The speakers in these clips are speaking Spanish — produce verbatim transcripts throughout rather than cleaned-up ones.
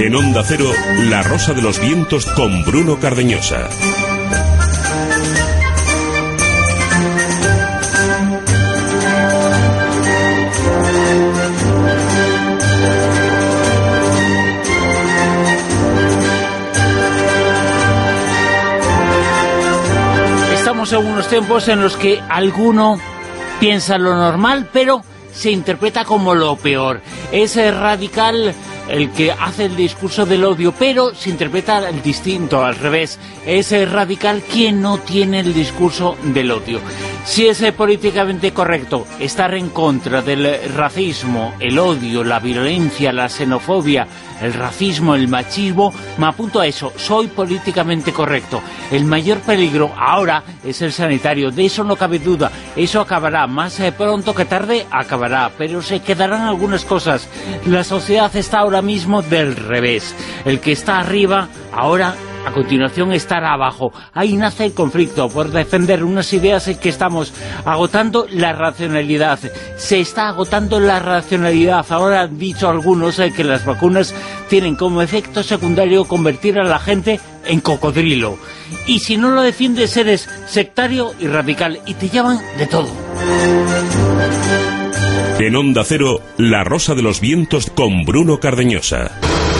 En Onda Cero, La Rosa de los Vientos con Bruno Cardeñosa. Estamos en unos tiempos en los que alguno piensa lo normal, pero se interpreta como lo peor. Es radical el que hace el discurso del odio, pero se interpreta el distinto, al revés. Es radical quien no tiene el discurso del odio. Si es políticamente correcto estar en contra del racismo, el odio, la violencia, la xenofobia, el racismo, el machismo, me apunto a eso, soy políticamente correcto. El mayor peligro ahora es el sanitario, de eso no cabe duda, eso acabará, más pronto que tarde acabará, pero se quedarán algunas cosas. La sociedad está ahora mismo del revés, el que está arriba ahora a continuación estará abajo. Ahí nace el conflicto por defender unas ideas en que estamos agotando la racionalidad. Se está agotando la racionalidad. Ahora han dicho algunos eh, que las vacunas tienen como efecto secundario convertir a la gente en cocodrilo. Y si no lo defiendes eres sectario y radical y te llaman de todo. En Onda Cero, La Rosa de los Vientos con Bruno Cardeñosa.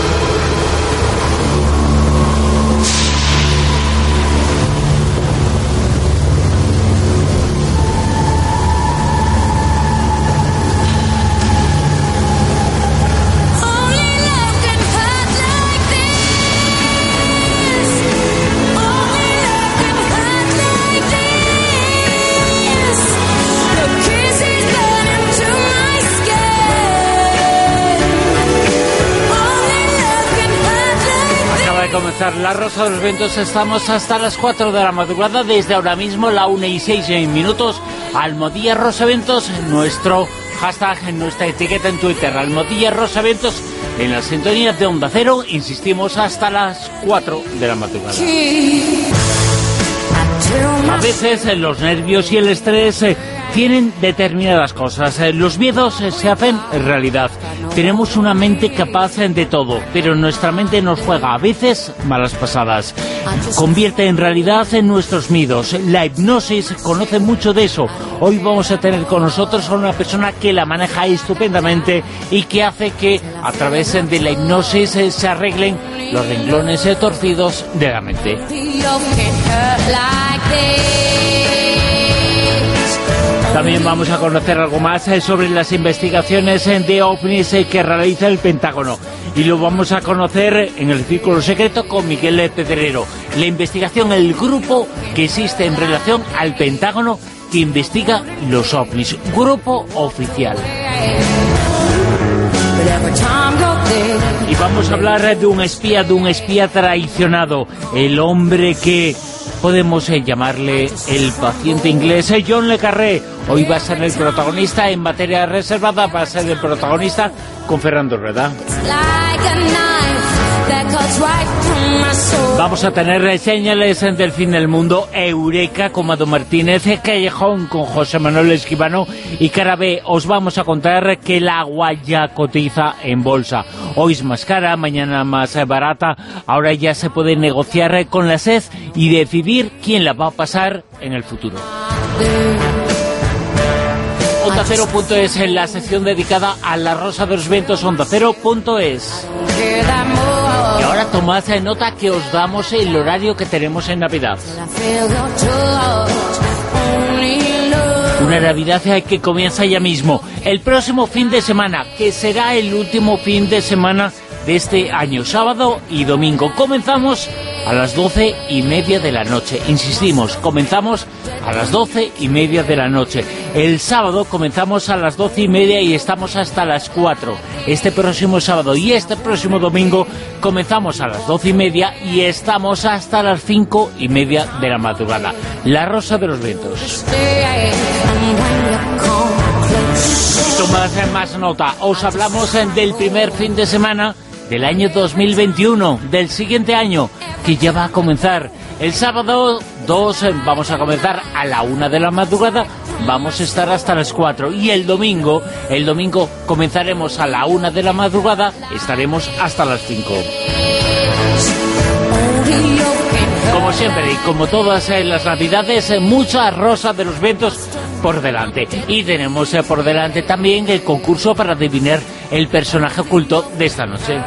La Rosa de los Vientos, estamos hasta las cuatro de la madrugada, desde ahora mismo la una y seis minutos, Almohadilla Rosa Vientos, nuestro hashtag, en nuestra etiqueta en Twitter, Almohadilla Rosa Vientos, en las sintonías de Onda Cero, insistimos, hasta las cuatro de la madrugada. A veces eh, los nervios y el estrés eh, tienen determinadas cosas, eh, los miedos eh, se hacen realidad. Tenemos una mente capaz de todo, pero nuestra mente nos juega a veces malas pasadas. Convierte en realidad en nuestros miedos. La hipnosis conoce mucho de eso. Hoy vamos a tener con nosotros a una persona que la maneja estupendamente y que hace que a través de la hipnosis se arreglen los renglones torcidos de la mente. También vamos a conocer algo más sobre las investigaciones de ovnis que realiza el Pentágono. Y lo vamos a conocer en el Círculo Secreto con Miguel Pedrero. La investigación, el grupo que existe en relación al Pentágono que investiga los ovnis. Grupo oficial. Y vamos a hablar de un espía, de un espía traicionado. El hombre que podemos eh, llamarle el paciente inglés, eh, John le Carré. Hoy va a ser el protagonista en materia reservada, va a ser el protagonista con Fernando Rueda. Vamos a tener señales del fin del mundo, Eureka con Mado Martínez, Callejón con José Manuel Esquivano y Cara B. Os vamos a contar que el agua ya cotiza en bolsa. Hoy es más cara, mañana más barata. Ahora ya se puede negociar con la S E D y decidir quién la va a pasar en el futuro. Onda Cero punto es, en la sección dedicada a la Rosa de los Vientos, Onda Cero punto es. Y ahora tomad nota que os damos el horario que tenemos en Navidad. Una Navidad que comienza ya mismo, el próximo fin de semana, que será el último fin de semana de este año, sábado y domingo. Comenzamos a las doce y media de la noche. Insistimos, comenzamos a las doce y media de la noche. El sábado comenzamos a las doce y media y estamos hasta las cuatro. Este próximo sábado y este próximo domingo comenzamos a las doce y media y estamos hasta las cinco y media de la madrugada. La Rosa de los Vientos. Tomad más nota. Os hablamos del primer fin de semana del año dos mil veintiuno, del siguiente año, que ya va a comenzar. El sábado dos vamos a comenzar a la una de la madrugada vamos a estar hasta las cuatro. Y el domingo, el domingo comenzaremos a la una de la madrugada, estaremos hasta las cinco. Como siempre, y como todas eh, las navidades, eh, mucha rosa de los vientos por delante. Y tenemos eh, por delante también el concurso para adivinar el personaje oculto de esta noche.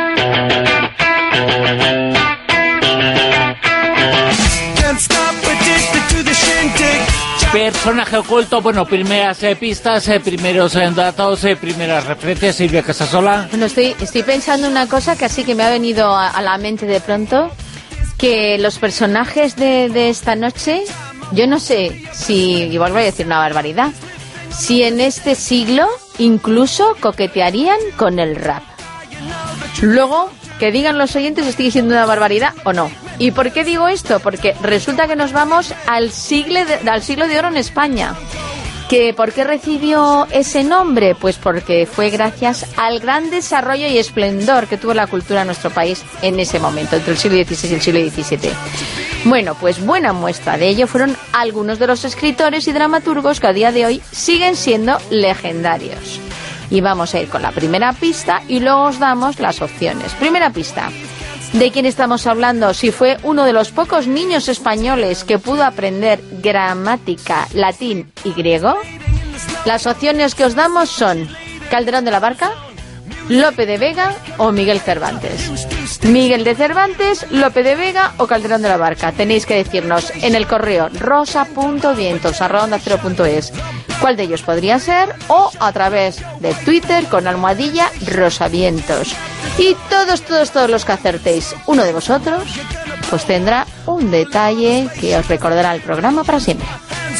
Personaje oculto, bueno, primeras eh, pistas, eh, primeros eh, datos, eh, primeras referencias. Silvia Casasola. Bueno, estoy, estoy pensando una cosa que así que me ha venido a, a la mente de pronto, que los personajes de, de esta noche, yo no sé si, igual voy a decir una barbaridad, si en este siglo incluso coquetearían con el rap. Luego, que digan los oyentes si estoy diciendo una barbaridad o no. ¿Y por qué digo esto? Porque resulta que nos vamos al siglo de, al siglo de oro en España. ¿Que ¿Por qué recibió ese nombre? Pues porque fue gracias al gran desarrollo y esplendor que tuvo la cultura en nuestro país en ese momento, entre el siglo dieciséis y el siglo diecisiete. Bueno, pues buena muestra de ello fueron algunos de los escritores y dramaturgos que a día de hoy siguen siendo legendarios. Y vamos a ir con la primera pista y luego os damos las opciones. Primera pista. ¿De quién estamos hablando? Si fue uno de los pocos niños españoles que pudo aprender gramática, latín y griego. Las opciones que os damos son Calderón de la Barca, Lope de Vega o Miguel Cervantes. Miguel de Cervantes, Lope de Vega o Calderón de la Barca. Tenéis que decirnos en el correo rosa punto vientos arroba onda cero punto es cuál de ellos podría ser, o a través de Twitter con almohadilla rosavientos. Y todos, todos, todos los que acertéis uno de vosotros, pues tendrá un detalle que os recordará el programa para siempre.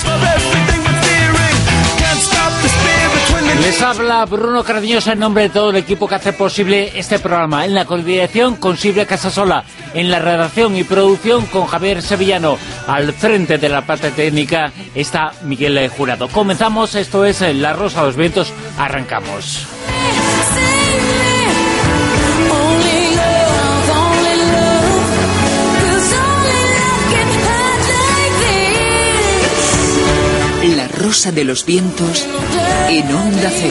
Les habla Bruno Cardeñosa en nombre de todo el equipo que hace posible este programa. En la coordinación con Silvia Casasola, en la redacción y producción con Javier Sevillano. Al frente de la parte técnica está Miguel Jurado. Comenzamos, esto es La Rosa de los Vientos, arrancamos. La Rosa de los Vientos en Onda Cero.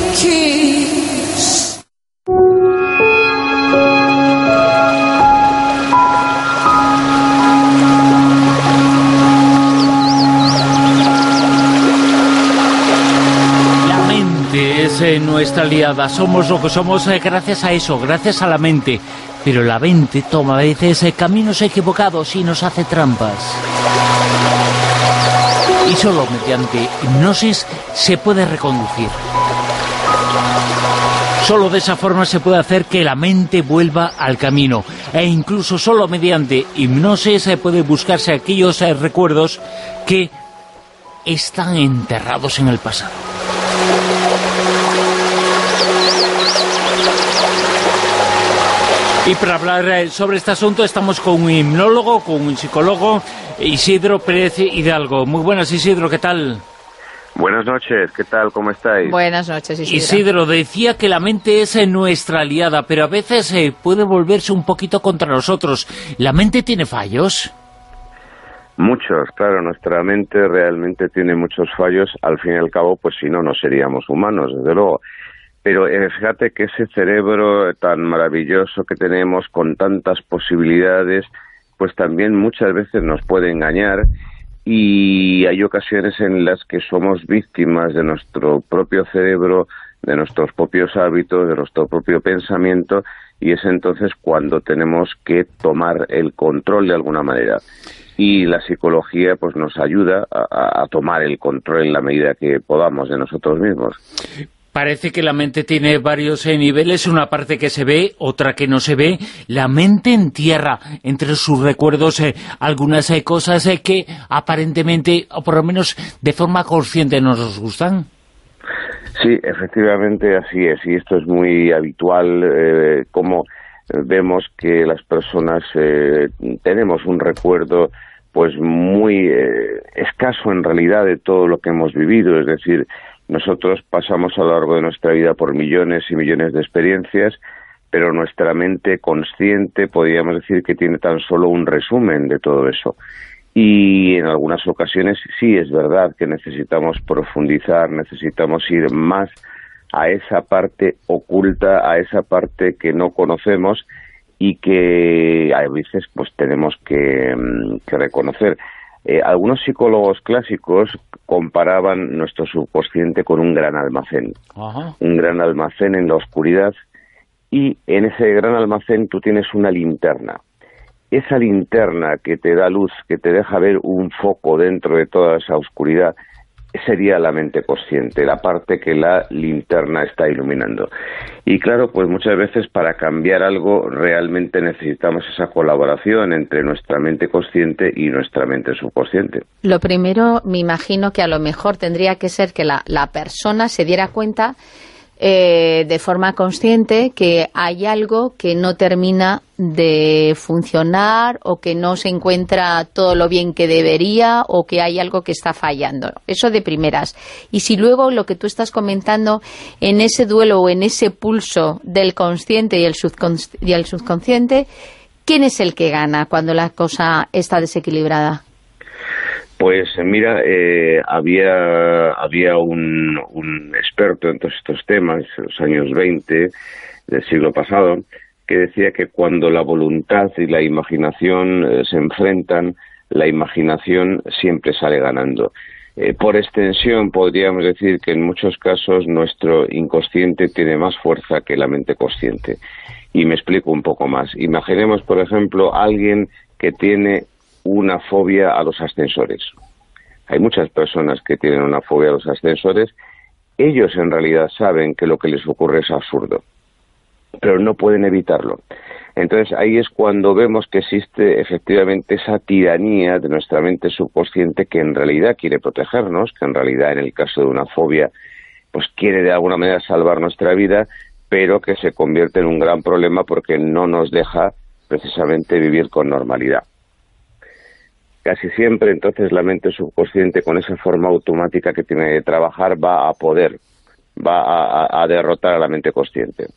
La mente es eh, nuestra aliada. Somos lo que somos eh, gracias a eso, gracias a la mente. Pero la mente toma a veces eh, caminos equivocados y nos hace trampas. Y solo mediante hipnosis se puede reconducir. Solo de esa forma se puede hacer que la mente vuelva al camino. E incluso solo mediante hipnosis se puede buscarse aquellos eh, recuerdos que están enterrados en el pasado. Y para hablar sobre este asunto estamos con un hipnólogo, con un psicólogo, Isidro Pérez Hidalgo. Muy buenas, Isidro, ¿qué tal? Buenas noches, ¿qué tal? ¿Cómo estáis? Buenas noches, Isidro. Isidro, decía que la mente es nuestra aliada, pero a veces eh, puede volverse un poquito contra nosotros. ¿La mente tiene fallos? Muchos, claro, nuestra mente realmente tiene muchos fallos. Al fin y al cabo, pues si no, no seríamos humanos, desde luego. Pero eh, fíjate que ese cerebro tan maravilloso que tenemos, con tantas posibilidades, pues también muchas veces nos puede engañar, y hay ocasiones en las que somos víctimas de nuestro propio cerebro, de nuestros propios hábitos, de nuestro propio pensamiento, y es entonces cuando tenemos que tomar el control de alguna manera. Y la psicología pues nos ayuda a, a tomar el control en la medida que podamos de nosotros mismos. Parece que la mente tiene varios eh, niveles, una parte que se ve, otra que no se ve. La mente entierra entre sus recuerdos eh, algunas eh, cosas eh, que aparentemente, o por lo menos de forma consciente, no nos gustan. Sí, efectivamente así es, y esto es muy habitual, eh, como vemos que las personas eh, tenemos un recuerdo pues muy eh, escaso en realidad de todo lo que hemos vivido, es decir, nosotros pasamos a lo largo de nuestra vida por millones y millones de experiencias, pero nuestra mente consciente podríamos decir que tiene tan solo un resumen de todo eso. Y en algunas ocasiones sí es verdad que necesitamos profundizar, necesitamos ir más a esa parte oculta, a esa parte que no conocemos y que a veces pues tenemos que, que reconocer. Eh, algunos psicólogos clásicos comparaban nuestro subconsciente con un gran almacén, Ajá. un gran almacén en la oscuridad, y en ese gran almacén tú tienes una linterna. Esa linterna que te da luz, que te deja ver un foco dentro de toda esa oscuridad, sería la mente consciente, la parte que la linterna está iluminando. Y claro, pues muchas veces para cambiar algo realmente necesitamos esa colaboración entre nuestra mente consciente y nuestra mente subconsciente. Lo primero, me imagino que a lo mejor tendría que ser que la, la persona se diera cuenta Eh, de forma consciente que hay algo que no termina de funcionar o que no se encuentra todo lo bien que debería o que hay algo que está fallando. Eso de primeras. Y si luego lo que tú estás comentando, en ese duelo o en ese pulso del consciente y el, subconsci- y el subconsciente, ¿quién es el que gana cuando la cosa está desequilibrada? Pues mira, eh, había había un, un experto en todos estos temas en los años veinte del siglo pasado que decía que cuando la voluntad y la imaginación eh, se enfrentan, la imaginación siempre sale ganando. Eh, por extensión podríamos decir que en muchos casos nuestro inconsciente tiene más fuerza que la mente consciente. Y me explico un poco más. Imaginemos, por ejemplo, a alguien que tiene una fobia a los ascensores. Hay muchas personas que tienen una fobia a los ascensores. Ellos en realidad saben que lo que les ocurre es absurdo, pero no pueden evitarlo. Entonces ahí es cuando vemos que existe efectivamente esa tiranía de nuestra mente subconsciente que en realidad quiere protegernos, que en realidad en el caso de una fobia pues quiere de alguna manera salvar nuestra vida, pero que se convierte en un gran problema porque no nos deja precisamente vivir con normalidad. Casi siempre, entonces, la mente subconsciente, con esa forma automática que tiene de trabajar, va a poder, va a, a derrotar a la mente consciente.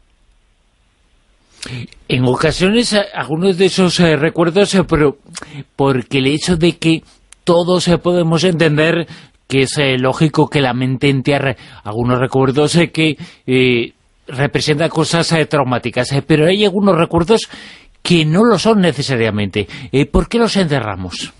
En ocasiones, algunos de esos eh, recuerdos, eh, pero porque el hecho de que todos eh, podemos entender que es eh, lógico que la mente entierre algunos recuerdos eh, que eh, representan cosas eh, traumáticas, eh, pero hay algunos recuerdos que no lo son necesariamente. Eh, ¿Por qué los enterramos?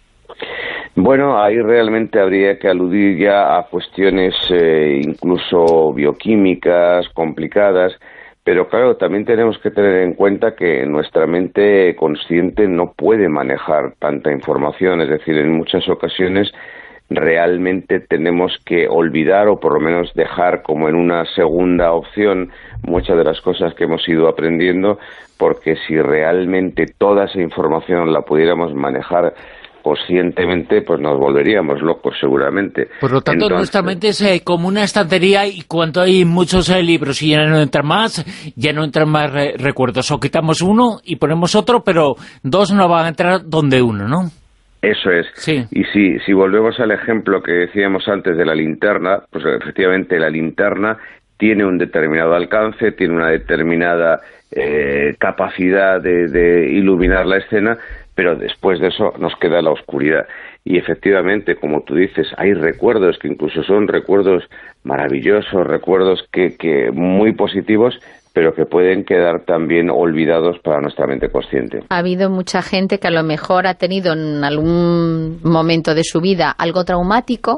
Bueno, ahí realmente habría que aludir ya a cuestiones eh, incluso bioquímicas, complicadas, pero claro, también tenemos que tener en cuenta que nuestra mente consciente no puede manejar tanta información, es decir, en muchas ocasiones realmente tenemos que olvidar o por lo menos dejar como en una segunda opción muchas de las cosas que hemos ido aprendiendo, porque si realmente toda esa información la pudiéramos manejar conscientemente, pues nos volveríamos locos seguramente. Por lo tanto, Entonces, nuestra mente es eh, como una estantería y cuando hay muchos eh, libros y ya no entran más, ya no entran más re recuerdos. O quitamos uno y ponemos otro, pero dos no van a entrar donde uno, ¿no? Eso es. Sí. Y si, si volvemos al ejemplo que decíamos antes de la linterna, pues efectivamente la linterna tiene un determinado alcance, tiene una determinada eh, capacidad de, de iluminar la escena, pero después de eso nos queda la oscuridad. Y efectivamente, como tú dices, hay recuerdos que incluso son recuerdos maravillosos, recuerdos que, que muy positivos, pero que pueden quedar también olvidados para nuestra mente consciente. Ha habido mucha gente que a lo mejor ha tenido en algún momento de su vida algo traumático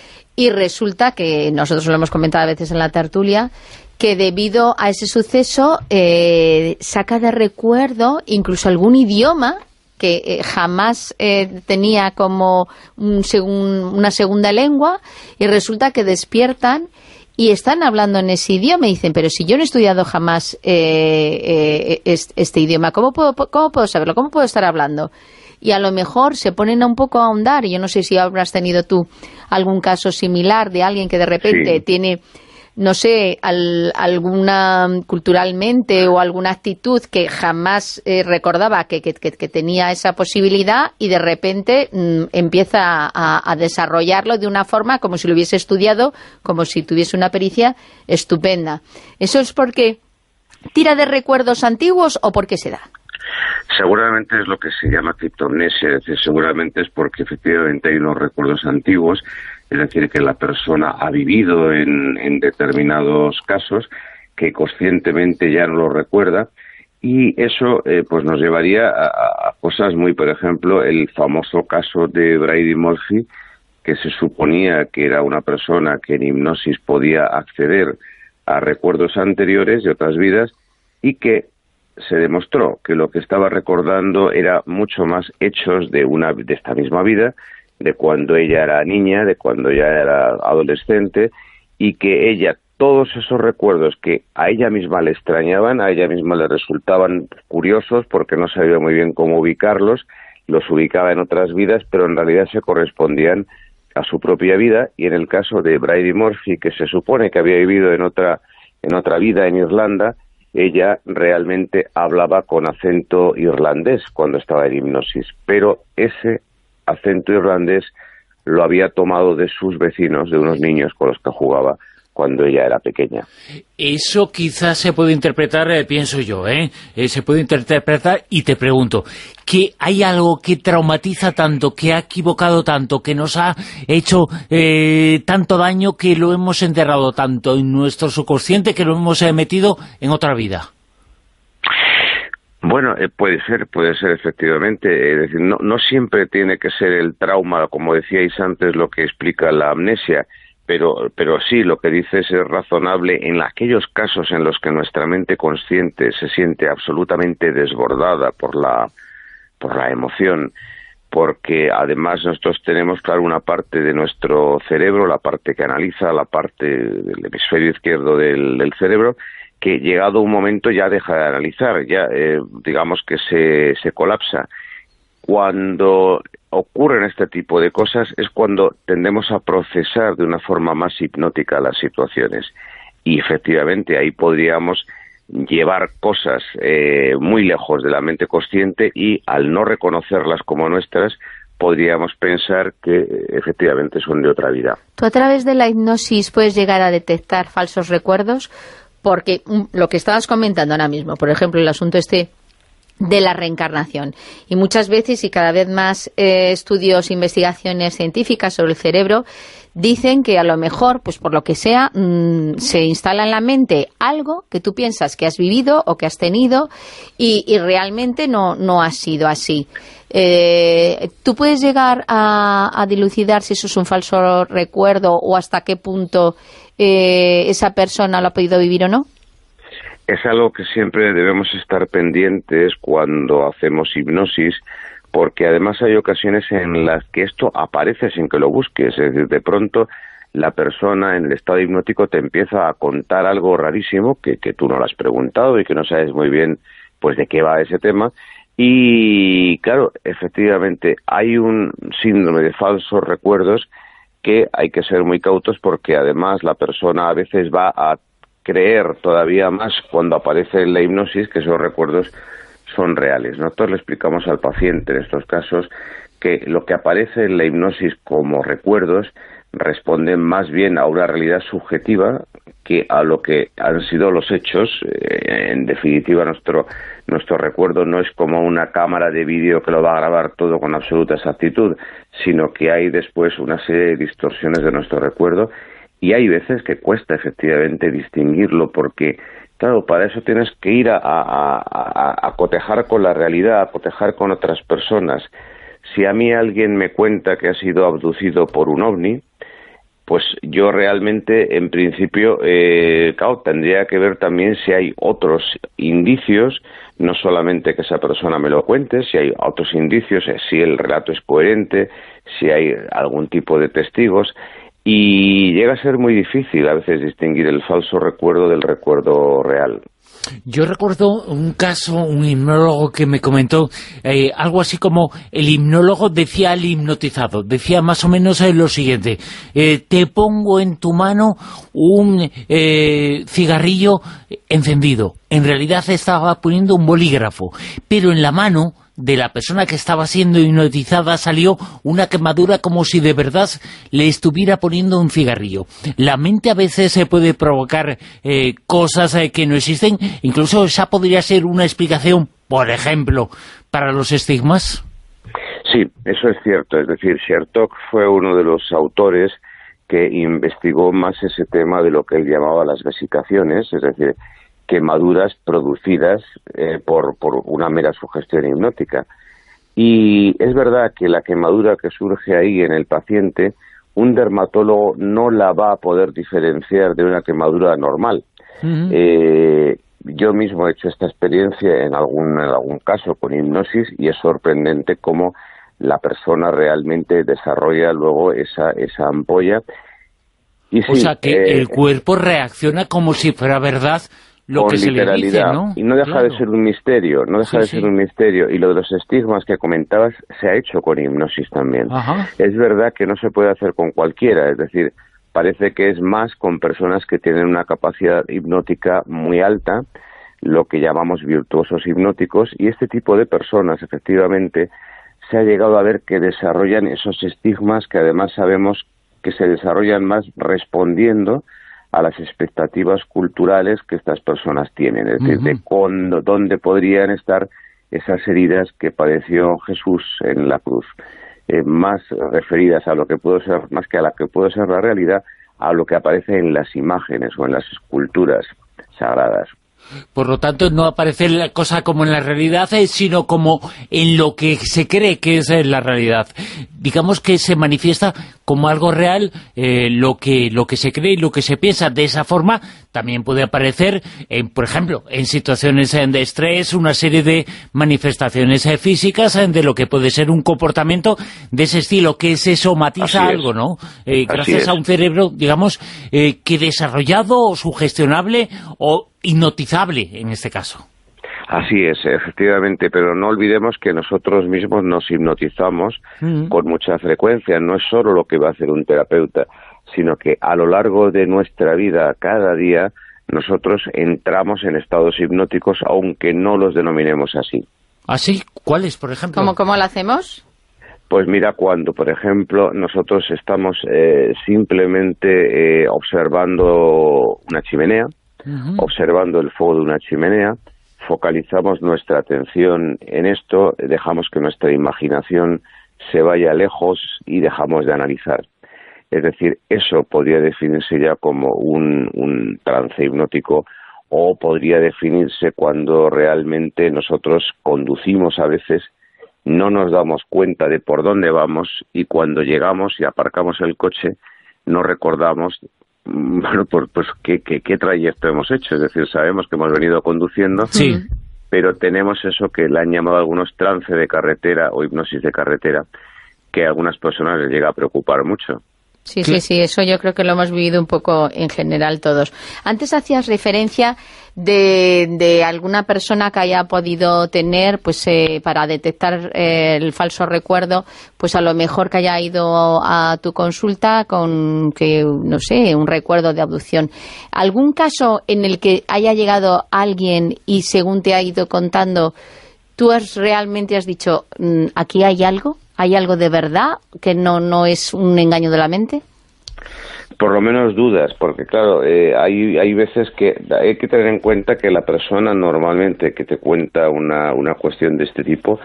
y resulta que, nosotros lo hemos comentado a veces en la tertulia, que debido a ese suceso eh, saca de recuerdo incluso algún idioma que eh, jamás eh, tenía como un segun, una segunda lengua y resulta que despiertan y están hablando en ese idioma y dicen, pero si yo no he estudiado jamás eh, eh, este, este idioma, ¿cómo puedo, ¿cómo puedo saberlo? ¿Cómo puedo estar hablando? Y a lo mejor se ponen a un poco a ahondar, y yo no sé si habrás tenido tú algún caso similar de alguien que de repente sí. tiene, no sé, al, alguna culturalmente o alguna actitud que jamás eh, recordaba que, que, que tenía esa posibilidad y de repente mmm, empieza a, a desarrollarlo de una forma como si lo hubiese estudiado, como si tuviese una pericia estupenda. ¿Eso es porque tira de recuerdos antiguos o por qué se da? Seguramente es lo que se llama criptomnesia, es decir, seguramente es porque efectivamente hay unos recuerdos antiguos, es decir, que la persona ha vivido en, en determinados casos que conscientemente ya no lo recuerda, y eso eh, pues nos llevaría a, a cosas muy, por ejemplo, el famoso caso de Brady Murphy, que se suponía que era una persona que en hipnosis podía acceder a recuerdos anteriores de otras vidas, y que se demostró que lo que estaba recordando era mucho más hechos de una de esta misma vida, de cuando ella era niña, de cuando ella era adolescente, y que ella, todos esos recuerdos que a ella misma le extrañaban, a ella misma le resultaban curiosos porque no sabía muy bien cómo ubicarlos, los ubicaba en otras vidas, pero en realidad se correspondían a su propia vida. Y en el caso de Brady Murphy, que se supone que había vivido en otra, en otra vida en Irlanda, ella realmente hablaba con acento irlandés cuando estaba en hipnosis, pero ese acento irlandés lo había tomado de sus vecinos, de unos niños con los que jugaba cuando ella era pequeña. Eso quizás se puede interpretar, eh, pienso yo, ¿eh? Eh, se puede interpretar, y te pregunto, que hay algo que traumatiza tanto, que ha equivocado tanto, que nos ha hecho eh, tanto daño, que lo hemos enterrado tanto en nuestro subconsciente, que lo hemos eh, metido en otra vida. Bueno, eh, puede ser, puede ser efectivamente, es decir, no, no siempre tiene que ser el trauma, como decíais antes, lo que explica la amnesia, pero, pero sí, lo que dices es razonable en aquellos casos en los que nuestra mente consciente se siente absolutamente desbordada por la, por la emoción, porque además nosotros tenemos, claro, una parte de nuestro cerebro, la parte que analiza, la parte del hemisferio izquierdo del, del cerebro, que llegado un momento ya deja de analizar, ya eh, digamos que se, se colapsa. Cuando ocurren este tipo de cosas es cuando tendemos a procesar de una forma más hipnótica las situaciones, y efectivamente ahí podríamos llevar cosas eh, muy lejos de la mente consciente, y al no reconocerlas como nuestras podríamos pensar que efectivamente son de otra vida. ¿Tú a través de la hipnosis puedes llegar a detectar falsos recuerdos? Porque lo que estabas comentando ahora mismo, por ejemplo, el asunto este de la reencarnación, y muchas veces y cada vez más eh, estudios e investigaciones científicas sobre el cerebro dicen que a lo mejor, pues por lo que sea, mmm, se instala en la mente algo que tú piensas que has vivido o que has tenido, y, y realmente no, no ha sido así. Eh, ¿Tú puedes llegar a, a dilucidar si eso es un falso recuerdo, o hasta qué punto eh, esa persona lo ha podido vivir o no? Es algo que siempre debemos estar pendientes cuando hacemos hipnosis, porque además hay ocasiones en las que esto aparece sin que lo busques. Es decir, de pronto la persona en el estado hipnótico te empieza a contar algo rarísimo que, que tú no lo has preguntado y que no sabes muy bien pues de qué va ese tema. Y claro, efectivamente hay un síndrome de falsos recuerdos que hay que ser muy cautos, porque además la persona a veces va a creer todavía más cuando aparece en la hipnosis que esos recuerdos son reales. Nosotros le explicamos al paciente en estos casos que lo que aparece en la hipnosis como recuerdos responden más bien a una realidad subjetiva que a lo que han sido los hechos. En definitiva, nuestro, nuestro recuerdo no es como una cámara de vídeo que lo va a grabar todo con absoluta exactitud, sino que hay después una serie de distorsiones de nuestro recuerdo. Y hay veces que cuesta efectivamente distinguirlo, porque, claro, para eso tienes que ir a, a, a, a cotejar con la realidad, a cotejar con otras personas. Si a mí alguien me cuenta que ha sido abducido por un ovni, pues yo realmente, en principio, eh, claro, tendría que ver también si hay otros indicios, no solamente que esa persona me lo cuente, si hay otros indicios, si el relato es coherente, si hay algún tipo de testigos. Y llega a ser muy difícil a veces distinguir el falso recuerdo del recuerdo real. Yo recuerdo un caso, un hipnólogo que me comentó eh, algo así como: el hipnólogo decía al hipnotizado, decía más o menos eh, lo siguiente: eh, te pongo en tu mano un eh, cigarrillo encendido. En realidad estaba poniendo un bolígrafo, pero en la mano de la persona que estaba siendo hipnotizada salió una quemadura como si de verdad le estuviera poniendo un cigarrillo. La mente a veces se puede provocar eh, cosas eh, que no existen. Incluso esa podría ser una explicación, por ejemplo, para los estigmas? Sí, eso es cierto. Es decir, Chertok fue uno de los autores que investigó más ese tema de lo que él llamaba las vesicaciones, es decir, quemaduras producidas eh, por, por una mera sugestión hipnótica. Y es verdad que la quemadura que surge ahí en el paciente, un dermatólogo no la va a poder diferenciar de una quemadura normal. Uh-huh. eh, yo mismo he hecho esta experiencia en algún, en algún caso con hipnosis y es sorprendente cómo la persona realmente desarrolla luego esa, esa ampolla. Y o sí, sea que eh, el cuerpo reacciona como si fuera verdad lo que se le dice, ¿no? Y no deja claro. de ser un misterio, no deja sí, de ser sí. un misterio. Y lo de los estigmas que comentabas se ha hecho con hipnosis también. Ajá. Es verdad que no se puede hacer con cualquiera, es decir, parece que es más con personas que tienen una capacidad hipnótica muy alta, lo que llamamos virtuosos hipnóticos, y este tipo de personas, efectivamente, se ha llegado a ver que desarrollan esos estigmas que además sabemos que se desarrollan más respondiendo a las expectativas culturales que estas personas tienen, es decir, uh-huh. de con, dónde podrían estar esas heridas que padeció Jesús en la cruz, eh, más referidas a lo que puede ser, más que a la que puede ser la realidad, a lo que aparece en las imágenes o en las esculturas sagradas. Por lo tanto, no aparece la cosa como en la realidad, sino como en lo que se cree que es la realidad. Digamos que se manifiesta como algo real eh, lo que lo que se cree y lo que se piensa. De esa forma también puede aparecer, en, por ejemplo, en situaciones de estrés, una serie de manifestaciones eh, físicas eh, de lo que puede ser un comportamiento de ese estilo, que se somatiza algo, ¿no? Eh, gracias a un cerebro, digamos, eh, que desarrollado o sugestionable o hipnotizable en este caso. Así es, efectivamente, pero no olvidemos que nosotros mismos nos hipnotizamos mm. con mucha frecuencia. No es solo lo que va a hacer un terapeuta, sino que a lo largo de nuestra vida, cada día, nosotros entramos en estados hipnóticos, aunque no los denominemos así. ¿Así? ¿Cuáles, por ejemplo? ¿Cómo, cómo lo hacemos? Pues mira, cuando, por ejemplo, nosotros estamos eh, simplemente eh, observando una chimenea, uh-huh. observando el fuego de una chimenea, focalizamos nuestra atención en esto, dejamos que nuestra imaginación se vaya lejos y dejamos de analizar. Es decir, eso podría definirse ya como un, un trance hipnótico, o podría definirse cuando realmente nosotros conducimos a veces, no nos damos cuenta de por dónde vamos y cuando llegamos y aparcamos el coche no recordamos bueno, pues, pues ¿qué, qué, qué trayecto hemos hecho. Es decir, sabemos que hemos venido conduciendo, sí. pero tenemos eso que le han llamado algunos trance de carretera o hipnosis de carretera, que a algunas personas les llega a preocupar mucho. Sí, sí, sí, eso yo creo que lo hemos vivido un poco en general todos. Antes hacías referencia de, de alguna persona que haya podido tener, pues eh, para detectar eh, el falso recuerdo, pues a lo mejor que haya ido a tu consulta con, que no sé, un recuerdo de abducción. ¿Algún caso en el que haya llegado alguien y según te ha ido contando, tú has, realmente has dicho, aquí hay algo? ¿Hay algo de verdad que no, no es un engaño de la mente? Por lo menos dudas, porque claro, eh, hay, hay veces que hay que tener en cuenta que la persona normalmente que te cuenta una, una cuestión de este tipo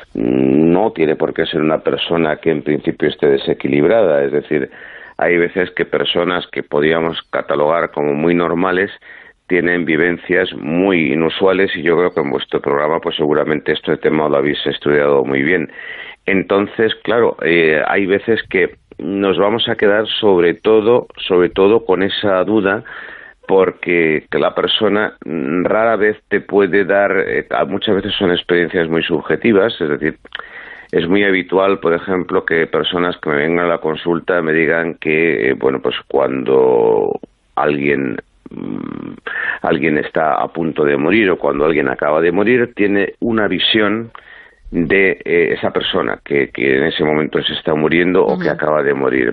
no tiene por qué ser una persona que en principio esté desequilibrada. Es decir, hay veces que personas que podríamos catalogar como muy normales tienen vivencias muy inusuales y yo creo que en vuestro programa pues seguramente este tema lo habéis estudiado muy bien. Entonces, claro, eh, hay veces que nos vamos a quedar sobre todo, sobre todo con esa duda, porque que la persona rara vez te puede dar, eh, muchas veces son experiencias muy subjetivas, es decir, es muy habitual, por ejemplo, que personas que me vengan a la consulta me digan que, eh, bueno, pues cuando alguien mmm, alguien está a punto de morir o cuando alguien acaba de morir, tiene una visión de eh, esa persona que, que en ese momento se está muriendo o uh-huh. que acaba de morir.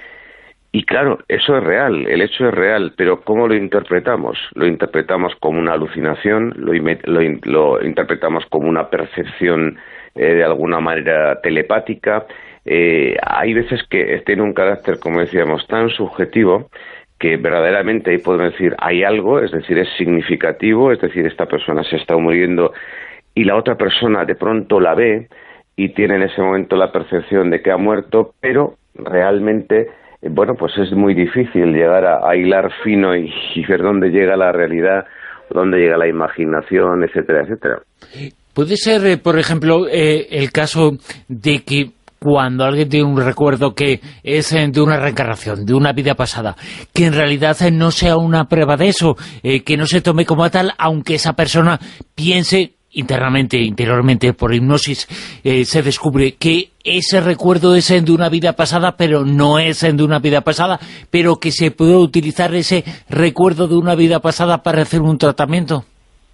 Y claro, eso es real, el hecho es real, pero ¿cómo lo interpretamos? Lo interpretamos como una alucinación, lo, lo, lo interpretamos como una percepción eh, de alguna manera telepática. Eh, hay veces que tiene un carácter, como decíamos, tan subjetivo que verdaderamente ahí podemos decir hay algo, es decir, es significativo, es decir, esta persona se está muriendo y la otra persona de pronto la ve y tiene en ese momento la percepción de que ha muerto, pero realmente, bueno, pues es muy difícil llegar a, a hilar fino y, y ver dónde llega la realidad, dónde llega la imaginación, etcétera, etcétera. Puede ser, eh, por ejemplo, eh, el caso de que cuando alguien tiene un recuerdo que es eh, de una reencarnación, de una vida pasada, que en realidad eh, no sea una prueba de eso, eh, que no se tome como tal, aunque esa persona piense internamente, interiormente, por hipnosis, eh, se descubre que ese recuerdo es de una vida pasada, pero no es de una vida pasada, pero que se puede utilizar ese recuerdo de una vida pasada para hacer un tratamiento.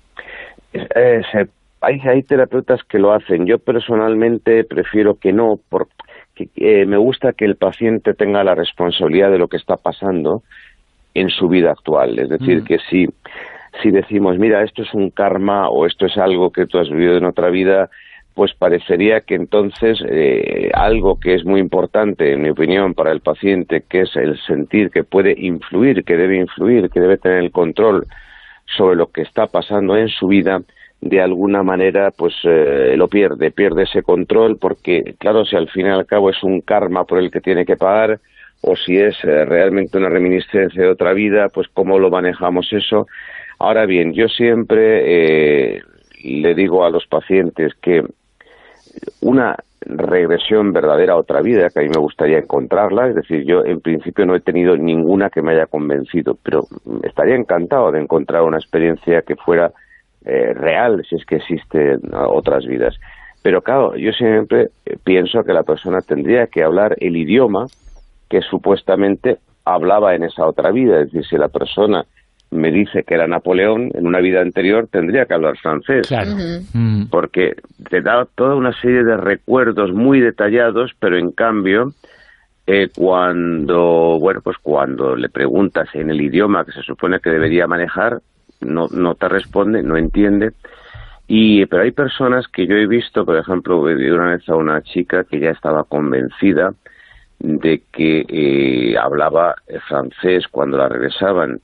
Eh, se, hay, hay terapeutas que lo hacen. Yo personalmente prefiero que no, porque eh, me gusta que el paciente tenga la responsabilidad de lo que está pasando en su vida actual. Es decir, mm. que si... Si decimos, mira, esto es un karma o esto es algo que tú has vivido en otra vida, pues parecería que entonces eh, algo que es muy importante, en mi opinión, para el paciente, que es el sentir que puede influir, que debe influir, que debe tener el control sobre lo que está pasando en su vida, de alguna manera pues eh, lo pierde, pierde ese control, porque claro, si al fin y al cabo es un karma por el que tiene que pagar, o si es eh, realmente una reminiscencia de otra vida, pues cómo lo manejamos eso. Ahora bien, yo siempre eh, le digo a los pacientes que una regresión verdadera a otra vida, que a mí me gustaría encontrarla, es decir, yo en principio no he tenido ninguna que me haya convencido, pero estaría encantado de encontrar una experiencia que fuera eh, real, si es que existen otras vidas. Pero claro, yo siempre pienso que la persona tendría que hablar el idioma que supuestamente hablaba en esa otra vida, es decir, si la persona me dice que era Napoleón, en una vida anterior tendría que hablar francés. Claro. Uh-huh. Porque te da toda una serie de recuerdos muy detallados, pero en cambio, eh, cuando, bueno, pues cuando le preguntas en el idioma que se supone que debería manejar, no, no te responde, no entiende. Y, pero hay personas que yo he visto, por ejemplo, vi una vez a una chica que ya estaba convencida de que eh, hablaba francés cuando la regresaban.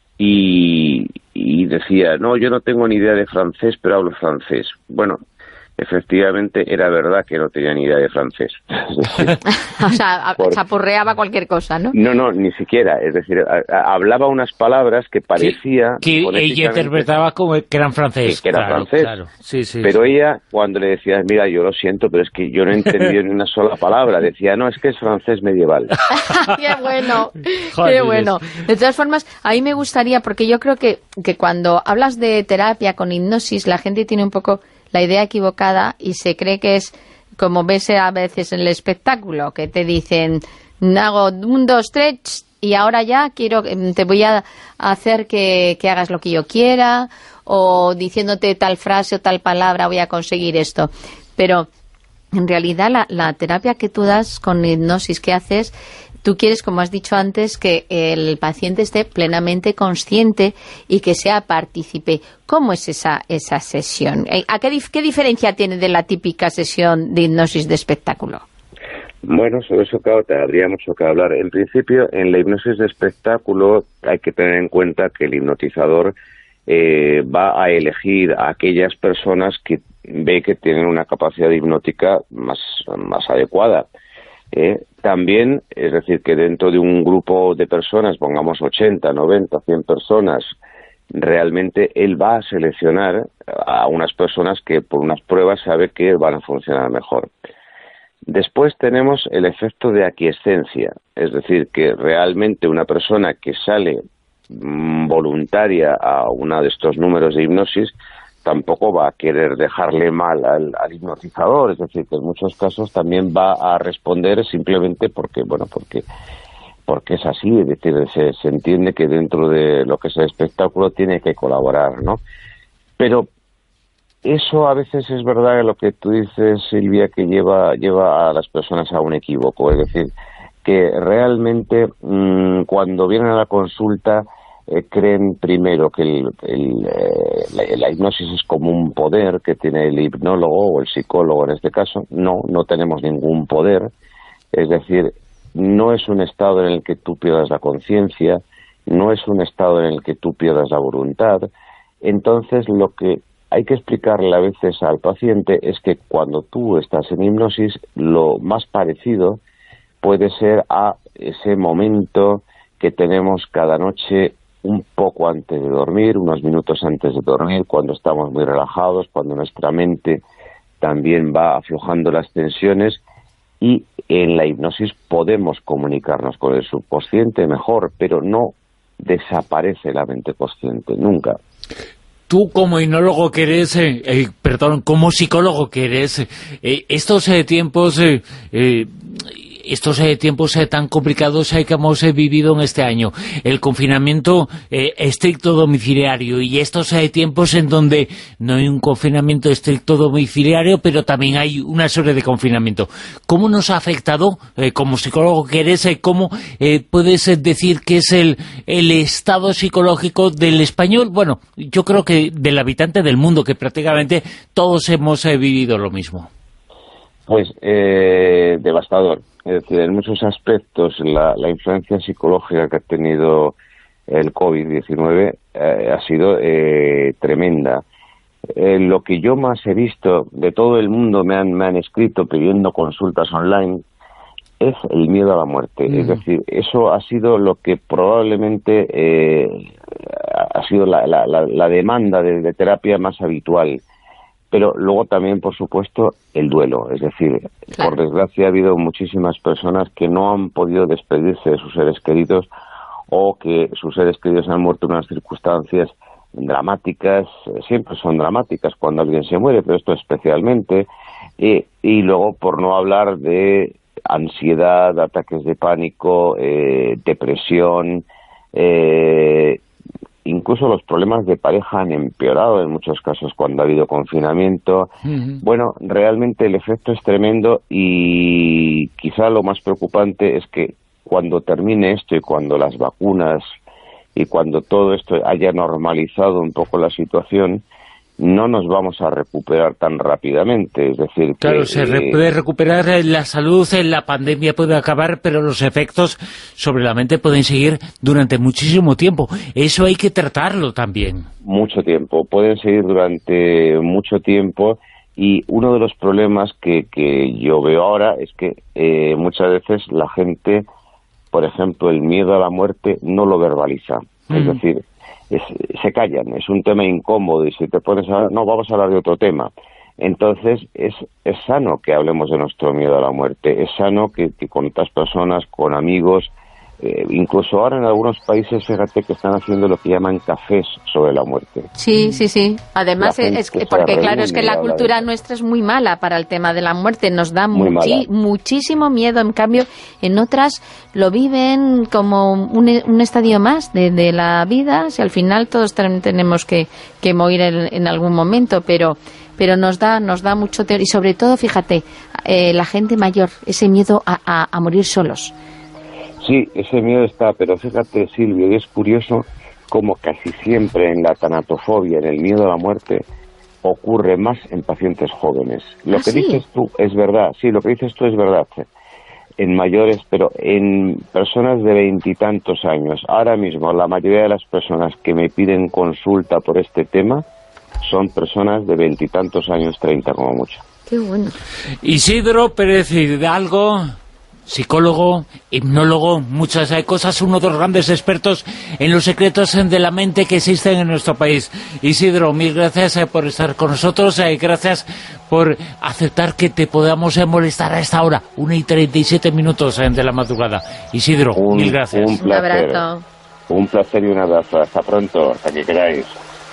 Y, y decía, no, yo no tengo ni idea de francés, pero hablo francés. Bueno, efectivamente era verdad que no tenía ni idea de francés. O sea, Por... chapurreaba cualquier cosa, ¿no? No, no, ni siquiera. Es decir, a, a, hablaba unas palabras que parecía... Que, que ella interpretaba como que eran francés. Que, que era claro, francés. Claro. Sí, sí, pero sí. ella, cuando le decía, mira, yo lo siento, pero es que yo no he entendido ni una sola palabra, decía, no, es que es francés medieval. ¡Qué bueno! Joder, ¡qué bueno! De todas formas, a mí me gustaría, porque yo creo que, que cuando hablas de terapia con hipnosis, la gente tiene un poco la idea equivocada y se cree que es como ves a veces en el espectáculo, que te dicen, hago un, dos, tres y ahora ya quiero, te voy a hacer que, que hagas lo que yo quiera, o diciéndote tal frase o tal palabra voy a conseguir esto. Pero en realidad la, la terapia que tú das con hipnosis que haces, tú quieres, como has dicho antes, que el paciente esté plenamente consciente y que sea partícipe. ¿Cómo es esa esa sesión? ¿A qué, qué diferencia tiene de la típica sesión de hipnosis de espectáculo? Bueno, sobre eso, claro, te habría mucho que hablar. En principio, en la hipnosis de espectáculo hay que tener en cuenta que el hipnotizador eh, va a elegir a aquellas personas que ve que tienen una capacidad hipnótica más, más adecuada. Eh, también, es decir, que dentro de un grupo de personas, pongamos ochenta, noventa, cien personas, realmente él va a seleccionar a unas personas que por unas pruebas sabe que van a funcionar mejor. Después tenemos el efecto de aquiescencia, es decir, que realmente una persona que sale mmm, voluntaria a uno de estos números de hipnosis tampoco va a querer dejarle mal al, al hipnotizador, es decir, que en muchos casos también va a responder simplemente porque, bueno, porque porque es así, es decir, se, se entiende que dentro de lo que es el espectáculo tiene que colaborar, ¿no? Pero eso a veces es verdad lo que tú dices, Silvia, que lleva lleva a las personas a un equívoco, es decir, que realmente mmm, cuando vienen a la consulta Eh, creen primero que el, el, eh, la, la hipnosis es como un poder que tiene el hipnólogo o el psicólogo en este caso. No, no tenemos ningún poder, es decir, no es un estado en el que tú pierdas la conciencia, no es un estado en el que tú pierdas la voluntad. Entonces lo que hay que explicarle a veces al paciente es que cuando tú estás en hipnosis, lo más parecido puede ser a ese momento que tenemos cada noche un poco antes de dormir, unos minutos antes de dormir, cuando estamos muy relajados, cuando nuestra mente también va aflojando las tensiones, y en la hipnosis podemos comunicarnos con el subconsciente mejor, pero no desaparece la mente consciente, nunca. Tú como hipnólogo que eres, eh, eh, perdón, como psicólogo que eres, eh, estos eh, tiempos... Eh, eh, estos eh, tiempos eh, tan complicados eh, que hemos eh, vivido en este año, el confinamiento eh, estricto domiciliario y estos eh, tiempos en donde no hay un confinamiento estricto domiciliario, pero también hay una serie de confinamiento. ¿Cómo nos ha afectado, eh, como psicólogo que eres, eh, cómo eh, puedes eh, decir que es el, el estado psicológico del español? Bueno, yo creo que del habitante del mundo, que prácticamente todos hemos eh, vivido lo mismo. Pues eh, devastador. Es decir, en muchos aspectos la, la influencia psicológica que ha tenido el COVID diecinueve eh, ha sido eh, tremenda. Eh, lo que yo más he visto de todo el mundo, me han, me han escrito pidiendo consultas online, es el miedo a la muerte. Mm. Es decir, eso ha sido lo que probablemente eh, ha sido la, la, la, la demanda de, de terapia más habitual. Pero luego también, por supuesto, el duelo. Es decir, claro, por desgracia ha habido muchísimas personas que no han podido despedirse de sus seres queridos, o que sus seres queridos han muerto en unas circunstancias dramáticas. Siempre son dramáticas cuando alguien se muere, pero esto especialmente. Y, y luego, por no hablar de ansiedad, ataques de pánico, eh, depresión... Eh, incluso los problemas de pareja han empeorado en muchos casos cuando ha habido confinamiento. Uh-huh. Bueno, realmente el efecto es tremendo, y quizá lo más preocupante es que cuando termine esto y cuando las vacunas y cuando todo esto haya normalizado un poco la situación, no nos vamos a recuperar tan rápidamente. Es decir, claro, que, se re puede recuperar la salud, la pandemia puede acabar, pero los efectos sobre la mente pueden seguir durante muchísimo tiempo. Eso hay que tratarlo también. Mucho tiempo, pueden seguir durante mucho tiempo, y uno de los problemas que, que yo veo ahora es que eh, muchas veces la gente, por ejemplo, el miedo a la muerte no lo verbaliza. Mm. Es decir, Es, se callan, es un tema incómodo, y si te pones a... no, vamos a hablar de otro tema. Entonces es, es sano que hablemos de nuestro miedo a la muerte, es sano que, que con otras personas, con amigos, eh, incluso ahora en algunos países, fíjate que están haciendo lo que llaman cafés sobre la muerte. Sí, sí, sí. Además, es que, porque claro, es que la cultura nuestra es muy mala para el tema de la muerte, nos da muchi muchísimo miedo. En cambio, en otras lo viven como un, un estadio más de, de la vida. Si al final todos tenemos que, que morir en, en algún momento, pero pero nos da nos da mucho terror. Y sobre todo, fíjate, eh, la gente mayor, ese miedo a, a, a morir solos. Sí, ese miedo está, pero fíjate, Silvio, y es curioso cómo casi siempre en la tanatofobia, en el miedo a la muerte, ocurre más en pacientes jóvenes. Lo ¿Ah, que sí? dices tú es verdad, sí, lo que dices tú es verdad, en mayores, pero en personas de veintitantos años. Ahora mismo la mayoría de las personas que me piden consulta por este tema son personas de veintitantos años, treinta como mucho. Qué bueno. Isidro Pérez Hidalgo, psicólogo, hipnólogo, muchas cosas, uno de los grandes expertos en los secretos de la mente que existen en nuestro país. Isidro, mil gracias eh, por estar con nosotros, eh, gracias por aceptar que te podamos eh, molestar a esta hora, una y treinta y siete minutos eh, de la madrugada. Isidro, un, mil gracias. Un, placer, un abrazo. Un placer y un abrazo. Hasta pronto, hasta que queráis.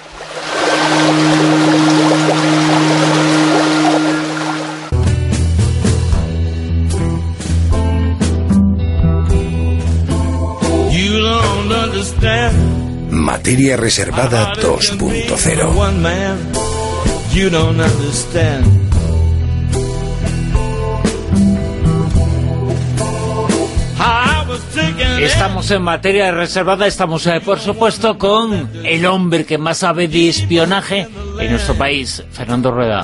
Materia reservada dos punto cero. Estamos en materia reservada, estamos eh, por supuesto con el hombre que más sabe de espionaje en nuestro país, Fernando Rueda.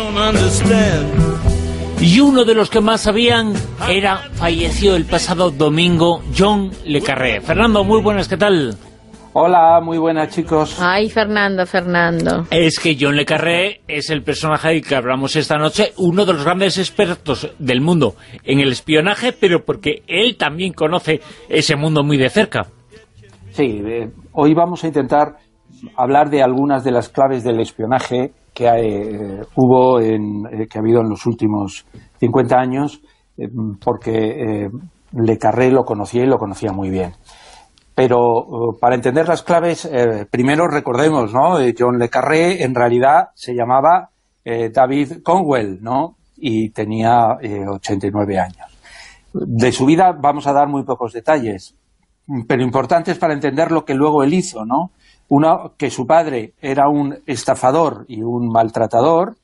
Y uno de los que más sabían era, falleció el pasado domingo, John le Carré. Fernando, muy buenas, ¿qué tal? Hola, muy buenas, chicos. Ay, Fernando, Fernando. Es que John le Carré es el personaje del que hablamos esta noche, uno de los grandes expertos del mundo en el espionaje, pero porque él también conoce ese mundo muy de cerca. Sí, eh, hoy vamos a intentar hablar de algunas de las claves del espionaje que eh, hubo, en, eh, que ha habido en los últimos cincuenta años, eh, porque eh, le Carré lo conocía y lo conocía muy bien. Pero uh, para entender las claves, eh, primero recordemos, ¿no? Eh, John le Carré en realidad se llamaba eh, David Conwell, ¿no? Y tenía eh, ochenta y nueve años. De su vida vamos a dar muy pocos detalles, pero importantes para entender lo que luego él hizo, ¿no? Uno, que su padre era un estafador y un maltratador,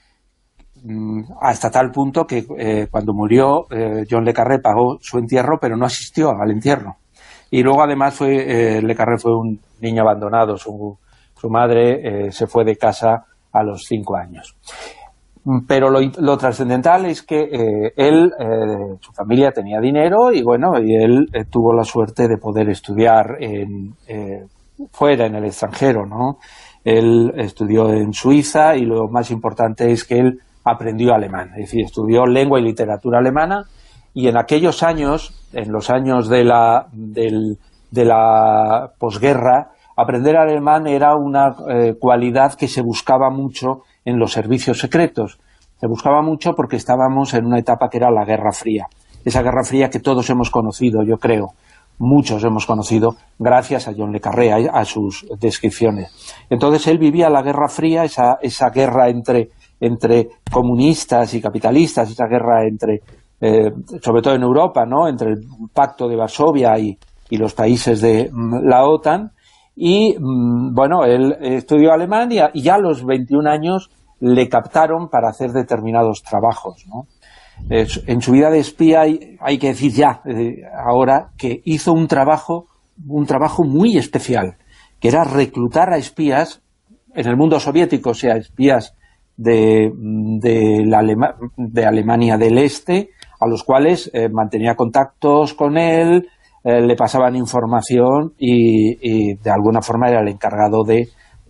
hasta tal punto que eh, cuando murió eh, John le Carré pagó su entierro, pero no asistió al entierro. Y luego además fue, eh, le Carré fue un niño abandonado, su, su madre eh, se fue de casa a los cinco años. Pero lo, lo trascendental es que eh, él, eh, su familia tenía dinero y bueno, y él eh, tuvo la suerte de poder estudiar en, eh, fuera, en el extranjero, ¿no? Él estudió en Suiza y lo más importante es que él aprendió alemán, es decir, estudió lengua y literatura alemana. Y en aquellos años, en los años de la, del, de la posguerra, aprender alemán era una eh, cualidad que se buscaba mucho en los servicios secretos. Se buscaba mucho porque estábamos en una etapa que era la Guerra Fría. Esa Guerra Fría que todos hemos conocido, yo creo, muchos hemos conocido, gracias a John le Carré, a, a sus descripciones. Entonces él vivía la Guerra Fría, esa, esa guerra entre, entre comunistas y capitalistas, esa guerra entre... Eh, sobre todo en Europa, ¿no? Entre el Pacto de Varsovia y, y los países de mm, la OTAN, y mm, bueno, él estudió alemán y, a, y ya a los veintiún años le captaron para hacer determinados trabajos, ¿no? Eh, en su vida de espía hay, hay que decir ya, eh, ahora, que hizo un trabajo, un trabajo muy especial, que era reclutar a espías en el mundo soviético, o sea, espías de, de, la Alema, de Alemania del Este, a los cuales eh, mantenía contactos con él, eh, le pasaban información y, y de alguna forma era el encargado de,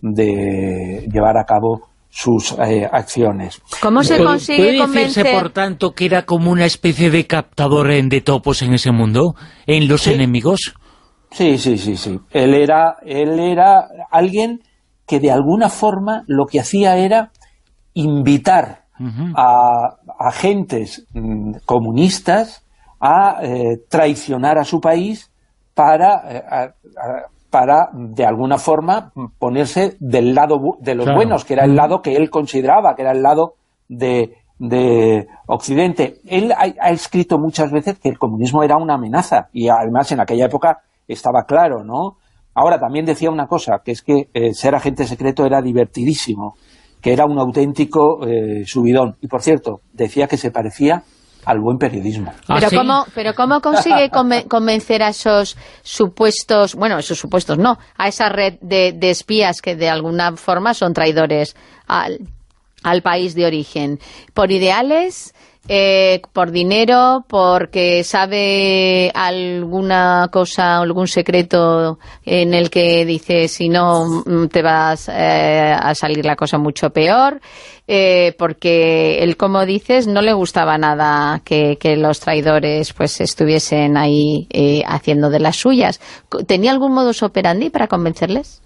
de llevar a cabo sus eh, acciones. ¿Cómo se consigue convencer? ¿Puede decirse, por tanto, que era como una especie de captador de topos en ese mundo, en los sí. enemigos? Sí, sí, sí, sí. Él era, él era alguien que de alguna forma lo que hacía era invitar Uh-huh. a agentes mmm, comunistas a eh, traicionar a su país para, eh, a, a, para de alguna forma ponerse del lado de los claro. buenos, que era el lado que él consideraba, que era el lado de, de Occidente. Él ha, ha escrito muchas veces que el comunismo era una amenaza y además en aquella época estaba claro, ¿no? Ahora también decía una cosa, que es que eh, ser agente secreto era divertidísimo, que era un auténtico eh, subidón. Y, por cierto, decía que se parecía al buen periodismo. ¿Ah, pero, ¿sí? ¿cómo, pero ¿cómo consigue convencer a esos supuestos, bueno, esos supuestos no, a esa red de, de espías que de alguna forma son traidores al, al país de origen? ¿Por ideales? Eh, ¿Por dinero? ¿Porque sabe alguna cosa, algún secreto en el que dice si no te vas eh, a salir la cosa mucho peor? Eh, porque él, como dices, no le gustaba nada que, que los traidores pues estuviesen ahí eh, haciendo de las suyas. ¿Tenía algún modus operandi para convencerles?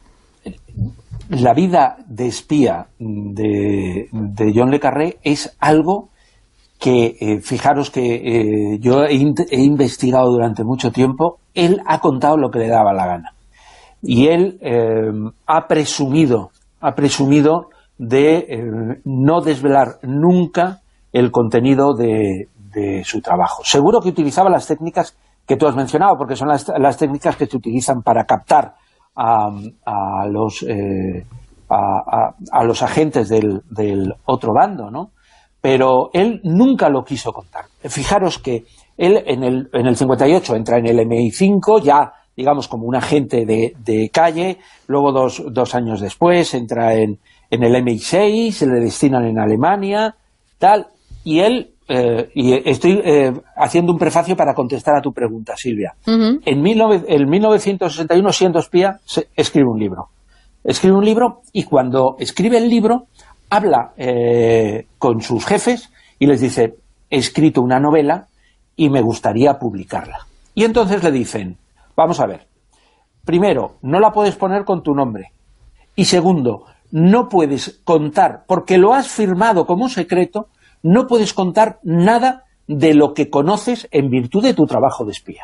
La vida de espía de, de John le Carré es algo que, eh, fijaros que eh, yo he, he investigado durante mucho tiempo. Él ha contado lo que le daba la gana. Y él eh, ha presumido, ha presumido de eh, no desvelar nunca el contenido de, de su trabajo. Seguro que utilizaba las técnicas que tú has mencionado, porque son las, las técnicas que se utilizan para captar a, a, los, eh, a, a, a los agentes del, del otro bando, ¿no? Pero él nunca lo quiso contar. Fijaros que él en el, en el cincuenta y ocho entra en el eme i cinco, ya digamos como un agente de, de calle, luego dos, dos años después entra en, en el eme i seis, se le destinan en Alemania, tal, y él eh, y estoy eh, haciendo un prefacio para contestar a tu pregunta, Silvia. Uh-huh. En, mil novecientos sesenta y uno, siendo espía, se, escribe un libro. Escribe un libro y cuando escribe el libro, habla eh, con sus jefes y les dice, he escrito una novela y me gustaría publicarla. Y entonces le dicen, vamos a ver, primero, no la puedes poner con tu nombre. Y segundo, no puedes contar, porque lo has firmado como secreto, no puedes contar nada de lo que conoces en virtud de tu trabajo de espía.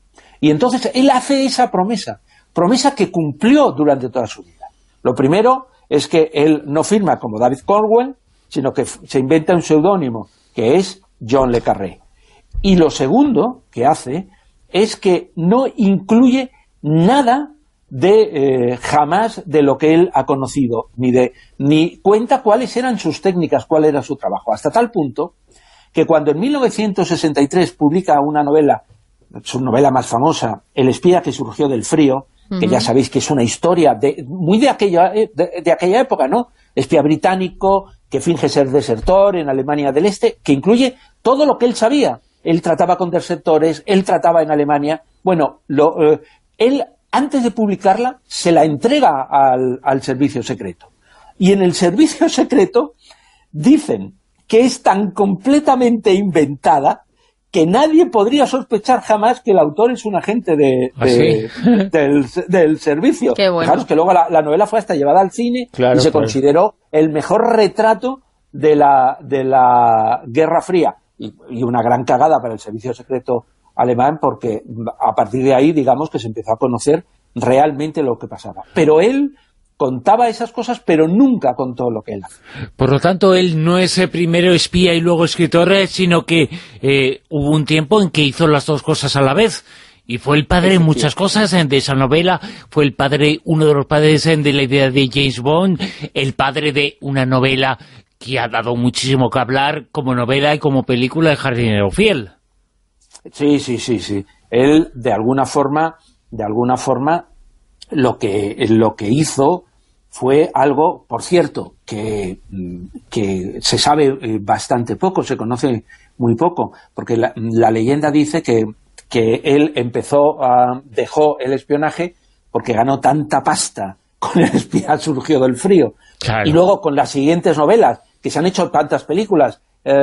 Y entonces él hace esa promesa, promesa que cumplió durante toda su vida. Lo primero es que él no firma como David Cornwell, sino que se inventa un seudónimo, que es John le Carré. Y lo segundo que hace es que no incluye nada de eh, jamás de lo que él ha conocido, ni de ni cuenta cuáles eran sus técnicas, cuál era su trabajo, hasta tal punto que cuando en mil novecientos sesenta y tres publica una novela, su novela más famosa, El espía que surgió del frío, uh-huh. que ya sabéis que es una historia de, muy de aquella, de, de aquella época, ¿no? Espía británico que finge ser desertor en Alemania del Este, que incluye todo lo que él sabía. Él trataba con desertores, él trataba en Alemania. Bueno, lo, eh, él, antes de publicarla, se la entrega al, al servicio secreto. Y en el servicio secreto dicen que es tan completamente inventada que nadie podría sospechar jamás que el autor es un agente de, ¿Ah, de, sí? del, del servicio. Qué bueno. Fijaros que luego la, la novela fue hasta llevada al cine, claro, y se claro. consideró el mejor retrato de la, de la Guerra Fría. Y, y una gran cagada para el servicio secreto alemán, porque a partir de ahí, digamos, que se empezó a conocer realmente lo que pasaba. Pero él contaba esas cosas, pero nunca contó lo que él hace. Por lo tanto, él no es el primero espía y luego escritor, sino que eh, hubo un tiempo en que hizo las dos cosas a la vez. Y fue el padre de muchas cosas de esa novela, fue el padre, uno de los padres de la idea de James Bond, el padre de una novela que ha dado muchísimo que hablar como novela y como película, El jardinero fiel. Sí, sí, sí, sí. Él, de alguna forma, de alguna forma, lo que, lo que hizo fue algo, por cierto, que, que se sabe bastante poco, se conoce muy poco, porque la, la leyenda dice que, que él empezó, a, dejó el espionaje porque ganó tanta pasta con El espía surgió del frío. Claro. Y luego con las siguientes novelas, que se han hecho tantas películas, eh,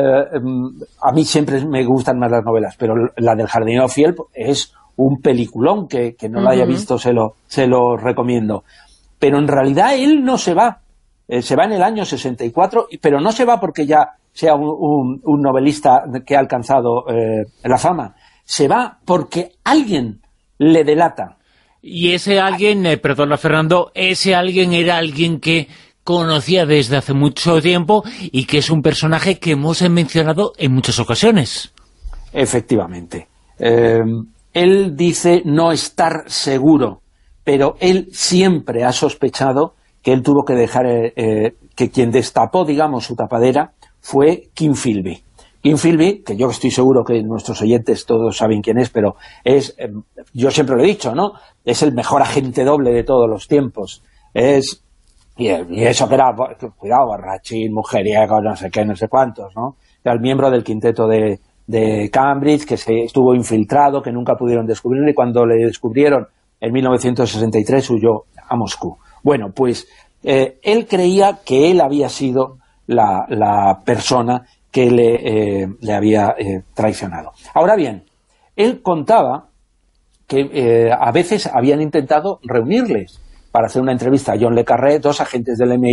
a mí siempre me gustan más las novelas, pero la del jardinero fiel es un peliculón, que, que no lo haya visto se lo, se lo recomiendo. Pero en realidad él no se va, eh, se va en el año sesenta y cuatro, pero no se va porque ya sea un, un, un novelista que ha alcanzado eh, la fama, se va porque alguien le delata. Y ese alguien, eh, perdona Fernando, ese alguien era alguien que conocía desde hace mucho tiempo y que es un personaje que hemos mencionado en muchas ocasiones. Efectivamente. Eh, él dice no estar seguro, pero él siempre ha sospechado que él tuvo que dejar, eh, eh, que quien destapó, digamos, su tapadera fue Kim Philby. Kim Philby, que yo estoy seguro que nuestros oyentes todos saben quién es, pero es, eh, yo siempre lo he dicho, ¿no? Es el mejor agente doble de todos los tiempos. Es, y, y eso que era, cuidado, borrachín, mujeriego, no sé qué, no sé cuántos, ¿no? Era el miembro del quinteto de, de Cambridge, que se estuvo infiltrado, que nunca pudieron descubrirlo, y cuando le descubrieron en mil novecientos sesenta y tres huyó a Moscú. Bueno, pues eh, él creía que él había sido la, la persona que le, eh, le había eh, traicionado. Ahora bien, él contaba que eh, a veces habían intentado reunirles para hacer una entrevista a John le Carré, dos agentes del M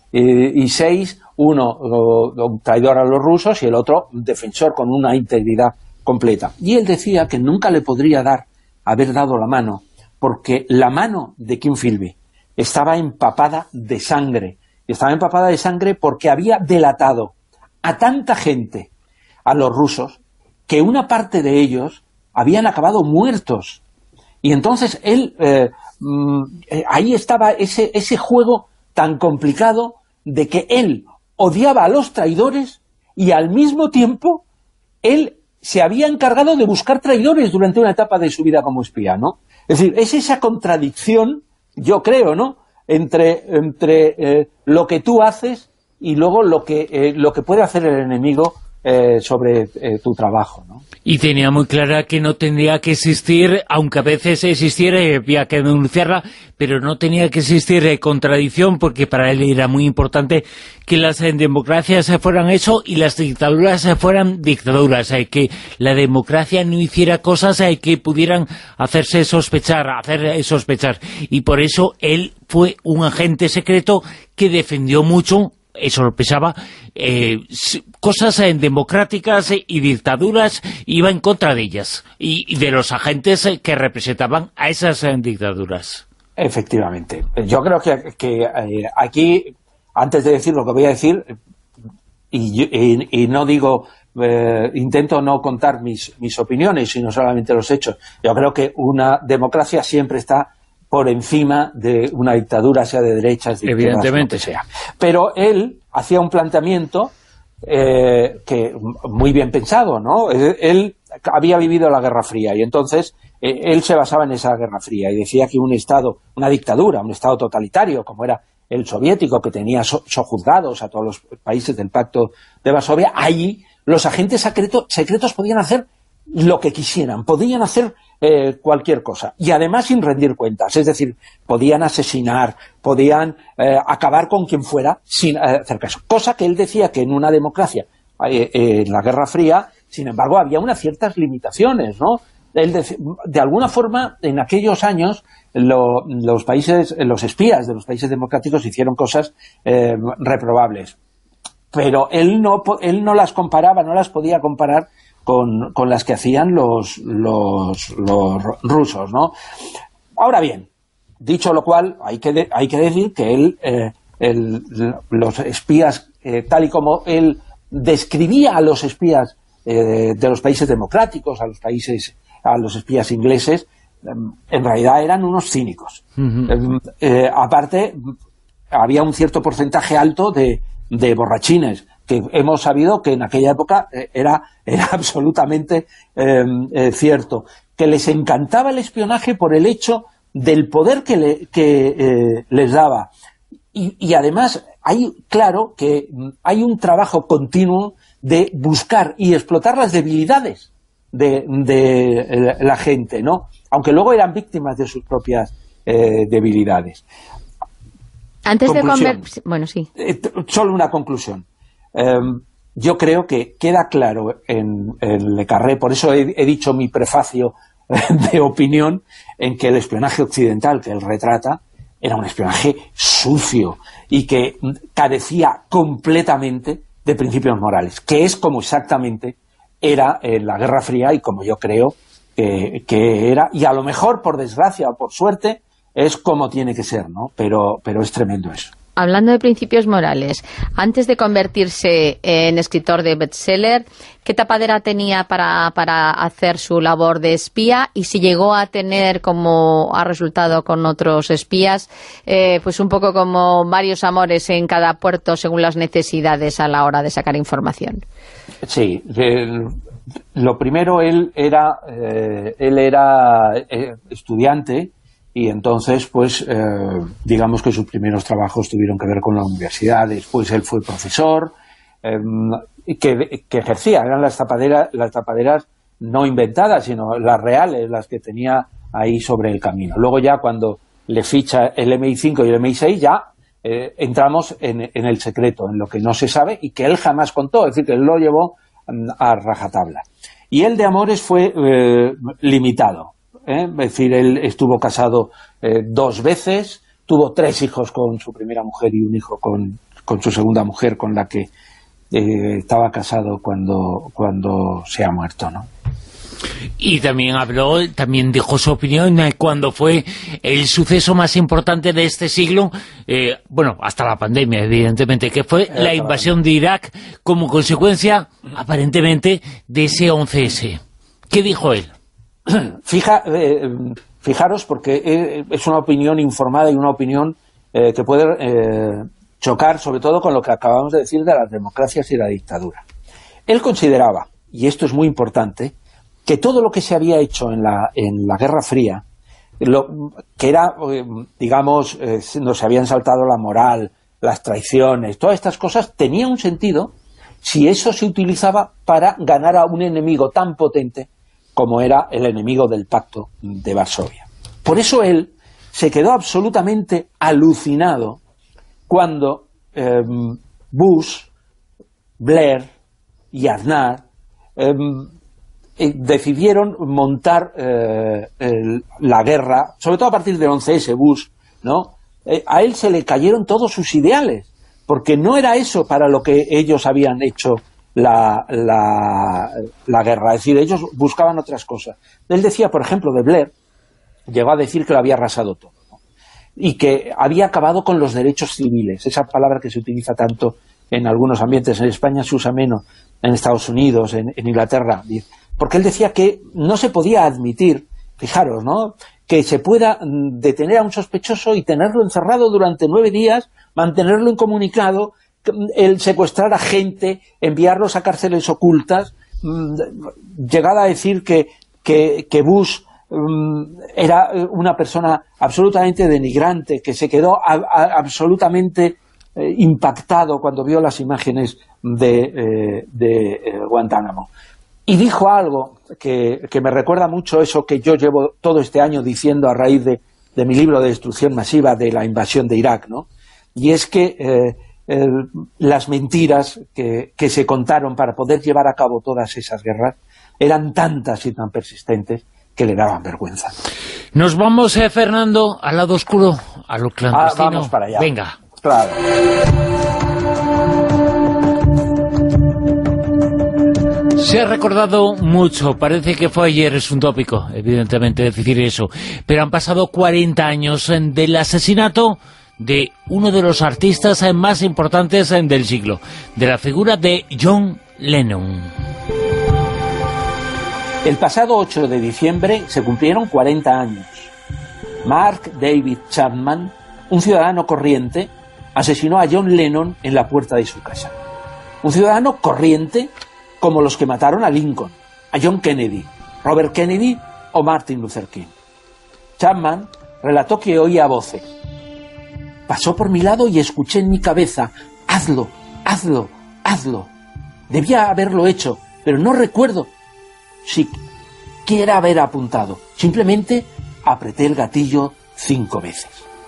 I seis, uno un traidor a los rusos y el otro un defensor con una integridad completa. Y él decía que nunca le podría dar, haber dado la mano, porque la mano de Kim Philby estaba empapada de sangre. Estaba empapada de sangre porque había delatado a tanta gente, a los rusos, que una parte de ellos habían acabado muertos. Y entonces él, eh, eh, ahí estaba ese, ese juego tan complicado de que él odiaba a los traidores y al mismo tiempo él se había encargado de buscar traidores durante una etapa de su vida como espía, ¿no? Es decir, es esa contradicción, yo creo, ¿no?, entre, entre eh, lo que tú haces y luego lo que, eh, lo que puede hacer el enemigo eh, sobre eh, tu trabajo, ¿no? Y tenía muy clara que no tendría que existir, aunque a veces existiera, había que denunciarla, pero no tenía que existir eh, contradicción, porque para él era muy importante que las eh, democracias eh, fueran eso y las dictaduras eh, fueran dictaduras, eh, que la democracia no hiciera cosas eh, que pudieran hacerse sospechar, hacer eh, sospechar. Y por eso él fue un agente secreto que defendió mucho, eso lo pesaba, eh, cosas eh, democráticas eh, y dictaduras, iba en contra de ellas y, y de los agentes eh, que representaban a esas eh, dictaduras. Efectivamente. Yo creo que, que eh, aquí, antes de decir lo que voy a decir, y, y, y no digo, eh, intento no contar mis, mis opiniones, sino solamente los hechos. Yo creo que una democracia siempre está por encima de una dictadura, sea de derechas, de evidentemente, lo que sea. Pero él hacía un planteamiento eh, que muy bien pensado, ¿no? Él, él había vivido la Guerra Fría y entonces eh, él se basaba en esa Guerra Fría y decía que un Estado, una dictadura, un Estado totalitario, como era el soviético, que tenía so, sojuzgados a todos los países del Pacto de Varsovia, allí los agentes secreto, secretos podían hacer lo que quisieran, podían hacer eh, cualquier cosa, y además sin rendir cuentas, es decir, podían asesinar, podían eh, acabar con quien fuera sin eh, hacer caso, cosa que él decía que en una democracia, eh, eh, en la Guerra Fría, sin embargo, había unas ciertas limitaciones, ¿no? Él de, de alguna forma, en aquellos años, lo, los países, los espías de los países democráticos hicieron cosas eh, reprobables, pero él no, él no las comparaba, no las podía comparar Con, con las que hacían los, los, los rusos, ¿no? Ahora bien, dicho lo cual, hay que, de, hay que decir que él, eh, el, los espías, eh, tal y como él describía a los espías eh, de los países democráticos, a los países, a los espías ingleses, eh, en realidad eran unos cínicos. Uh-huh. eh, eh, aparte, había un cierto porcentaje alto de, de borrachines, que hemos sabido que en aquella época era, era absolutamente eh, eh, cierto, que les encantaba el espionaje por el hecho del poder que, le, que eh, les daba. Y, y además, hay claro que hay un trabajo continuo de buscar y explotar las debilidades de, de la gente, ¿no? Aunque luego eran víctimas de sus propias eh, debilidades. Antes conclusión. de conver... Bueno, sí. Eh, solo una conclusión. Um, yo creo que queda claro en, en Le Carré, por eso he, he dicho mi prefacio de opinión, en que el espionaje occidental que él retrata era un espionaje sucio y que carecía completamente de principios morales, que es como exactamente era en la Guerra Fría y como yo creo que, que era, y a lo mejor por desgracia o por suerte es como tiene que ser, ¿no? Pero, pero es tremendo eso. Hablando de principios morales, antes de convertirse en escritor de bestseller, ¿qué tapadera tenía para, para hacer su labor de espía? Y si llegó a tener, como ha resultado con otros espías, eh, pues un poco como varios amores en cada puerto según las necesidades a la hora de sacar información. Sí, el, lo primero, él era, eh, él era eh, estudiante. Y entonces, pues, eh, digamos que sus primeros trabajos tuvieron que ver con la universidad. Después él fue profesor, eh, que, que ejercía, eran las tapaderas, las tapaderas no inventadas, sino las reales, las que tenía ahí sobre el camino. Luego ya cuando le ficha el eme i cinco y el eme i seis, ya eh, entramos en, en el secreto, en lo que no se sabe y que él jamás contó, es decir, que él lo llevó a rajatabla. Y el de amores fue eh, limitado. ¿Eh? Es decir, él estuvo casado eh, dos veces, tuvo tres hijos con su primera mujer y un hijo con, con su segunda mujer, con la que eh, estaba casado cuando, cuando se ha muerto, ¿no? Y también habló, también dijo su opinión cuando fue el suceso más importante de este siglo, eh, bueno, hasta la pandemia, evidentemente, que fue la invasión de Irak como consecuencia, aparentemente, de ese once ese. ¿Qué dijo él? Fija, eh, fijaros, porque es una opinión informada y una opinión eh, que puede eh, chocar sobre todo con lo que acabamos de decir de las democracias y la dictadura. Él consideraba, y esto es muy importante, que todo lo que se había hecho en la, en la Guerra Fría, lo, que era, eh, digamos, eh, nos habían saltado la moral, las traiciones, todas estas cosas, tenía un sentido si eso se utilizaba para ganar a un enemigo tan potente como era el enemigo del Pacto de Varsovia. Por eso él se quedó absolutamente alucinado cuando eh, Bush, Blair y Aznar eh, eh, decidieron montar eh, el, la guerra, sobre todo a partir del once ese, Bush, ¿no? Eh, a él se le cayeron todos sus ideales, porque no era eso para lo que ellos habían hecho la, la, la guerra, es decir, ellos buscaban otras cosas. Él decía, por ejemplo, de Blair, llegó a decir que lo había arrasado todo, ¿no? Y que había acabado con los derechos civiles, esa palabra que se utiliza tanto en algunos ambientes, en España se usa menos, en Estados Unidos, en, en Inglaterra, porque él decía que no se podía admitir, fijaros, ¿no?, que se pueda detener a un sospechoso y tenerlo encerrado durante nueve días, mantenerlo incomunicado, el secuestrar a gente, enviarlos a cárceles ocultas, llegar a decir que, que, que Bush um, era una persona absolutamente denigrante, que se quedó a, a, absolutamente eh, impactado cuando vio las imágenes de, eh, de eh, Guantánamo. Y dijo algo que, que me recuerda mucho eso que yo llevo todo este año diciendo a raíz de, de mi libro de destrucción masiva de la invasión de Irak, ¿no? Y es que eh, eh, las mentiras que, que se contaron para poder llevar a cabo todas esas guerras eran tantas y tan persistentes que le daban vergüenza. Nos vamos, eh, Fernando, al lado oscuro, a lo clandestino. Ah, vamos para allá. Venga. Claro. Se ha recordado mucho, parece que fue ayer, es un tópico, evidentemente, decir eso, pero han pasado cuarenta años del asesinato de uno de los artistas más importantes del siglo, de la figura de John Lennon. El pasado ocho de diciembre se cumplieron cuarenta años. Mark David Chapman, un ciudadano corriente, asesinó a John Lennon en la puerta de su casa. Un ciudadano corriente como los que mataron a Lincoln, a John Kennedy, Robert Kennedy o Martin Luther King. Chapman relató que oía voces. Pasó por mi lado y escuché en mi cabeza, hazlo, hazlo, hazlo. Debía haberlo hecho, pero no recuerdo si quiera haber apuntado. Simplemente apreté el gatillo cinco veces.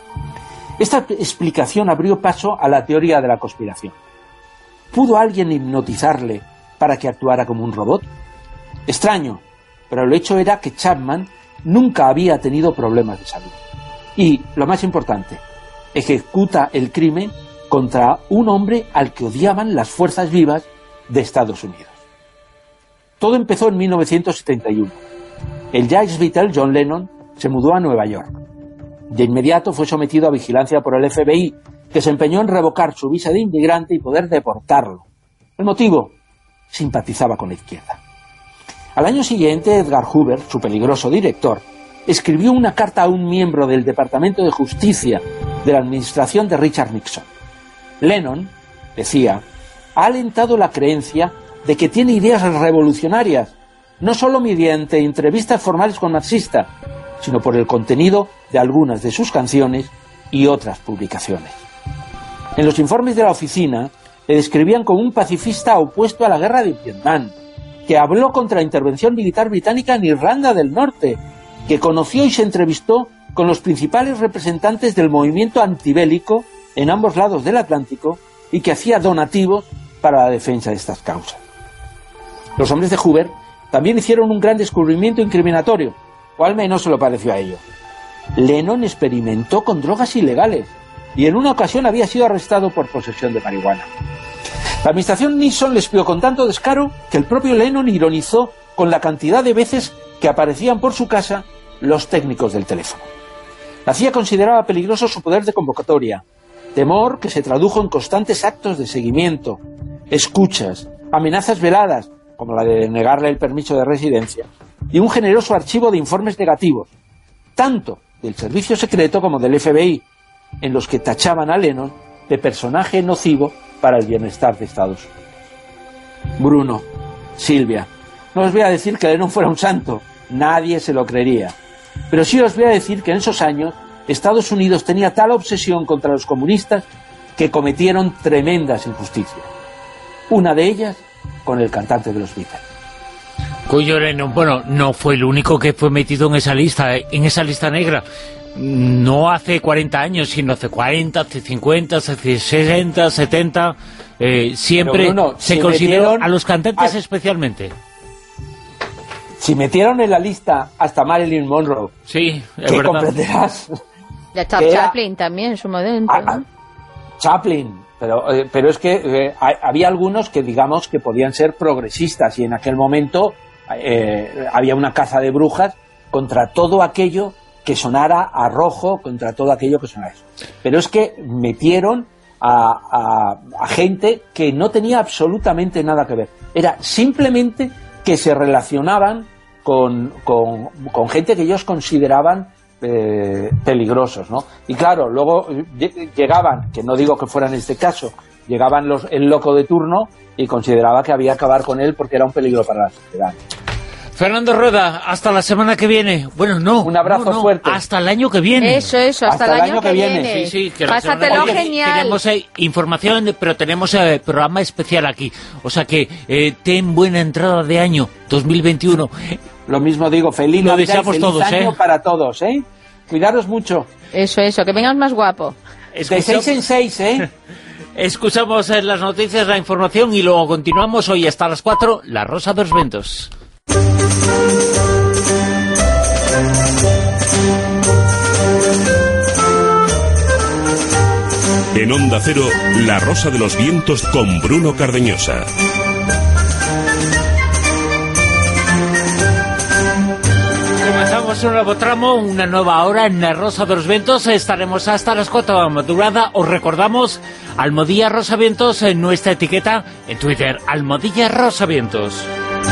Esta explicación abrió paso a la teoría de la conspiración. ¿Pudo alguien hipnotizarle para que actuara como un robot? Extraño, pero el hecho era que Chapman nunca había tenido problemas de salud. Y, lo más importante, ejecuta el crimen contra un hombre al que odiaban las fuerzas vivas de Estados Unidos. Todo empezó en mil novecientos setenta y uno. El ya ex Beatle John Lennon se mudó a Nueva York. De inmediato fue sometido a vigilancia por el F B I, que se empeñó en revocar su visa de inmigrante y poder deportarlo. El motivo: simpatizaba con la izquierda. Al año siguiente, Edgar Hoover, su peligroso director, escribió una carta a un miembro del Departamento de Justicia de la administración de Richard Nixon. Lennon, decía, ha alentado la creencia de que tiene ideas revolucionarias, no solo mediante entrevistas formales con marxistas, sino por el contenido de algunas de sus canciones y otras publicaciones. En los informes de la oficina le describían como un pacifista opuesto a la guerra de Vietnam, que habló contra la intervención militar británica en Irlanda del Norte, que conoció y se entrevistó con los principales representantes del movimiento antibélico en ambos lados del Atlántico y que hacía donativos para la defensa de estas causas. Los hombres de Hoover también hicieron un gran descubrimiento incriminatorio, o al menos se lo pareció a ellos. Lennon experimentó con drogas ilegales y en una ocasión había sido arrestado por posesión de marihuana. La administración Nixon le espió con tanto descaro que el propio Lennon ironizó con la cantidad de veces que aparecían por su casa los técnicos del teléfono. La C I A consideraba peligroso su poder de convocatoria, temor que se tradujo en constantes actos de seguimiento, escuchas, amenazas veladas, como la de negarle el permiso de residencia, y un generoso archivo de informes negativos, tanto del servicio secreto como del F B I, en los que tachaban a Lennon de personaje nocivo para el bienestar de Estados Unidos. Bruno, Silvia, no os voy a decir que Lennon fuera un santo, nadie se lo creería, pero sí os voy a decir que en esos años Estados Unidos tenía tal obsesión contra los comunistas que cometieron tremendas injusticias. una de ellas con el cantante de los Beatles. Cuyo Lennon, bueno, no fue el único que fue metido en esa lista, en esa lista negra. No hace cuarenta años, sino hace cuarenta, hace cincuenta, hace sesenta, setenta. Eh, siempre Bruno, se si consideró a los cantantes a... especialmente. Si metieron en la lista hasta Marilyn Monroe, sí, es que verdad. comprenderás. Y a Charles Chaplin también en su momento, a, ¿no? a Chaplin, pero, eh, pero es que eh, había algunos que digamos que podían ser progresistas y en aquel momento eh, había una caza de brujas contra todo aquello que sonara a rojo, contra todo aquello que sonara eso. Pero es que metieron a, a, a gente que no tenía absolutamente nada que ver. Era simplemente que se relacionaban con, con, con gente que ellos consideraban eh, peligrosos, ¿no? Y claro, luego llegaban, que no digo que fuera en este caso, llegaban los, el loco de turno y consideraba que había que acabar con él porque era un peligro para la sociedad. Fernando Rueda, hasta la semana que viene. Bueno, no. Un abrazo no, no, fuerte. Hasta el año que viene. Eso, eso, hasta, hasta el, año el año que, que viene. viene. Sí, sí, que pásatelo que genial. Tenemos eh, información, pero tenemos eh, programa especial aquí. O sea que eh, ten buena entrada de año dos mil veintiuno. Lo mismo digo, feliz Lo Navidad deseamos y feliz todos, año ¿eh? para todos, ¿eh? Cuidaros mucho. Eso, eso, que vengas más guapo. De seis en seis, ¿eh? Escuchamos eh, las noticias, la información y luego continuamos hoy hasta las cuatro, La Rosa de los Vientos. En Onda Cero, La Rosa de los Vientos con Bruno Cardeñosa. Comenzamos un nuevo tramo, una nueva hora en La Rosa de los Vientos. Estaremos hasta las cuatro de la madrugada. Os recordamos, Almohadilla Rosa Vientos en nuestra etiqueta en Twitter, Almohadilla Rosa Vientos.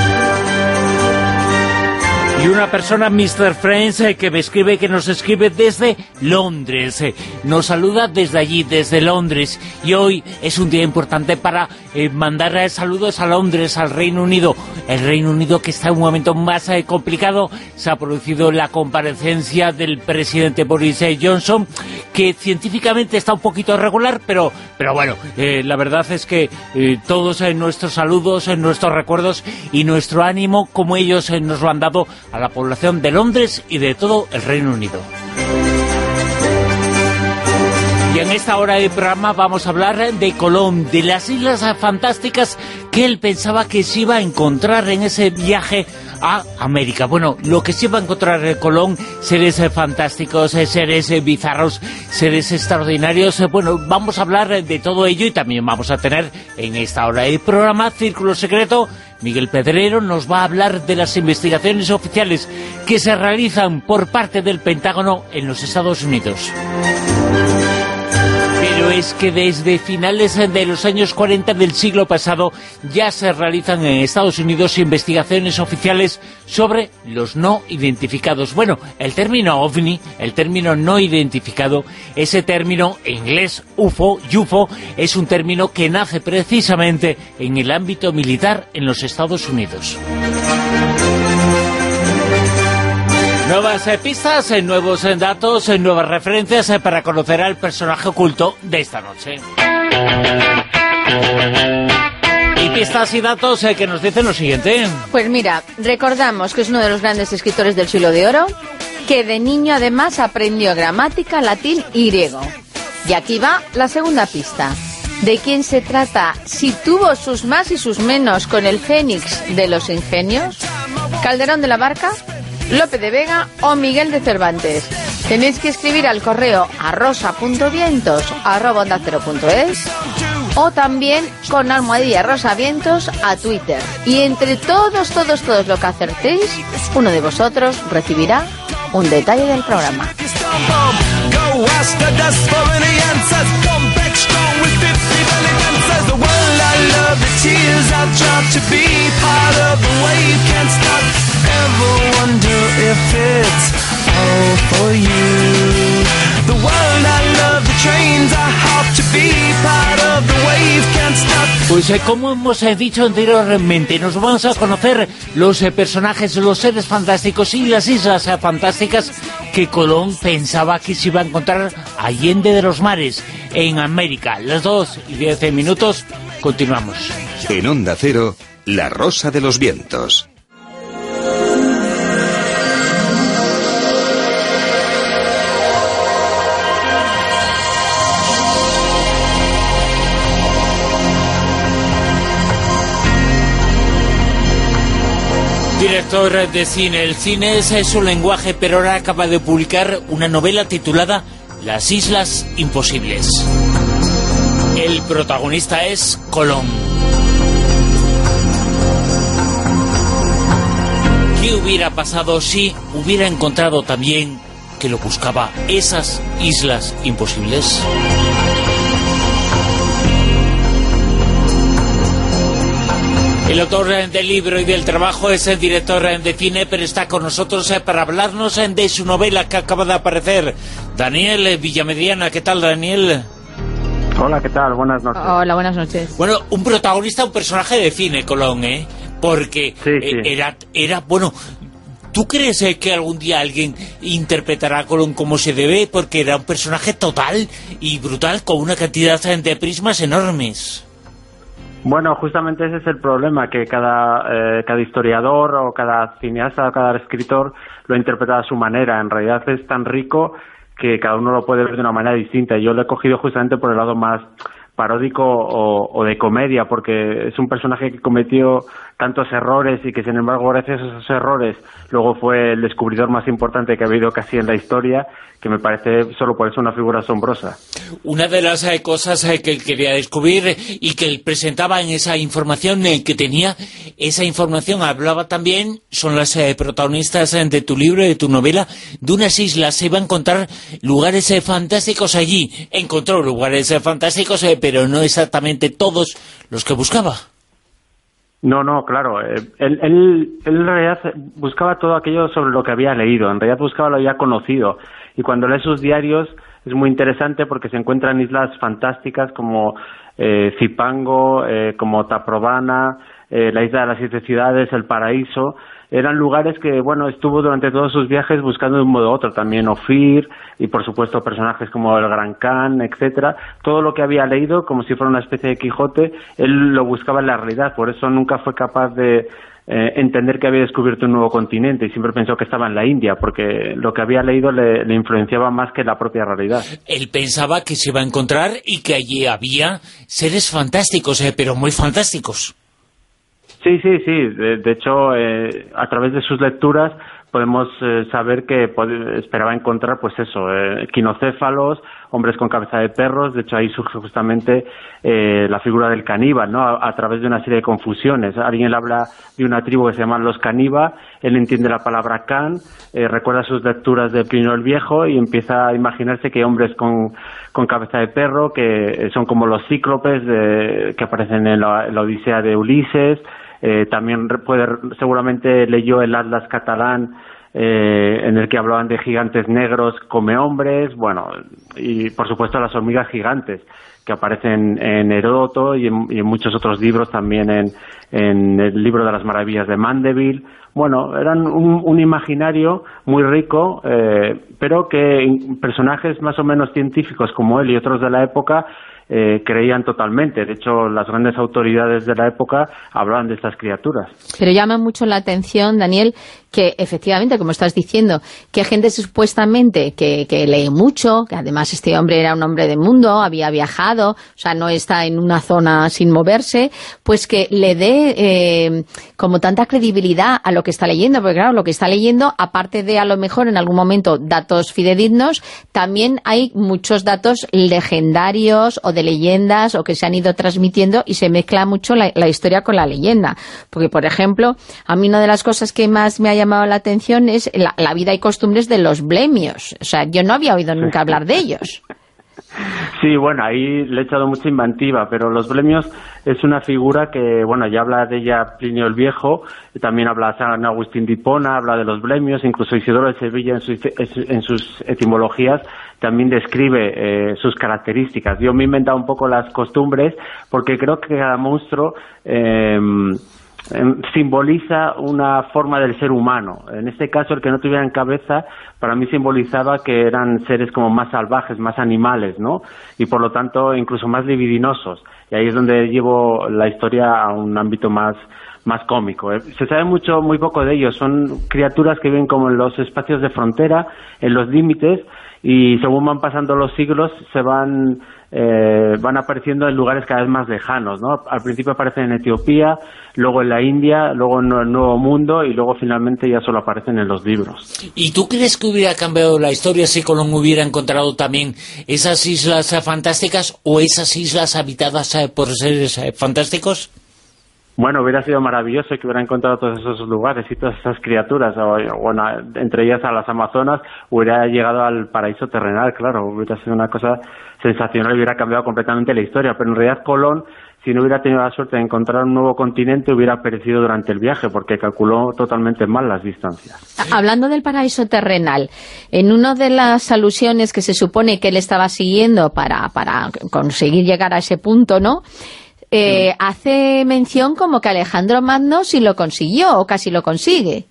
Y una persona, mister Friends, eh, que me escribe, que nos escribe desde Londres. Eh, nos saluda desde allí, desde Londres. Y hoy es un día importante para eh, mandar eh, saludos a Londres, al Reino Unido. El Reino Unido que está en un momento más eh, complicado. Se ha producido la comparecencia del presidente Boris eh, Johnson, que científicamente está un poquito irregular, pero, pero bueno, eh, la verdad es que eh, todos eh, nuestros saludos, eh, nuestros recuerdos y nuestro ánimo, como ellos eh, nos lo han dado a la población de Londres y de todo el Reino Unido. Y en esta hora de programa vamos a hablar de Colón, de las islas fantásticas que él pensaba que se iba a encontrar en ese viaje a América. Bueno, lo que se iba a encontrar en Colón, seres fantásticos, seres bizarros, seres extraordinarios. Bueno, vamos a hablar de todo ello y también vamos a tener en esta hora de programa Círculo Secreto. Miguel Pedrero nos va a hablar de las investigaciones oficiales que se realizan por parte del Pentágono en los Estados Unidos. Pero es que desde finales de los años cuarenta del siglo pasado ya se realizan en Estados Unidos investigaciones oficiales sobre los no identificados. Bueno, el término ovni, el término no identificado, ese término en inglés U F O, U F O, es un término que nace precisamente en el ámbito militar en los Estados Unidos. Nuevas eh, pistas, eh, nuevos eh, datos, eh, nuevas referencias eh, para conocer al personaje oculto de esta noche. Y pistas y datos eh, que nos dicen lo siguiente. Pues mira, recordamos que es uno de los grandes escritores del siglo de oro, que de niño además aprendió gramática, latín y griego. Y aquí va la segunda pista. ¿De quién se trata? Si tuvo sus más y sus menos con el Fénix de los Ingenios, Calderón de la Barca, Lope de Vega o Miguel de Cervantes. Tenéis que escribir al correo a rosa punto vientos arroba onda cero punto es o también con almohadilla rosavientos a Twitter. Y entre todos, todos, todos lo que acertéis, uno de vosotros recibirá un detalle del programa. Pues eh, como hemos eh, dicho anteriormente, nos vamos a conocer los eh, personajes, los seres fantásticos y las islas eh, fantásticas que Colón pensaba que se iba a encontrar allende de los mares, en América. Las dos y diez minutos, continuamos. En Onda Cero, La Rosa de los Vientos. Director de cine. El cine es su lenguaje, pero ahora acaba de publicar una novela titulada Las Islas Imposibles. El protagonista es Colón. ¿Qué hubiera pasado si hubiera encontrado también que lo buscaba esas islas imposibles? El autor del libro y del trabajo es el director de cine, pero está con nosotros para hablarnos de su novela que acaba de aparecer. Daniel Villamediana. ¿Qué tal, Daniel? Hola, ¿qué tal? Buenas noches. Hola, buenas noches. Bueno, un protagonista, un personaje de cine, Colón, ¿eh? Porque sí, sí. Eh, era, era, bueno, ¿tú crees eh, que algún día alguien interpretará a Colón como se debe? Porque era un personaje total y brutal, con una cantidad de prismas enormes. Bueno, justamente ese es el problema, que cada, eh, cada historiador o cada cineasta o cada escritor lo interpreta a su manera. En realidad es tan rico que cada uno lo puede ver de una manera distinta. Yo lo he cogido justamente por el lado más paródico o, o de comedia, porque es un personaje que cometió tantos errores y que sin embargo gracias a esos errores luego fue el descubridor más importante que ha habido casi en la historia, que me parece solo por eso una figura asombrosa. Una de las eh, cosas eh, que él quería descubrir y que él presentaba en esa información eh, que tenía, esa información hablaba también, son las eh, protagonistas eh, de tu libro, de tu novela, de unas islas. Se iba a encontrar lugares eh, fantásticos allí. Encontró lugares eh, fantásticos, eh, pero no exactamente todos los que buscaba. No, no, claro. Eh, él, él, él en realidad buscaba todo aquello sobre lo que había leído. En realidad buscaba lo ya conocido. Y cuando lee sus diarios es muy interesante porque se encuentran islas fantásticas como eh, Zipango, eh, como Taprobana, eh, la isla de las siete ciudades, el paraíso. Eran lugares que, bueno, estuvo durante todos sus viajes buscando de un modo u otro. También Ofir y, por supuesto, personajes como el Gran Khan, etcétera. Todo lo que había leído, como si fuera una especie de Quijote, él lo buscaba en la realidad. Por eso nunca fue capaz de eh, entender que había descubierto un nuevo continente y siempre pensó que estaba en la India, porque lo que había leído le, le influenciaba más que la propia realidad. Él pensaba que se iba a encontrar y que allí había seres fantásticos, eh, pero muy fantásticos. Sí, sí, sí. De, de hecho, eh, a través de sus lecturas podemos eh, saber que pod- esperaba encontrar, pues eso, eh, quinocéfalos, hombres con cabeza de perros. De hecho, ahí surge justamente eh, la figura del caníbal, ¿no? A, a través de una serie de confusiones. Alguien le habla de una tribu que se llaman los caníbal, él entiende la palabra can, eh, recuerda sus lecturas de Plinio el Viejo y empieza a imaginarse que hay hombres con, con cabeza de perro, que son como los cíclopes de, que aparecen en la, en la Odisea de Ulises. Eh, también puede, seguramente leyó el Atlas catalán, eh, en el que hablaban de gigantes negros come hombres, bueno, y por supuesto las hormigas gigantes, que aparecen en Heródoto y en, y en muchos otros libros, también en, en el libro de las maravillas de Mandeville. Bueno, eran un, un imaginario muy rico, eh, pero que personajes más o menos científicos como él y otros de la época Eh, creían totalmente. De hecho, las grandes autoridades de la época hablaban de estas criaturas. Pero llama mucho la atención, Daniel, que efectivamente, como estás diciendo, que gente supuestamente que, que lee mucho, que además este hombre era un hombre de mundo, había viajado, o sea, no está en una zona sin moverse, pues que le dé eh, como tanta credibilidad a lo que está leyendo, porque claro, lo que está leyendo, aparte de a lo mejor en algún momento datos fidedignos, también hay muchos datos legendarios o de leyendas o que se han ido transmitiendo y se mezcla mucho la, la historia con la leyenda. Porque, por ejemplo, a mí una de las cosas que más me ha llamado la atención es la, la vida y costumbres de los blemios. O sea, yo no había oído nunca hablar de ellos. Sí, bueno, ahí le he echado mucha inventiva, pero los blemios es una figura que, bueno, ya habla de ella Plinio el Viejo, también habla San Agustín de Hipona, habla de los blemios, incluso Isidoro de Sevilla en sus, en sus etimologías también describe eh, sus características. Yo me he inventado un poco las costumbres porque creo que cada monstruo eh, simboliza una forma del ser humano. En este caso, el que no tuvieran cabeza, para mí simbolizaba que eran seres como más salvajes, más animales, ¿no? Y por lo tanto, incluso más libidinosos. Y ahí es donde llevo la historia a un ámbito más más cómico. ¿eh? Se sabe mucho, muy poco de ellos. Son criaturas que viven como en los espacios de frontera, en los límites, y según van pasando los siglos, se van eh, van apareciendo en lugares cada vez más lejanos, ¿no? Al principio aparecen en Etiopía, luego en la India, luego en el Nuevo Mundo, y luego finalmente ya solo aparecen en los libros. ¿Y tú crees que hubiera cambiado la historia si Colón hubiera encontrado también esas islas eh, fantásticas o esas islas habitadas eh, por seres eh, fantásticos? Bueno, hubiera sido maravilloso que hubiera encontrado todos esos lugares y todas esas criaturas, o, bueno, entre ellas a las Amazonas, hubiera llegado al paraíso terrenal, claro, hubiera sido una cosa sensacional, hubiera cambiado completamente la historia, pero en realidad Colón, si no hubiera tenido la suerte de encontrar un nuevo continente, hubiera perecido durante el viaje, porque calculó totalmente mal las distancias. Hablando del paraíso terrenal, en una de las alusiones que se supone que él estaba siguiendo para, para conseguir llegar a ese punto, ¿no?, Eh, hace mención como que Alejandro Magno sí lo consiguió, o casi lo consigue.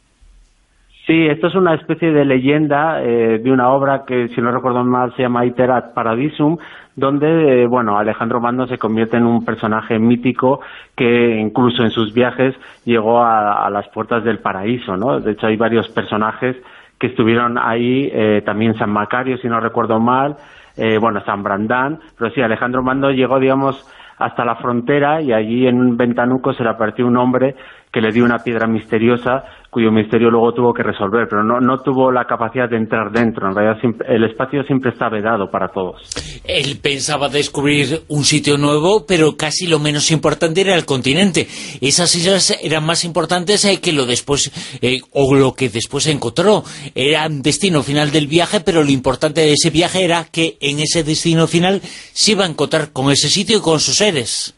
Sí, esto es una especie de leyenda eh, de una obra que, si no recuerdo mal, se llama Iterat Paradisum, donde, eh, bueno, Alejandro Magno se convierte en un personaje mítico que incluso en sus viajes llegó a, a las puertas del paraíso, ¿no? De hecho, hay varios personajes que estuvieron ahí, eh, también San Macario, si no recuerdo mal, eh, bueno, San Brandán, pero sí, Alejandro Magno llegó, digamos, hasta la frontera, y allí en un ventanuco se le apareció un hombre que le dio una piedra misteriosa, cuyo misterio luego tuvo que resolver, pero no, no tuvo la capacidad de entrar dentro. En realidad siempre, el espacio siempre está vedado para todos. Él pensaba descubrir un sitio nuevo, pero casi lo menos importante era el continente. Esas islas eran más importantes eh, que lo después, eh, o lo que después encontró. Era un destino final del viaje, pero lo importante de ese viaje era que en ese destino final se iba a encontrar con ese sitio y con sus seres.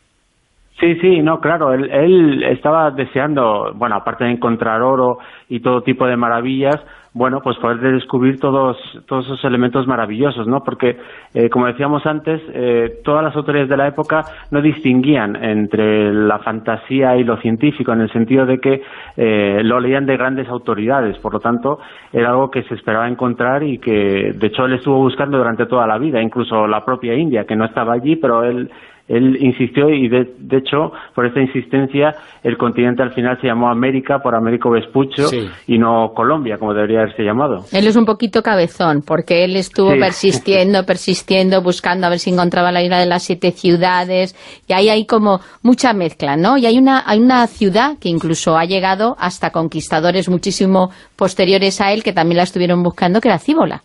Sí, sí, no, claro, él, él estaba deseando, bueno, aparte de encontrar oro y todo tipo de maravillas, bueno, pues poder descubrir todos todos esos elementos maravillosos, ¿no? Porque, eh, como decíamos antes, eh, todas las autoridades de la época no distinguían entre la fantasía y lo científico, en el sentido de que eh, lo leían de grandes autoridades, por lo tanto, era algo que se esperaba encontrar y que, de hecho, él estuvo buscando durante toda la vida, incluso la propia India, que no estaba allí, pero él... Él insistió y, de, de hecho, por esta insistencia, el continente al final se llamó América por Américo Vespuccio, sí, y no Colombia, como debería haberse llamado. Él es un poquito cabezón, porque él estuvo sí. persistiendo, persistiendo, buscando a ver si encontraba la isla de las siete ciudades, y ahí hay como mucha mezcla, ¿no? Y hay una, hay una ciudad que incluso ha llegado hasta conquistadores muchísimo posteriores a él, que también la estuvieron buscando, que era Cíbola.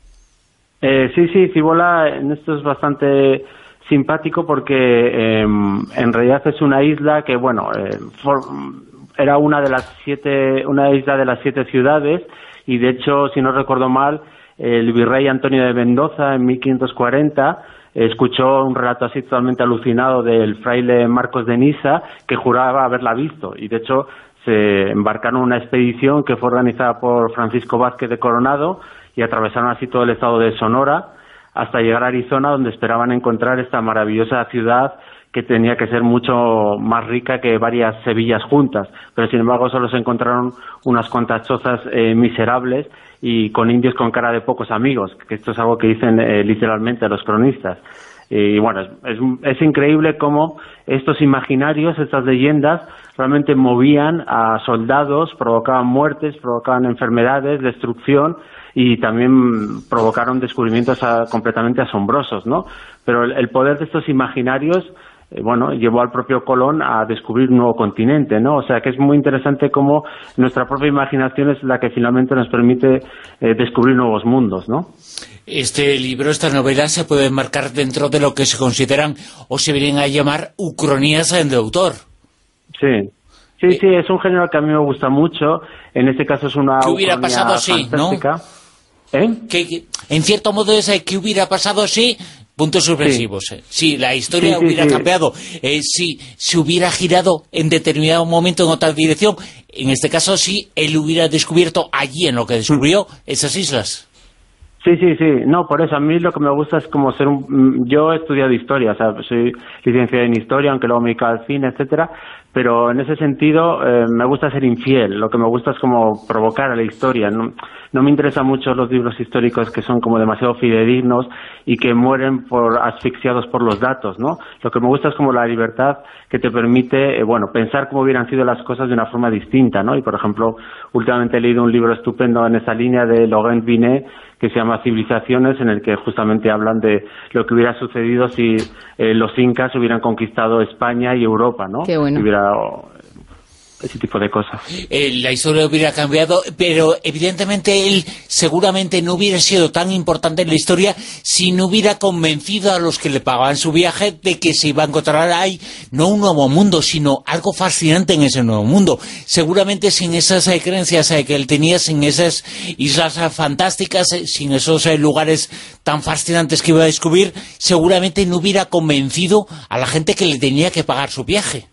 Eh, sí, sí, Cíbola, en esto es bastante... simpático porque eh, en realidad es una isla que, bueno, eh, for, era una de las siete, una isla de las siete ciudades, y de hecho, si no recuerdo mal, el virrey Antonio de Mendoza en mil quinientos cuarenta escuchó un relato así totalmente alucinado del fraile Marcos de Niza, que juraba haberla visto, y de hecho se embarcaron en una expedición que fue organizada por Francisco Vázquez de Coronado, y atravesaron así todo el estado de Sonora hasta llegar a Arizona, donde esperaban encontrar esta maravillosa ciudad que tenía que ser mucho más rica que varias Sevillas juntas, pero sin embargo solo se encontraron unas cuantas chozas eh, miserables y con indios con cara de pocos amigos, que esto es algo que dicen eh, literalmente los cronistas. Y bueno, es, es, es increíble cómo estos imaginarios, estas leyendas, realmente movían a soldados, provocaban muertes, provocaban enfermedades, destrucción, y también provocaron descubrimientos a, completamente asombrosos, ¿no? Pero el, el poder de estos imaginarios, eh, bueno, llevó al propio Colón a descubrir un nuevo continente, ¿no? O sea, que es muy interesante cómo nuestra propia imaginación es la que finalmente nos permite eh, descubrir nuevos mundos, ¿no? Este libro, esta novela, se puede enmarcar dentro de lo que se consideran, o se vienen a llamar, ucronías de autor. Sí. Sí, sí, es un género que a mí me gusta mucho. En este caso es una ¿Qué hubiera pasado si, fantástica. ¿No? ¿Eh? Que, que, en cierto modo es que hubiera pasado si, puntos suspensivos, sí, eh. si la historia sí, sí, hubiera sí. cambiado, eh, si se hubiera girado en determinado momento en otra dirección, en este caso si él hubiera descubierto allí en lo que descubrió esas islas. Sí, sí, sí, no, por eso a mí lo que me gusta es como ser un... Yo he estudiado historia, o sea, soy licenciado en historia, aunque luego me dedico al cine, etcétera, pero en ese sentido eh, me gusta ser infiel. Lo que me gusta es como provocar a la historia. No, no me interesan mucho los libros históricos que son como demasiado fidedignos y que mueren por asfixiados por los datos, ¿no? Lo que me gusta es como la libertad que te permite, eh, bueno, pensar cómo hubieran sido las cosas de una forma distinta, ¿no? Y, por ejemplo, últimamente he leído un libro estupendo en esa línea de Laurent Binet, que se llama Civilizaciones, en el que justamente hablan de lo que hubiera sucedido si eh, los incas hubieran conquistado España y Europa, ¿no? Qué bueno. Si hubiera ese tipo de cosas. Eh, la historia hubiera cambiado, pero evidentemente él seguramente no hubiera sido tan importante en la historia si no hubiera convencido a los que le pagaban su viaje de que se iba a encontrar ahí no un nuevo mundo, sino algo fascinante en ese nuevo mundo. Seguramente sin esas eh, creencias eh, que él tenía, sin esas islas eh, fantásticas, eh, sin esos eh, lugares tan fascinantes que iba a descubrir, seguramente no hubiera convencido a la gente que le tenía que pagar su viaje.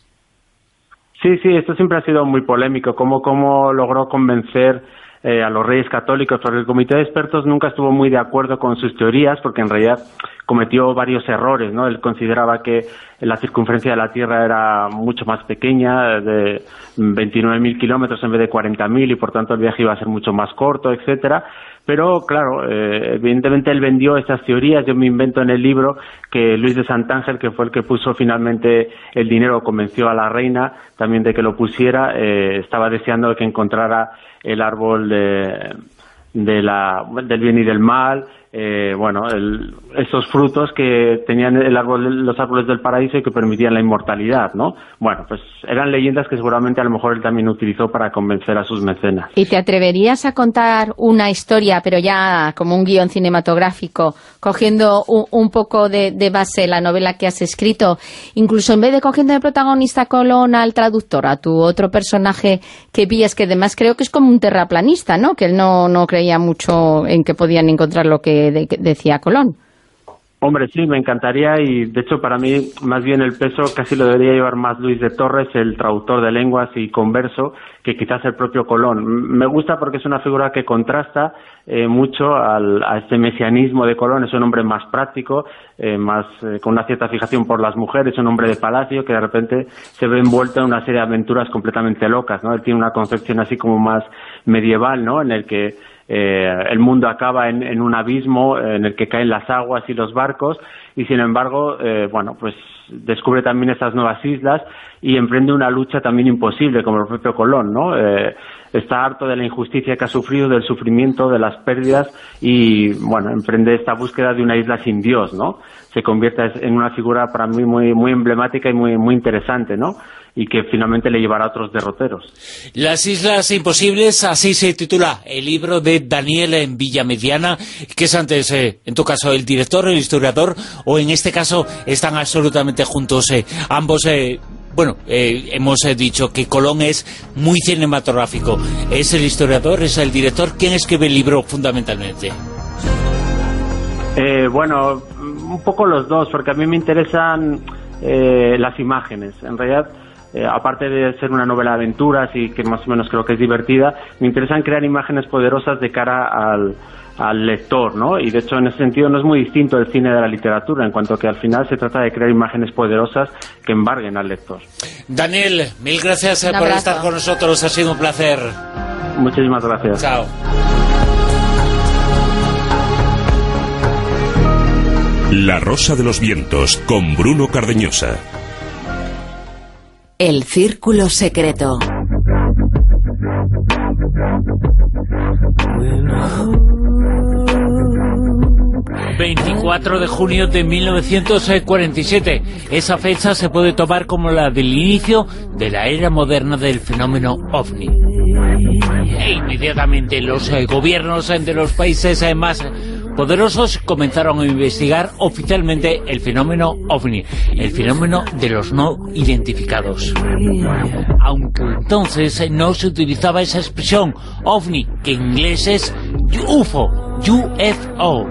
Sí, sí, esto siempre ha sido muy polémico, cómo, cómo logró convencer eh, a los reyes católicos, porque el comité de expertos nunca estuvo muy de acuerdo con sus teorías, porque en realidad cometió varios errores, ¿no? Él consideraba que la circunferencia de la Tierra era mucho más pequeña, de veintinueve mil kilómetros en vez de cuarenta mil, y por tanto el viaje iba a ser mucho más corto, etcétera. Pero, claro, eh, evidentemente él vendió esas teorías. Yo me invento en el libro que Luis de Santángel, que fue el que puso finalmente el dinero, convenció a la reina también de que lo pusiera, eh, estaba deseando que encontrara el árbol de, de la, del bien y del mal, eh, bueno, el, esos frutos que tenían el árbol, los árboles del paraíso y que permitían la inmortalidad, ¿no? Bueno, pues eran leyendas que seguramente a lo mejor él también utilizó para convencer a sus mecenas. ¿Y te atreverías a contar una historia, pero ya como un guión cinematográfico, cogiendo un, un poco de, de base la novela que has escrito, incluso en vez de cogiendo de protagonista Colón al traductor, a tu otro personaje que pillas, que además creo que es como un terraplanista, ¿no? Que él no, no creía mucho en que podían encontrar lo que De, que decía Colón. Hombre, sí, me encantaría, y de hecho para mí más bien el peso casi lo debería llevar más Luis de Torres, el traductor de lenguas y converso, que quizás el propio Colón. Me gusta porque es una figura que contrasta eh, mucho al, a este mesianismo de Colón. Es un hombre más práctico, eh, más eh, con una cierta fijación por las mujeres, un hombre de palacio que de repente se ve envuelto en una serie de aventuras completamente locas, ¿no? Él tiene una concepción así como más medieval, ¿no? En el que Eh, el mundo acaba en, en un abismo en el que caen las aguas y los barcos, y sin embargo, eh, bueno, pues descubre también estas nuevas islas y emprende una lucha también imposible, como el propio Colón, ¿no? Eh, está harto de la injusticia que ha sufrido, del sufrimiento, de las pérdidas, y, bueno, emprende esta búsqueda de una isla sin Dios, ¿no? Se convierte en una figura para mí muy, muy emblemática y muy, muy interesante, ¿no? Y que finalmente le llevará a otros derroteros. Las Islas Imposibles, así se titula el libro de Daniel en Villamediana, que es antes, eh, en tu caso, el director, el historiador, o en este caso están absolutamente juntos eh, ambos. Eh, bueno, eh, hemos eh, dicho que Colón es muy cinematográfico. ¿Es el historiador, es el director? ¿Quién escribe el libro fundamentalmente? Eh, bueno, un poco los dos, porque a mí me interesan eh, las imágenes. En realidad, Eh, aparte de ser una novela de aventuras y que más o menos creo que es divertida, me interesan crear imágenes poderosas de cara al, al lector, ¿no? Y de hecho en ese sentido no es muy distinto el cine de la literatura, en cuanto que al final se trata de crear imágenes poderosas que embarguen al lector. Daniel, mil gracias eh, por estar con nosotros, ha sido un placer. Muchísimas gracias. Chao. La Rosa de los Vientos, con Bruno Cardeñosa. El Círculo Secreto. veinticuatro de junio de mil novecientos cuarenta y siete. Esa fecha se puede tomar como la del inicio de la era moderna del fenómeno OVNI. E inmediatamente los eh, gobiernos eh, de los países eh, más poderosos comenzaron a investigar oficialmente el fenómeno OVNI, el fenómeno de los no identificados. Aunque entonces eh, no se utilizaba esa expresión OVNI, que en inglés es U F O, U F O.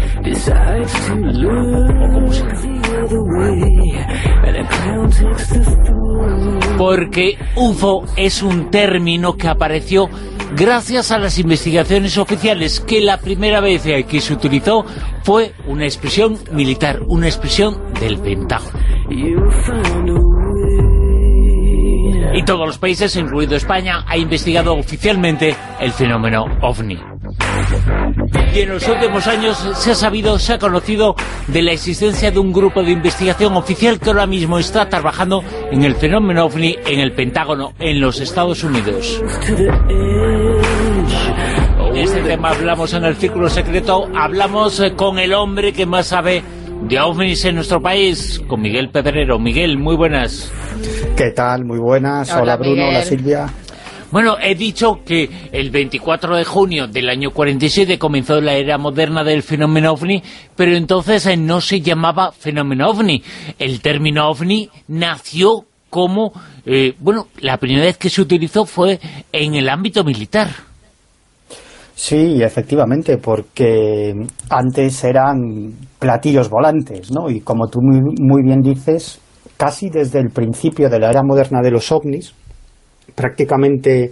Porque U F O es un término que apareció gracias a las investigaciones oficiales, que la primera vez que se utilizó fue una expresión militar, una expresión del Pentágono. Y todos los países, incluido España, ha investigado oficialmente el fenómeno OVNI. Y en los últimos años se ha sabido, se ha conocido de la existencia de un grupo de investigación oficial que ahora mismo está trabajando en el fenómeno OVNI en el Pentágono, en los Estados Unidos. De este tema hablamos en el Círculo Secreto, hablamos con el hombre que más sabe de OVNIs en nuestro país, con Miguel Pedrero. Miguel, muy buenas. ¿Qué tal? Muy buenas. Hola, hola Bruno, Miguel. Hola Silvia. Bueno, he dicho que el veinticuatro de junio del año cuarenta y siete comenzó la era moderna del fenómeno OVNI, pero entonces no se llamaba fenómeno OVNI. El término OVNI nació como, eh, bueno, la primera vez que se utilizó fue en el ámbito militar. Sí, efectivamente, porque antes eran platillos volantes, ¿no? Y como tú muy, muy bien dices, casi desde el principio de la era moderna de los ovnis, prácticamente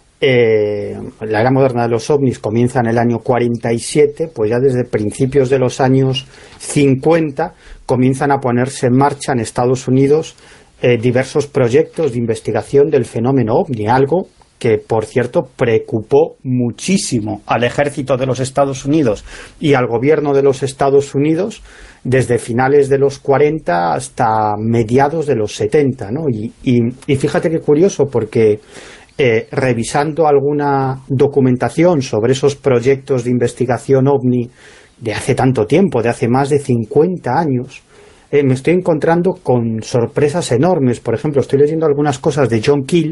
eh, la era moderna de los ovnis comienza en el año cuarenta y siete, pues ya desde principios de los años cincuenta comienzan a ponerse en marcha en Estados Unidos eh, diversos proyectos de investigación del fenómeno OVNI, algo que, por cierto, preocupó muchísimo al ejército de los Estados Unidos y al gobierno de los Estados Unidos desde finales de los cuarenta hasta mediados de los setenta, ¿no? Y, y, y fíjate qué curioso, porque eh, revisando alguna documentación sobre esos proyectos de investigación OVNI de hace tanto tiempo, de hace más de cincuenta años, eh, me estoy encontrando con sorpresas enormes. Por ejemplo, estoy leyendo algunas cosas de John Keel,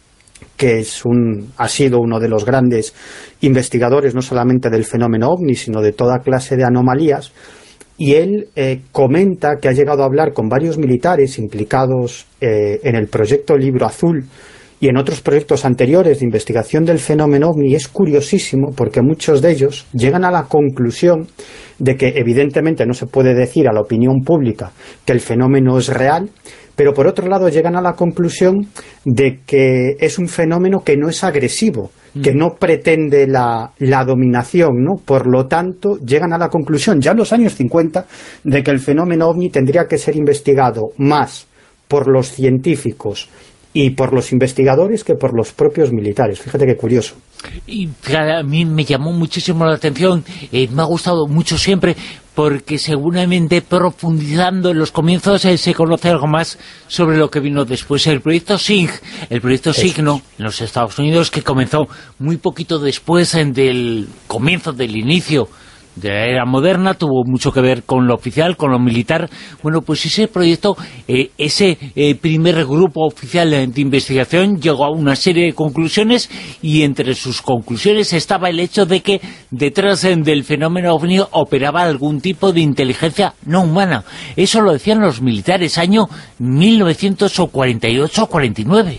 que es un, ha sido uno de los grandes investigadores no solamente del fenómeno OVNI, sino de toda clase de anomalías, y él eh, comenta que ha llegado a hablar con varios militares implicados eh, en el proyecto Libro Azul y en otros proyectos anteriores de investigación del fenómeno OVNI. Y es curiosísimo porque muchos de ellos llegan a la conclusión de que evidentemente no se puede decir a la opinión pública que el fenómeno es real, pero por otro lado llegan a la conclusión de que es un fenómeno que no es agresivo, mm. que no pretende la, la dominación, ¿no? Por lo tanto, llegan a la conclusión, ya en los años cincuenta, de que el fenómeno OVNI tendría que ser investigado más por los científicos y por los investigadores que por los propios militares. Fíjate qué curioso. Y a mí me llamó muchísimo la atención, eh, me ha gustado mucho siempre, porque seguramente profundizando en los comienzos eh, se conoce algo más sobre lo que vino después. El proyecto SIG, el proyecto Eso. Signo en los Estados Unidos, que comenzó muy poquito después eh, del comienzo, del inicio de la era moderna, tuvo mucho que ver con lo oficial, con lo militar. Bueno, pues ese proyecto, eh, ese eh, primer grupo oficial de investigación llegó a una serie de conclusiones, y entre sus conclusiones estaba el hecho de que detrás eh, del fenómeno OVNI operaba algún tipo de inteligencia no humana. Eso lo decían los militares, año mil novecientos cuarenta y ocho cuarenta y nueve.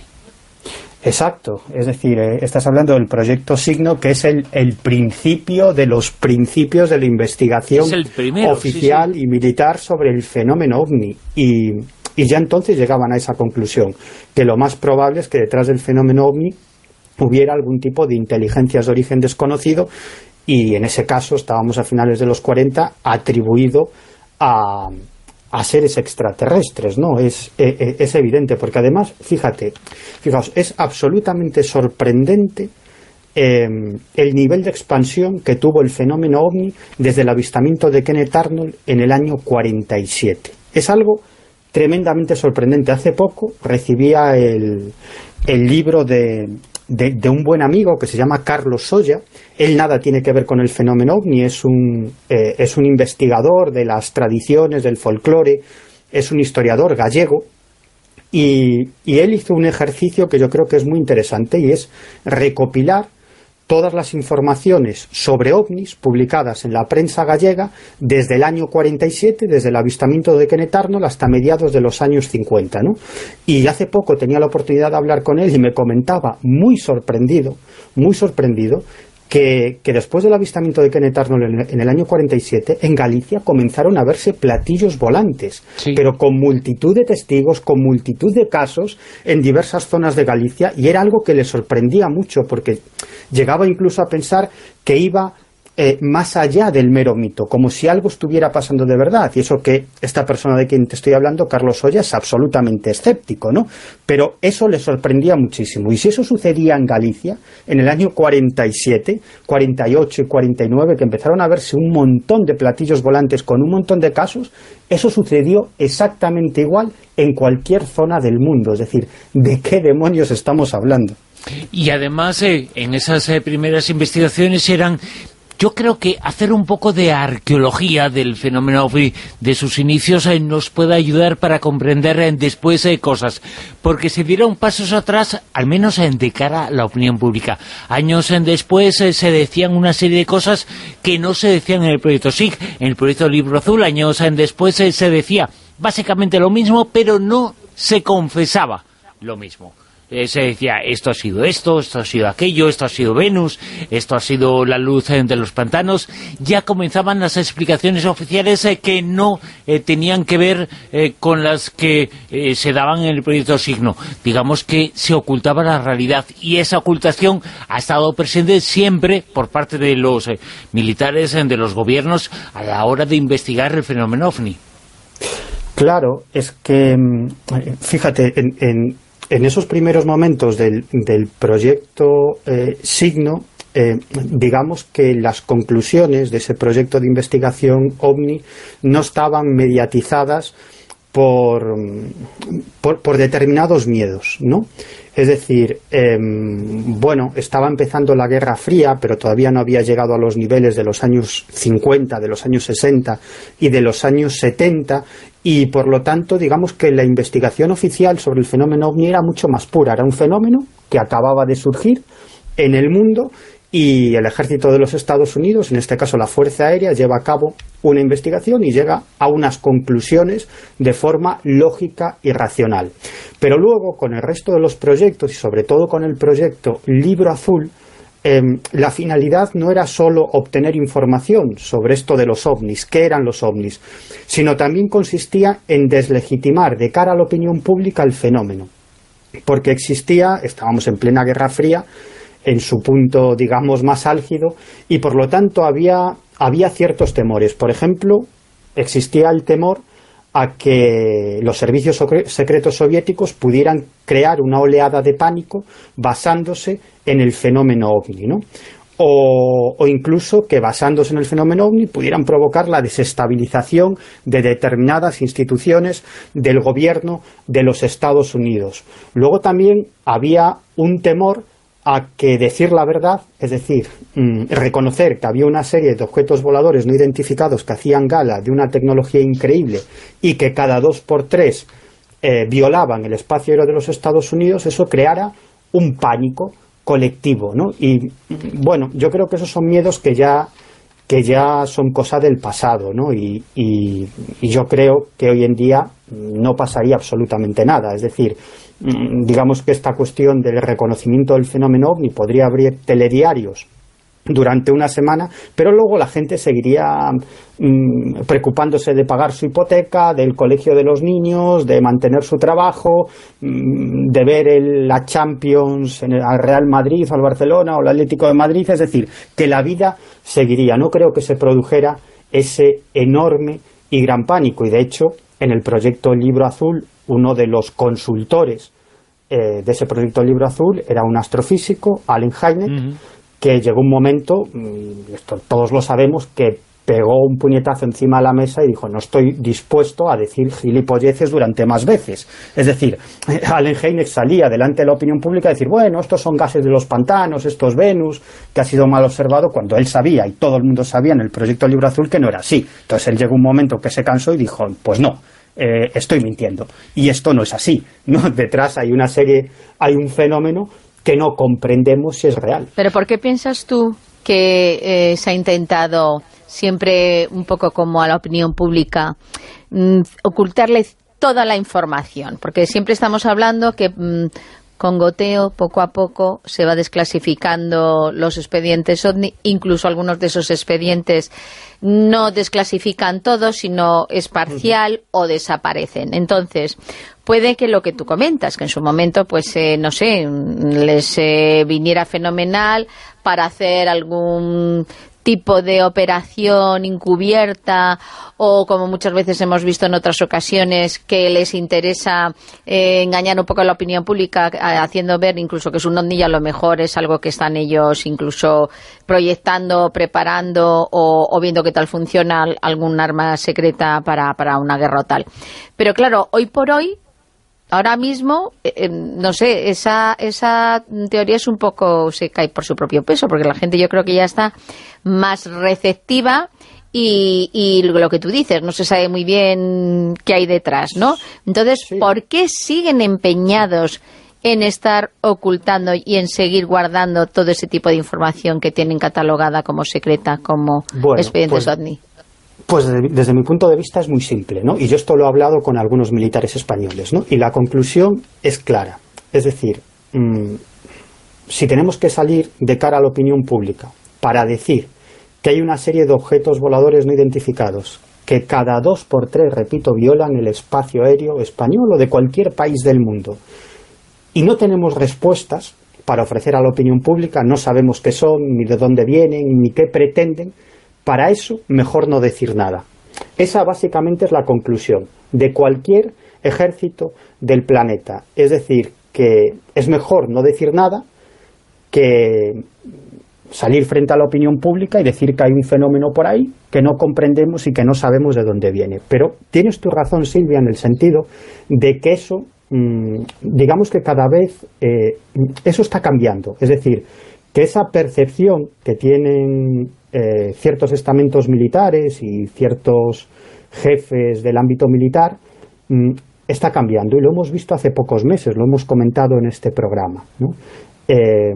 Exacto, es decir, eh, estás hablando del proyecto Signo, que es el, el principio de los principios de la investigación primero, oficial sí, sí. y militar sobre el fenómeno OVNI, y, y ya entonces llegaban a esa conclusión, que lo más probable es que detrás del fenómeno OVNI hubiera algún tipo de inteligencias de origen desconocido, y en ese caso, estábamos a finales de los cuarenta, atribuido a... a seres extraterrestres, ¿no? Es, es, es evidente, porque además, fíjate, fijaos, es absolutamente sorprendente eh, el nivel de expansión que tuvo el fenómeno OVNI desde el avistamiento de Kenneth Arnold en el año cuarenta y siete. Es algo tremendamente sorprendente. Hace poco recibía el, el libro de, de, de un buen amigo que se llama Carlos Soya. Él nada tiene que ver con el fenómeno OVNI, es un, eh, es un investigador de las tradiciones, del folclore, es un historiador gallego, y, y él hizo un ejercicio que yo creo que es muy interesante, y es recopilar todas las informaciones sobre ovnis publicadas en la prensa gallega desde el año cuarenta y siete, desde el avistamiento de Kenneth Arnold hasta mediados de los años cincuenta, ¿no? Y hace poco tenía la oportunidad de hablar con él y me comentaba, muy sorprendido, muy sorprendido, Que, que después del avistamiento de Kenneth Arnold en, en el año cuarenta y siete, en Galicia comenzaron a verse platillos volantes, sí. pero con multitud de testigos, con multitud de casos en diversas zonas de Galicia, y era algo que le sorprendía mucho, porque llegaba incluso a pensar que iba eh, más allá del mero mito, como si algo estuviera pasando de verdad. Y eso que esta persona de quien te estoy hablando, Carlos Oya, es absolutamente escéptico, ¿no? Pero eso le sorprendía muchísimo. Y si eso sucedía en Galicia, en el año cuarenta y siete, cuarenta y ocho y cuarenta y nueve, que empezaron a verse un montón de platillos volantes con un montón de casos, eso sucedió exactamente igual en cualquier zona del mundo. Es decir, ¿de qué demonios estamos hablando? Y además, eh, en esas eh, primeras investigaciones eran... Yo creo que hacer un poco de arqueología del fenómeno OVNI de sus inicios eh, nos puede ayudar para comprender eh, después eh, cosas, porque se dieron pasos atrás, al menos eh, de cara a la opinión pública. Años eh, después eh, se decían una serie de cosas que no se decían en el proyecto S I G, en el proyecto Libro Azul. Años eh, después eh, se decía básicamente lo mismo, pero no se confesaba lo mismo. Eh, se decía, esto ha sido esto, esto ha sido aquello, esto ha sido Venus, esto ha sido la luz eh, de los pantanos. Ya comenzaban las explicaciones oficiales eh, que no eh, tenían que ver eh, con las que eh, se daban en el proyecto Signo. Digamos que se ocultaba la realidad, y esa ocultación ha estado presente siempre por parte de los eh, militares, eh, de los gobiernos, a la hora de investigar el fenómeno OVNI. Claro, es que, fíjate, en... en En esos primeros momentos del, del proyecto eh, Signo, eh, digamos que las conclusiones de ese proyecto de investigación OVNI no estaban mediatizadas por, por, por determinados miedos, ¿no? Es decir, eh, bueno, estaba empezando la Guerra Fría, pero todavía no había llegado a los niveles de los años cincuenta, de los años sesenta y de los años setenta, y por lo tanto, digamos que la investigación oficial sobre el fenómeno OVNI era mucho más pura. Era un fenómeno que acababa de surgir en el mundo, y el ejército de los Estados Unidos, en este caso la Fuerza Aérea, lleva a cabo una investigación y llega a unas conclusiones de forma lógica y racional. Pero luego, con el resto de los proyectos, y sobre todo con el proyecto Libro Azul, eh, la finalidad no era solo obtener información sobre esto de los ovnis, qué eran los ovnis, sino también consistía en deslegitimar de cara a la opinión pública el fenómeno. Porque existía, estábamos en plena Guerra Fría, en su punto, digamos, más álgido, y por lo tanto había, había ciertos temores. Por ejemplo, existía el temor a que los servicios secretos soviéticos pudieran crear una oleada de pánico basándose en el fenómeno OVNI, ¿no? O, o incluso que basándose en el fenómeno OVNI pudieran provocar la desestabilización de determinadas instituciones del gobierno de los Estados Unidos. Luego también había un temor a que decir la verdad, es decir, mmm, reconocer que había una serie de objetos voladores no identificados que hacían gala de una tecnología increíble y que cada dos por tres eh, violaban el espacio aéreo de los Estados Unidos, eso creara un pánico colectivo, ¿no? Y bueno, yo creo que esos son miedos que ya que ya son cosa del pasado, ¿no? Y, y, y yo creo que hoy en día no pasaría absolutamente nada. Es decir, digamos que esta cuestión del reconocimiento del fenómeno OVNI podría abrir telediarios durante una semana, pero luego la gente seguiría mmm, preocupándose de pagar su hipoteca, del colegio de los niños, de mantener su trabajo, mmm, de ver el, la Champions en el, al Real Madrid, al Barcelona o al Atlético de Madrid. Es decir, que la vida seguiría. No creo que se produjera ese enorme y gran pánico, y de hecho en el proyecto Libro Azul, uno de los consultores eh, de ese proyecto Libro Azul era un astrofísico, Allen Hynek, uh-huh. que llegó un momento, esto todos lo sabemos, que pegó un puñetazo encima de la mesa y dijo, no estoy dispuesto a decir gilipolleces durante más veces. Es decir, Allen Hynek salía delante de la opinión pública a decir, bueno, estos son gases de los pantanos, esto es Venus, que ha sido mal observado, cuando él sabía, y todo el mundo sabía en el proyecto Libro Azul, que no era así. Entonces él llegó un momento que se cansó y dijo, pues no, eh, estoy mintiendo. Y esto no es así, ¿no? Detrás hay una serie, hay un fenómeno que no comprendemos si es real. ¿Pero por qué piensas tú que eh, se ha intentado siempre, un poco como a la opinión pública, mmm, ocultarle toda la información? Porque siempre estamos hablando que mmm, con goteo, poco a poco, se va desclasificando los expedientes OVNI, incluso algunos de esos expedientes no desclasifican todo, sino es parcial o desaparecen. Entonces, puede que lo que tú comentas, que en su momento, pues, eh, no sé, les eh, viniera fenomenal para hacer algún tipo de operación encubierta, o como muchas veces hemos visto en otras ocasiones, que les interesa eh, engañar un poco a la opinión pública, haciendo ver incluso que es un ovni, a lo mejor es algo que están ellos incluso proyectando, preparando o, o viendo qué tal funciona algún arma secreta para, para una guerra o tal. Pero claro, hoy por hoy, ahora mismo, eh, no sé, esa, esa teoría es un poco, se cae por su propio peso, porque la gente yo creo que ya está más receptiva y, y lo que tú dices, no se sabe muy bien qué hay detrás, ¿no? Entonces, sí. ¿Por qué siguen empeñados en estar ocultando y en seguir guardando todo ese tipo de información que tienen catalogada como secreta, como bueno, expedientes pues... ovni? Pues desde, desde mi punto de vista es muy simple, ¿no? Y yo esto lo he hablado con algunos militares españoles, ¿no? Y la conclusión es clara. Es decir, mmm, si tenemos que salir de cara a la opinión pública para decir que hay una serie de objetos voladores no identificados que cada dos por tres, repito, violan el espacio aéreo español o de cualquier país del mundo, y no tenemos respuestas para ofrecer a la opinión pública, no sabemos qué son, ni de dónde vienen, ni qué pretenden, para eso, mejor no decir nada. Esa básicamente es la conclusión de cualquier ejército del planeta. Es decir, que es mejor no decir nada que salir frente a la opinión pública y decir que hay un fenómeno por ahí que no comprendemos y que no sabemos de dónde viene. Pero tienes tu razón, Silvia, en el sentido de que eso, mmm, digamos que cada vez eh, eso está cambiando. Es decir, que esa percepción que tienen eh, ciertos estamentos militares y ciertos jefes del ámbito militar mmm, está cambiando, y lo hemos visto hace pocos meses, lo hemos comentado en este programa, ¿no? Eh,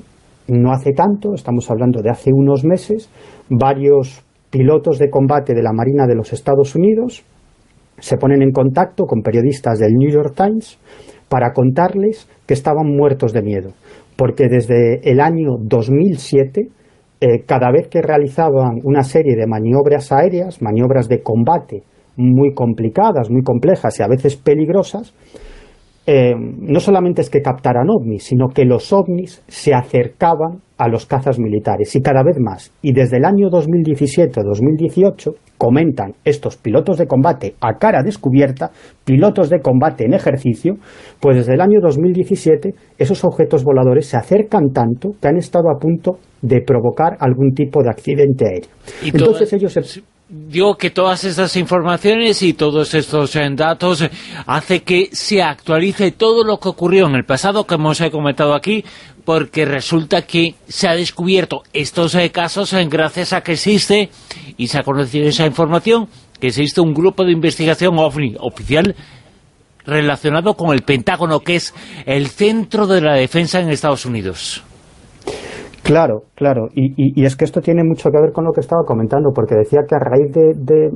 no hace tanto, estamos hablando de hace unos meses, varios pilotos de combate de la Marina de los Estados Unidos se ponen en contacto con periodistas del New York Times para contarles que estaban muertos de miedo, porque desde el año dos mil siete, eh, cada vez que realizaban una serie de maniobras aéreas, maniobras de combate muy complicadas, muy complejas y a veces peligrosas, eh, no solamente es que captaran ovnis, sino que los ovnis se acercaban a los cazas militares, y cada vez más. Y desde el año dos mil diecisiete o dos mil dieciocho, comentan estos pilotos de combate a cara descubierta, pilotos de combate en ejercicio, pues desde el año dos mil diecisiete esos objetos voladores se acercan tanto que han estado a punto de provocar algún tipo de accidente aéreo. Y Entonces toda... ellos... Se... Digo que todas estas informaciones y todos estos eh, datos eh, hace que se actualice todo lo que ocurrió en el pasado, que hemos eh, comentado aquí, porque resulta que se ha descubierto estos eh, casos eh, gracias a que existe, y se ha conocido esa información, que existe un grupo de investigación OVNI oficial relacionado con el Pentágono, que es el centro de la defensa en Estados Unidos. Claro, claro, y, y, y es que esto tiene mucho que ver con lo que estaba comentando, porque decía que a raíz de, de,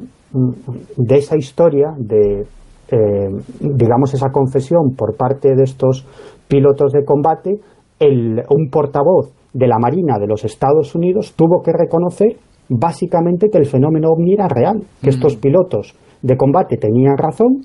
de esa historia, de eh, digamos esa confesión por parte de estos pilotos de combate, el, un portavoz de la Marina de los Estados Unidos tuvo que reconocer básicamente que el fenómeno ovni era real, que mm. estos pilotos de combate tenían razón,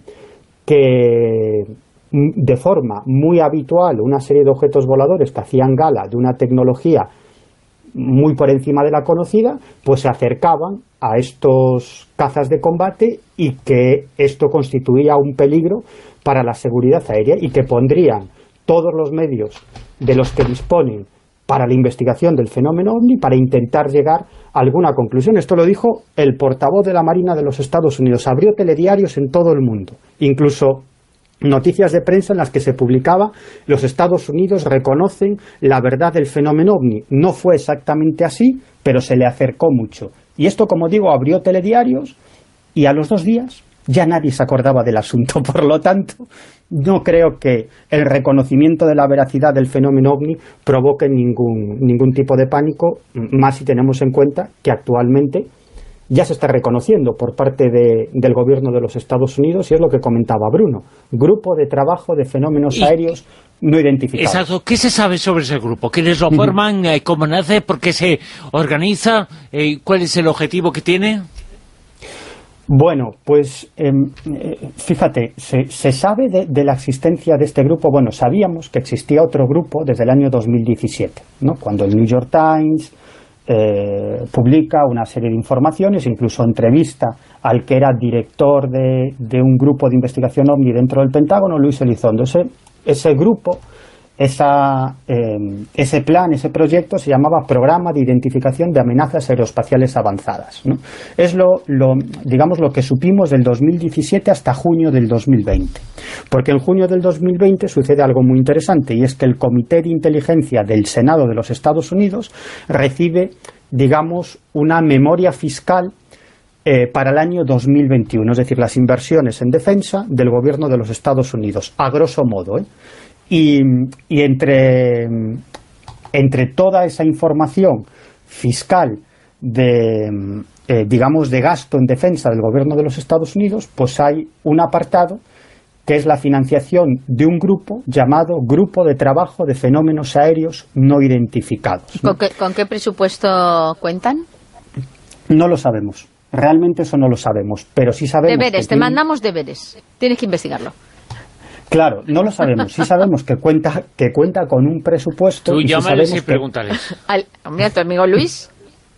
que de forma muy habitual una serie de objetos voladores que hacían gala de una tecnología muy por encima de la conocida, pues se acercaban a estos cazas de combate, y que esto constituía un peligro para la seguridad aérea, y que pondrían todos los medios de los que disponen para la investigación del fenómeno ovni para intentar llegar a alguna conclusión. Esto lo dijo el portavoz de la Marina de los Estados Unidos, abrió telediarios en todo el mundo, incluso noticias de prensa en las que se publicaba: los Estados Unidos reconocen la verdad del fenómeno ovni. No fue exactamente así, pero se le acercó mucho. Y esto, como digo, abrió telediarios, y a los dos días ya nadie se acordaba del asunto. Por lo tanto, no creo que el reconocimiento de la veracidad del fenómeno ovni provoque ningún, ningún tipo de pánico, más si tenemos en cuenta que actualmente ya se está reconociendo por parte de, del gobierno de los Estados Unidos, y es lo que comentaba Bruno: Grupo de Trabajo de Fenómenos Aéreos No Identificados. Exacto. ¿Qué se sabe sobre ese grupo? ¿Quiénes lo forman? Uh-huh. ¿Cómo nace? ¿Por qué se organiza? Eh, ¿Cuál es el objetivo que tiene? Bueno, pues eh, fíjate, se, se sabe de, de la existencia de este grupo. Bueno, sabíamos que existía otro grupo desde el año dos mil diecisiete, ¿no? Cuando el New York Times eh, publica una serie de informaciones, incluso entrevista al que era director de, de un grupo de investigación OVNI dentro del Pentágono, Luis Elizondo. Ese, ese grupo, esa, eh, ese plan, ese proyecto se llamaba Programa de Identificación de Amenazas Aeroespaciales Avanzadas, ¿no? Es lo, lo, digamos, lo que supimos del dos mil diecisiete hasta junio del dos mil veinte. Porque en junio del dos mil veinte sucede algo muy interesante, y es que el Comité de Inteligencia del Senado de los Estados Unidos recibe, digamos, una memoria fiscal eh, para el año dos mil veintiuno, es decir, las inversiones en defensa del gobierno de los Estados Unidos, a grosso modo, ¿eh? Y, y entre, entre toda esa información fiscal de, eh, digamos, de gasto en defensa del gobierno de los Estados Unidos, pues hay un apartado que es la financiación de un grupo llamado Grupo de Trabajo de Fenómenos Aéreos No Identificados, ¿no? ¿Con qué, con qué presupuesto cuentan? No lo sabemos. Realmente eso no lo sabemos, pero sí sabemos... Deberes, te tiene... mandamos deberes. Tienes que investigarlo. Claro, no lo sabemos. Sí sabemos que cuenta que cuenta con un presupuesto. Tú y llámales sí y pregúntales. Que... Al, hombre, a tu amigo Luis.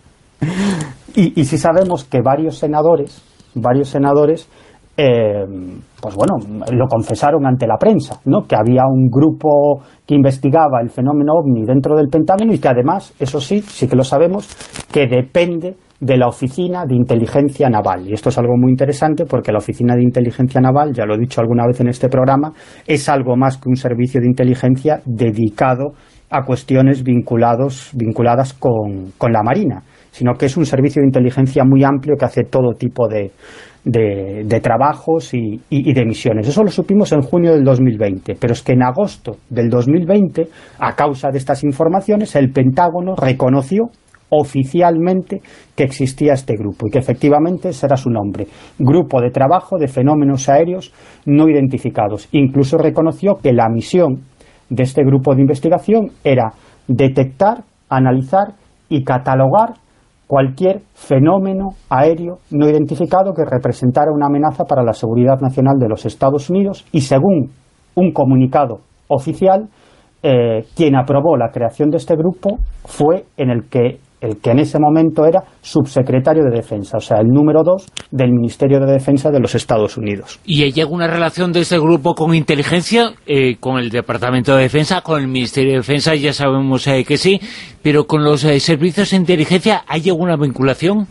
y, y sí sabemos que varios senadores, varios senadores, eh, pues bueno, lo confesaron ante la prensa, ¿no? Que había un grupo que investigaba el fenómeno OVNI dentro del Pentágono y que además, eso sí, sí que lo sabemos, que depende de la Oficina de Inteligencia Naval. Y esto es algo muy interesante porque la Oficina de Inteligencia Naval, ya lo he dicho alguna vez en este programa, es algo más que un servicio de inteligencia dedicado a cuestiones vinculados, vinculadas con, con la Marina, sino que es un servicio de inteligencia muy amplio que hace todo tipo de, de, de trabajos y, y, y de misiones. Eso lo supimos en junio del dos mil veinte, pero es que en agosto del dos mil veinte, a causa de estas informaciones, el Pentágono reconoció oficialmente que existía este grupo y que efectivamente será su nombre, Grupo de Trabajo de Fenómenos Aéreos No Identificados. Incluso reconoció que la misión de este grupo de investigación era detectar, analizar y catalogar cualquier fenómeno aéreo no identificado que representara una amenaza para la seguridad nacional de los Estados Unidos, y según un comunicado oficial, eh, quien aprobó la creación de este grupo fue en el que el que en ese momento era subsecretario de Defensa, o sea, el número dos del Ministerio de Defensa de los Estados Unidos. ¿Y hay alguna relación de este grupo con inteligencia, eh, con el Departamento de Defensa, con el Ministerio de Defensa? Ya sabemos eh, que sí, pero con los eh, servicios de inteligencia, ¿hay alguna vinculación?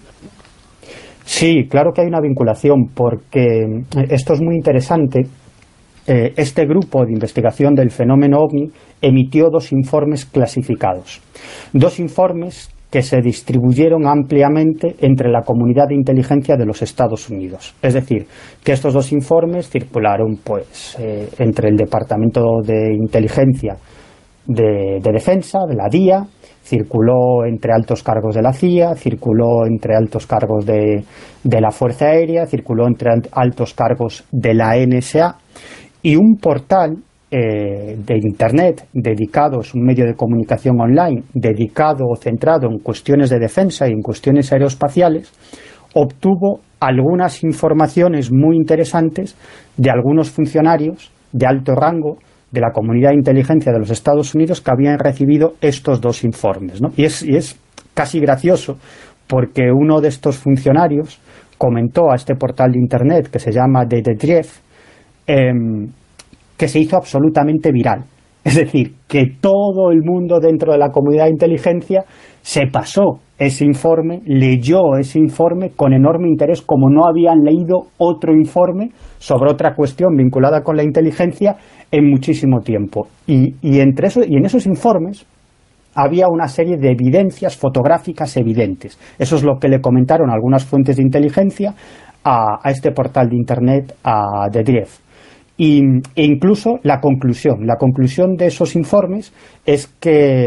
Sí, claro que hay una vinculación, porque esto es muy interesante. Eh, este grupo de investigación del fenómeno OVNI emitió dos informes clasificados. Dos informes que se distribuyeron ampliamente entre la comunidad de inteligencia de los Estados Unidos. Es decir, que estos dos informes circularon pues eh, entre el Departamento de Inteligencia de, de Defensa, de la D I A, circuló entre altos cargos de la C I A, circuló entre altos cargos de, de la Fuerza Aérea, circuló entre altos cargos de la N S A, y un portal Eh, de Internet dedicado, es un medio de comunicación online dedicado o centrado en cuestiones de defensa y en cuestiones aeroespaciales, obtuvo algunas informaciones muy interesantes de algunos funcionarios de alto rango de la comunidad de inteligencia de los Estados Unidos que habían recibido estos dos informes, ¿no? Y es, y es casi gracioso porque uno de estos funcionarios comentó a este portal de Internet que se llama The Drive, eh, que se hizo absolutamente viral. Es decir, que todo el mundo dentro de la comunidad de inteligencia se pasó ese informe, leyó ese informe con enorme interés, como no habían leído otro informe sobre otra cuestión vinculada con la inteligencia en muchísimo tiempo. Y, y, entre eso, y en esos informes había una serie de evidencias fotográficas evidentes. Eso es lo que le comentaron algunas fuentes de inteligencia a, a este portal de Internet, a The Drive. Y, e incluso la conclusión, la conclusión de esos informes es que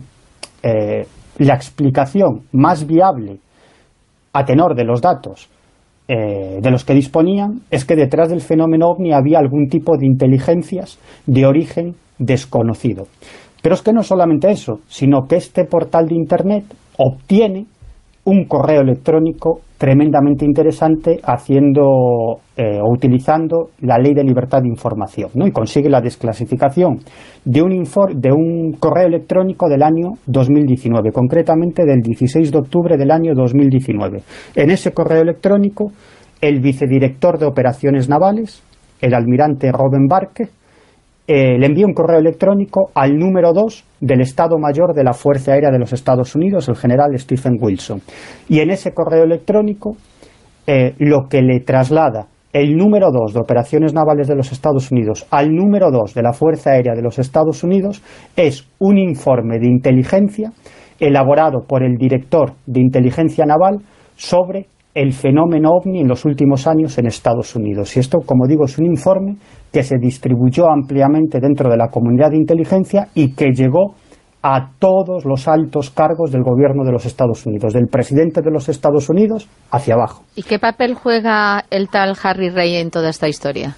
eh, la explicación más viable a tenor de los datos eh, de los que disponían es que detrás del fenómeno OVNI había algún tipo de inteligencias de origen desconocido. Pero es que no solamente eso, sino que este portal de Internet obtiene un correo electrónico tremendamente interesante haciendo eh, o utilizando la ley de libertad de información, ¿no? Y consigue la desclasificación de un, infor de un correo electrónico del año dos mil diecinueve, concretamente del dieciséis de octubre del año dos mil diecinueve. En ese correo electrónico, el vicedirector de operaciones navales, el almirante Robben Barke, Eh, le envía un correo electrónico al número dos del Estado Mayor de la Fuerza Aérea de los Estados Unidos, el general Stephen Wilson. Y en ese correo electrónico eh, lo que le traslada el número dos de Operaciones Navales de los Estados Unidos al número dos de la Fuerza Aérea de los Estados Unidos es un informe de inteligencia elaborado por el director de Inteligencia Naval sobre el fenómeno OVNI en los últimos años en Estados Unidos. Y esto, como digo, es un informe que se distribuyó ampliamente dentro de la comunidad de inteligencia y que llegó a todos los altos cargos del gobierno de los Estados Unidos, del presidente de los Estados Unidos hacia abajo. ¿Y qué papel juega el tal Harry Reid en toda esta historia?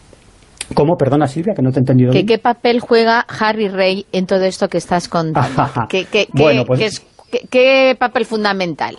¿Cómo? Perdona, Silvia, que no te he entendido ¿Qué, bien. ¿Qué papel juega Harry Reid en todo esto que estás contando? ¿Qué, qué, bueno, pues... qué, es, qué, ¿Qué papel fundamental?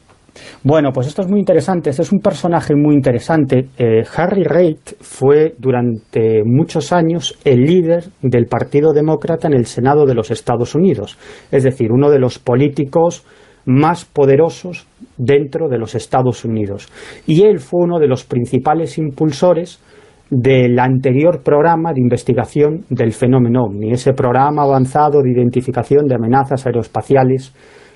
Bueno, pues esto es muy interesante, este es un personaje muy interesante. Eh, Harry Reid fue durante muchos años el líder del Partido Demócrata en el Senado de los Estados Unidos, es decir, uno de los políticos más poderosos dentro de los Estados Unidos. Y él fue uno de los principales impulsores del anterior programa de investigación del fenómeno OVNI, ese programa avanzado de identificación de amenazas aeroespaciales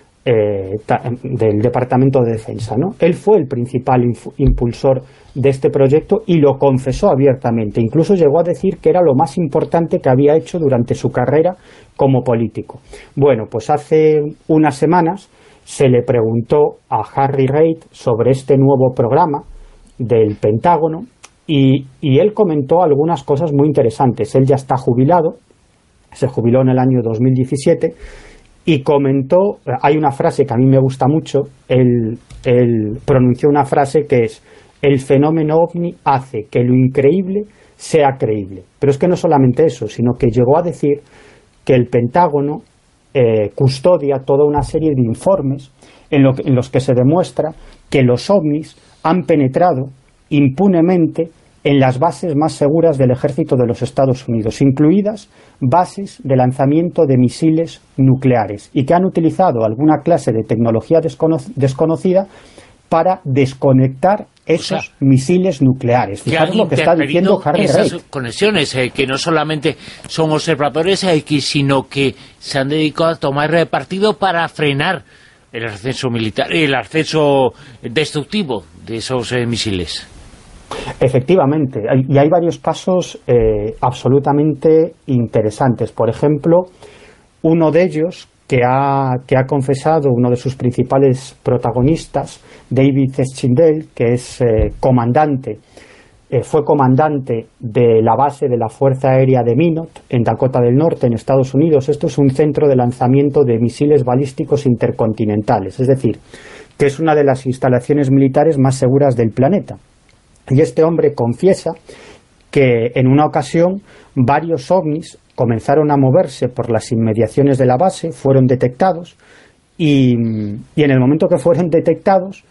Eh, del Departamento de Defensa, ¿no? Él fue el principal impulsor de este proyecto y lo confesó abiertamente, incluso llegó a decir que era lo más importante que había hecho durante su carrera como político. Bueno, pues hace unas semanas se le preguntó a Harry Reid sobre este nuevo programa del Pentágono y, y él comentó algunas cosas muy interesantes. Él ya está jubilado, se jubiló en el año dos mil diecisiete, y comentó, hay una frase que a mí me gusta mucho, él, él pronunció una frase que es: el fenómeno OVNI hace que lo increíble sea creíble. Pero es que no solamente eso, sino que llegó a decir que el Pentágono eh, custodia toda una serie de informes en, lo que, en los que se demuestra que los OVNIs han penetrado impunemente en las bases más seguras del ejército de los Estados Unidos, incluidas bases de lanzamiento de misiles nucleares, y que han utilizado alguna clase de tecnología descono desconocida para desconectar esos o sea, misiles nucleares. Fijaros lo que está diciendo Harry esas Reid. Conexiones, eh, que no solamente son observadores, eh, que, sino que se han dedicado a tomar partido para frenar el ascenso militar, el ascenso destructivo de esos eh, misiles. Efectivamente, y hay varios casos eh, absolutamente interesantes. Por ejemplo, uno de ellos que ha, que ha confesado uno de sus principales protagonistas, David Schindel, que es eh, comandante, eh, fue comandante de la base de la Fuerza Aérea de Minot, en Dakota del Norte, en Estados Unidos. Esto es un centro de lanzamiento de misiles balísticos intercontinentales, es decir, que es una de las instalaciones militares más seguras del planeta. Y este hombre confiesa que en una ocasión varios ovnis comenzaron a moverse por las inmediaciones de la base, fueron detectados y, y en el momento que fueron detectados,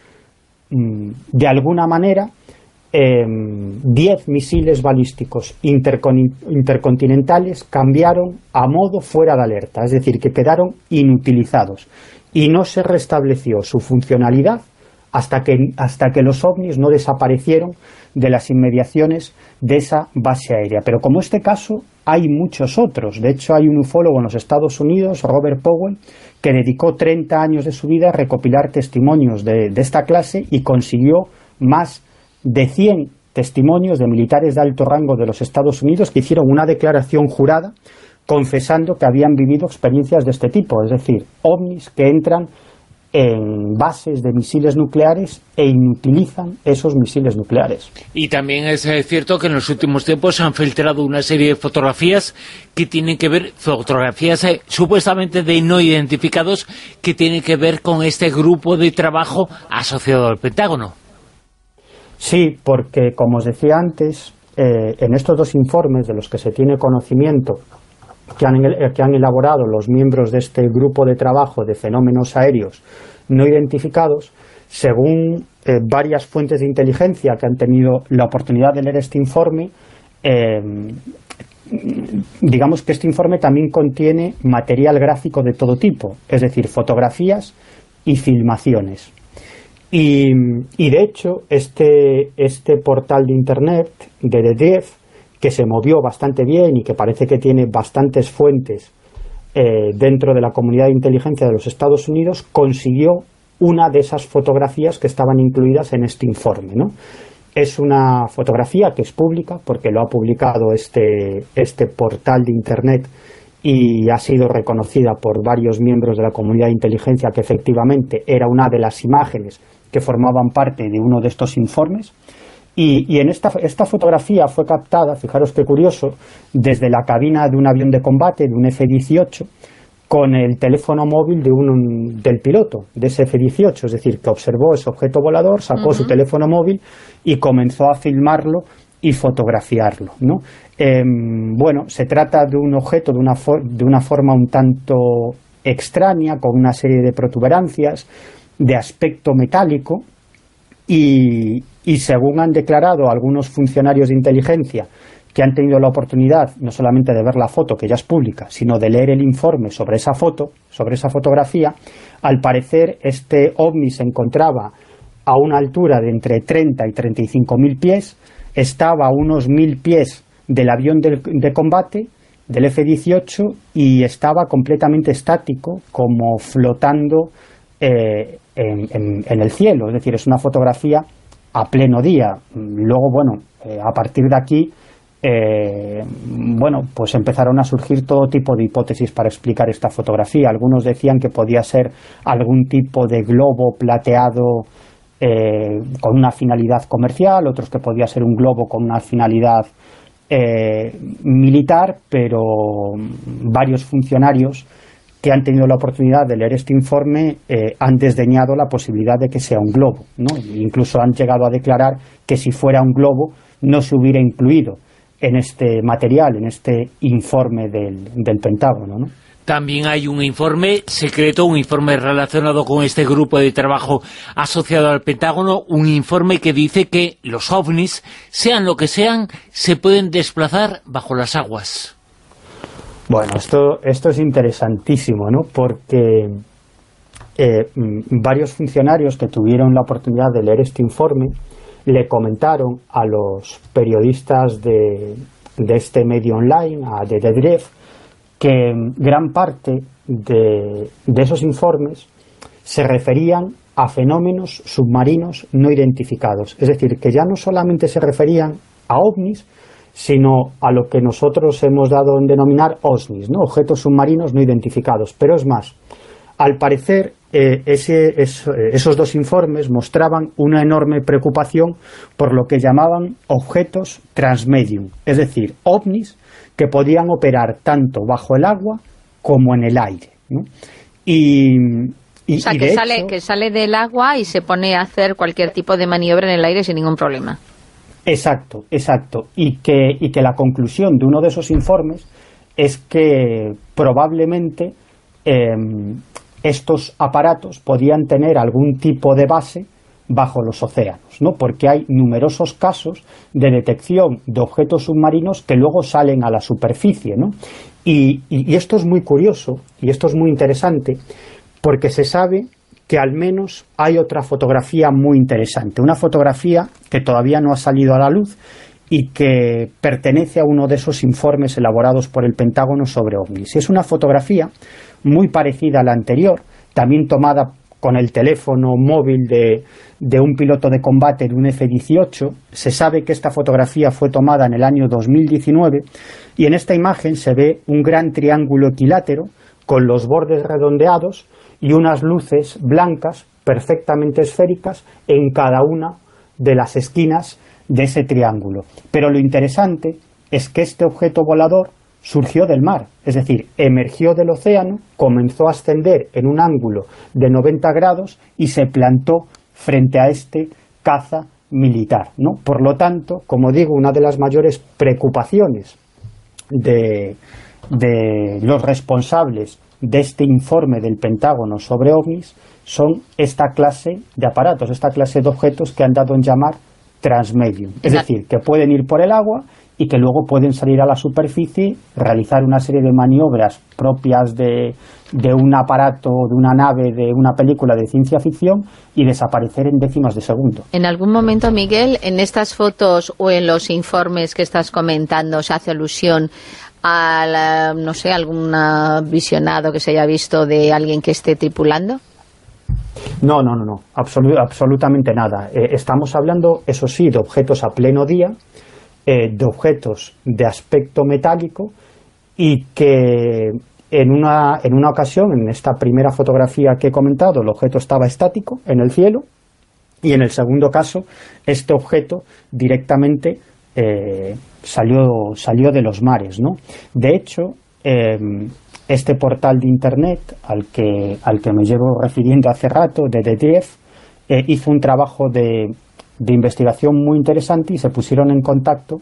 de alguna manera, eh, diez misiles balísticos intercon intercontinentales cambiaron a modo fuera de alerta, es decir, que quedaron inutilizados y no se restableció su funcionalidad hasta que, hasta que los ovnis no desaparecieron de las inmediaciones de esa base aérea. Pero como este caso, hay muchos otros. De hecho, hay un ufólogo en los Estados Unidos, Robert Powell, que dedicó treinta años de su vida a recopilar testimonios de, de esta clase y consiguió más de cien testimonios de militares de alto rango de los Estados Unidos que hicieron una declaración jurada confesando que habían vivido experiencias de este tipo, es decir, ovnis que entran en bases de misiles nucleares e inutilizan esos misiles nucleares. Y también es eh, cierto que en los últimos tiempos se han filtrado una serie de fotografías que tienen que ver, fotografías eh, supuestamente de no identificados, que tienen que ver con este grupo de trabajo asociado al Pentágono. Sí, porque como os decía antes, eh, en estos dos informes de los que se tiene conocimiento que han, que han elaborado los miembros de este grupo de trabajo de fenómenos aéreos no identificados, según eh, varias fuentes de inteligencia que han tenido la oportunidad de leer este informe, eh, digamos que este informe también contiene material gráfico de todo tipo, es decir, fotografías y filmaciones. Y, y de hecho, este, este portal de internet de The Drive, que se movió bastante bien y que parece que tiene bastantes fuentes eh, dentro de la comunidad de inteligencia de los Estados Unidos, consiguió una de esas fotografías que estaban incluidas en este informe, ¿no? Es una fotografía que es pública porque lo ha publicado este, este portal de internet y ha sido reconocida por varios miembros de la comunidad de inteligencia que efectivamente era una de las imágenes que formaban parte de uno de estos informes. Y, y en esta, esta fotografía fue captada, fijaros qué curioso, desde la cabina de un avión de combate, de un F dieciocho, con el teléfono móvil de un, del piloto de ese F dieciocho, es decir, que observó ese objeto volador, sacó uh-huh. su teléfono móvil y comenzó a filmarlo y fotografiarlo, ¿no? Eh, bueno, se trata de un objeto de una, for- de una forma un tanto extraña, con una serie de protuberancias, de aspecto metálico, y, y según han declarado algunos funcionarios de inteligencia que han tenido la oportunidad no solamente de ver la foto, que ya es pública, sino de leer el informe sobre esa foto, sobre esa fotografía, al parecer este ovni se encontraba a una altura de entre treinta y treinta y cinco mil pies, estaba a unos mil pies del avión de, de combate, del F dieciocho, y estaba completamente estático, como flotando eh, en, en, en el cielo. Es decir, es una fotografía a pleno día. Luego, bueno, eh, a partir de aquí, Eh, bueno, pues empezaron a surgir todo tipo de hipótesis para explicar esta fotografía. Algunos decían que podía ser algún tipo de globo plateado eh, con una finalidad comercial, otros que podía ser un globo con una finalidad eh, militar, pero varios funcionarios que han tenido la oportunidad de leer este informe eh, han desdeñado la posibilidad de que sea un globo, ¿no? Incluso han llegado a declarar que si fuera un globo no se hubiera incluido en este material, en este informe del, del Pentágono, ¿no? También hay un informe secreto, un informe relacionado con este grupo de trabajo asociado al Pentágono, un informe que dice que los ovnis, sean lo que sean, se pueden desplazar bajo las aguas. Bueno, esto, esto es interesantísimo, ¿no? Porque eh, varios funcionarios que tuvieron la oportunidad de leer este informe le comentaron a los periodistas de, de este medio online, a The Drive, que gran parte de, de esos informes se referían a fenómenos submarinos no identificados. Es decir, que ya no solamente se referían a ovnis, sino a lo que nosotros hemos dado en denominar O S N Is, ¿no? Objetos submarinos no identificados. Pero es más, al parecer eh, ese, es, esos dos informes mostraban una enorme preocupación por lo que llamaban objetos transmedium, es decir, ovnis que podían operar tanto bajo el agua como en el aire, ¿no? Y, y, o sea, y que, de sale, hecho, que sale del agua y se pone a hacer cualquier tipo de maniobra en el aire sin ningún problema. Exacto, exacto. Y que, y que la conclusión de uno de esos informes es que probablemente eh, estos aparatos podían tener algún tipo de base bajo los océanos, ¿no? Porque hay numerosos casos de detección de objetos submarinos que luego salen a la superficie, ¿no? Y, y, y esto es muy curioso y esto es muy interesante porque se sabe que al menos hay otra fotografía muy interesante, una fotografía que todavía no ha salido a la luz y que pertenece a uno de esos informes elaborados por el Pentágono sobre ovnis. Es una fotografía muy parecida a la anterior, también tomada con el teléfono móvil de, de un piloto de combate de un F dieciocho. Se sabe que esta fotografía fue tomada en el año dos mil diecinueve y en esta imagen se ve un gran triángulo equilátero con los bordes redondeados y unas luces blancas perfectamente esféricas en cada una de las esquinas de ese triángulo. Pero lo interesante es que este objeto volador surgió del mar, es decir, emergió del océano, comenzó a ascender en un ángulo de noventa grados y se plantó frente a este caza militar, ¿no? Por lo tanto, como digo, una de las mayores preocupaciones de, de los responsables de este informe del Pentágono sobre ovnis son esta clase de aparatos, esta clase de objetos que han dado en llamar transmedium. Es decir, que pueden ir por el agua y que luego pueden salir a la superficie, realizar una serie de maniobras propias de, de un aparato, de una nave, de una película de ciencia ficción y desaparecer en décimas de segundo. En algún momento, Miguel, en estas fotos o en los informes que estás comentando, ¿se hace alusión a, la, no sé, algún visionado que se haya visto de alguien que esté tripulando? No, no, no, no, absolu- absolutamente nada. Eh, estamos hablando, eso sí, de objetos a pleno día, eh, de objetos de aspecto metálico y que en una, en una ocasión, en esta primera fotografía que he comentado, el objeto estaba estático en el cielo y en el segundo caso, este objeto directamente eh, salió, salió de los mares, ¿no? De hecho, eh, este portal de Internet al que, al que me llevo refiriendo hace rato, de The Drive, eh, hizo un trabajo de, de investigación muy interesante y se pusieron en contacto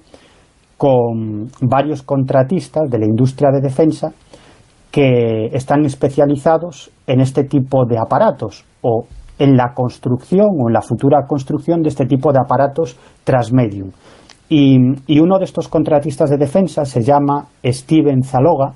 con varios contratistas de la industria de defensa que están especializados en este tipo de aparatos o en la construcción o en la futura construcción de este tipo de aparatos transmedium. Y, y uno de estos contratistas de defensa se llama Steven Zaloga,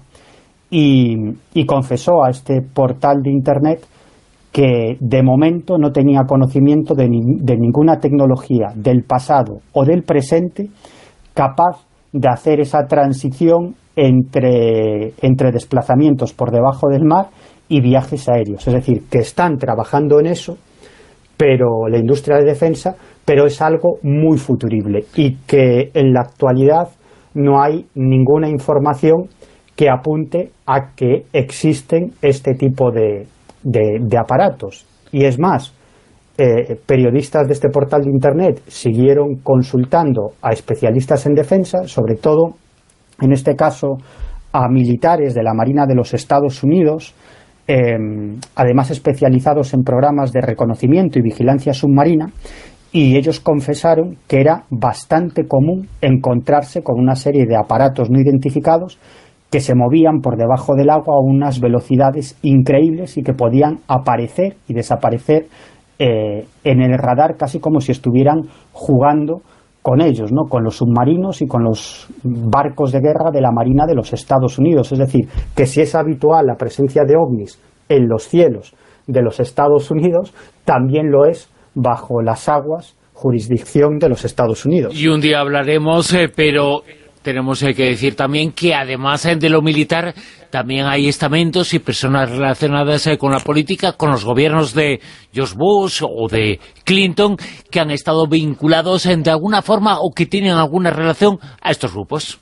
Y, y confesó a este portal de Internet que de momento no tenía conocimiento de, ni, de ninguna tecnología del pasado o del presente capaz de hacer esa transición entre, entre desplazamientos por debajo del mar y viajes aéreos. Es decir, que están trabajando en eso, pero la industria de defensa, pero es algo muy futurible y que en la actualidad no hay ninguna información que apunte a que existen este tipo de, de, de aparatos. Y es más, eh, periodistas de este portal de Internet siguieron consultando a especialistas en defensa, sobre todo, en este caso, a militares de la Marina de los Estados Unidos, eh, además especializados en programas de reconocimiento y vigilancia submarina, y ellos confesaron que era bastante común encontrarse con una serie de aparatos no identificados que se movían por debajo del agua a unas velocidades increíbles y que podían aparecer y desaparecer eh, en el radar casi como si estuvieran jugando con ellos, ¿no? Con los submarinos y con los barcos de guerra de la Marina de los Estados Unidos. Es decir, que si es habitual la presencia de ovnis en los cielos de los Estados Unidos, también lo es bajo las aguas, jurisdicción de los Estados Unidos. Y un día hablaremos, eh, pero tenemos que decir también que además de lo militar, también hay estamentos y personas relacionadas con la política, con los gobiernos de George Bush o de Clinton, que han estado vinculados de alguna forma o que tienen alguna relación a estos grupos.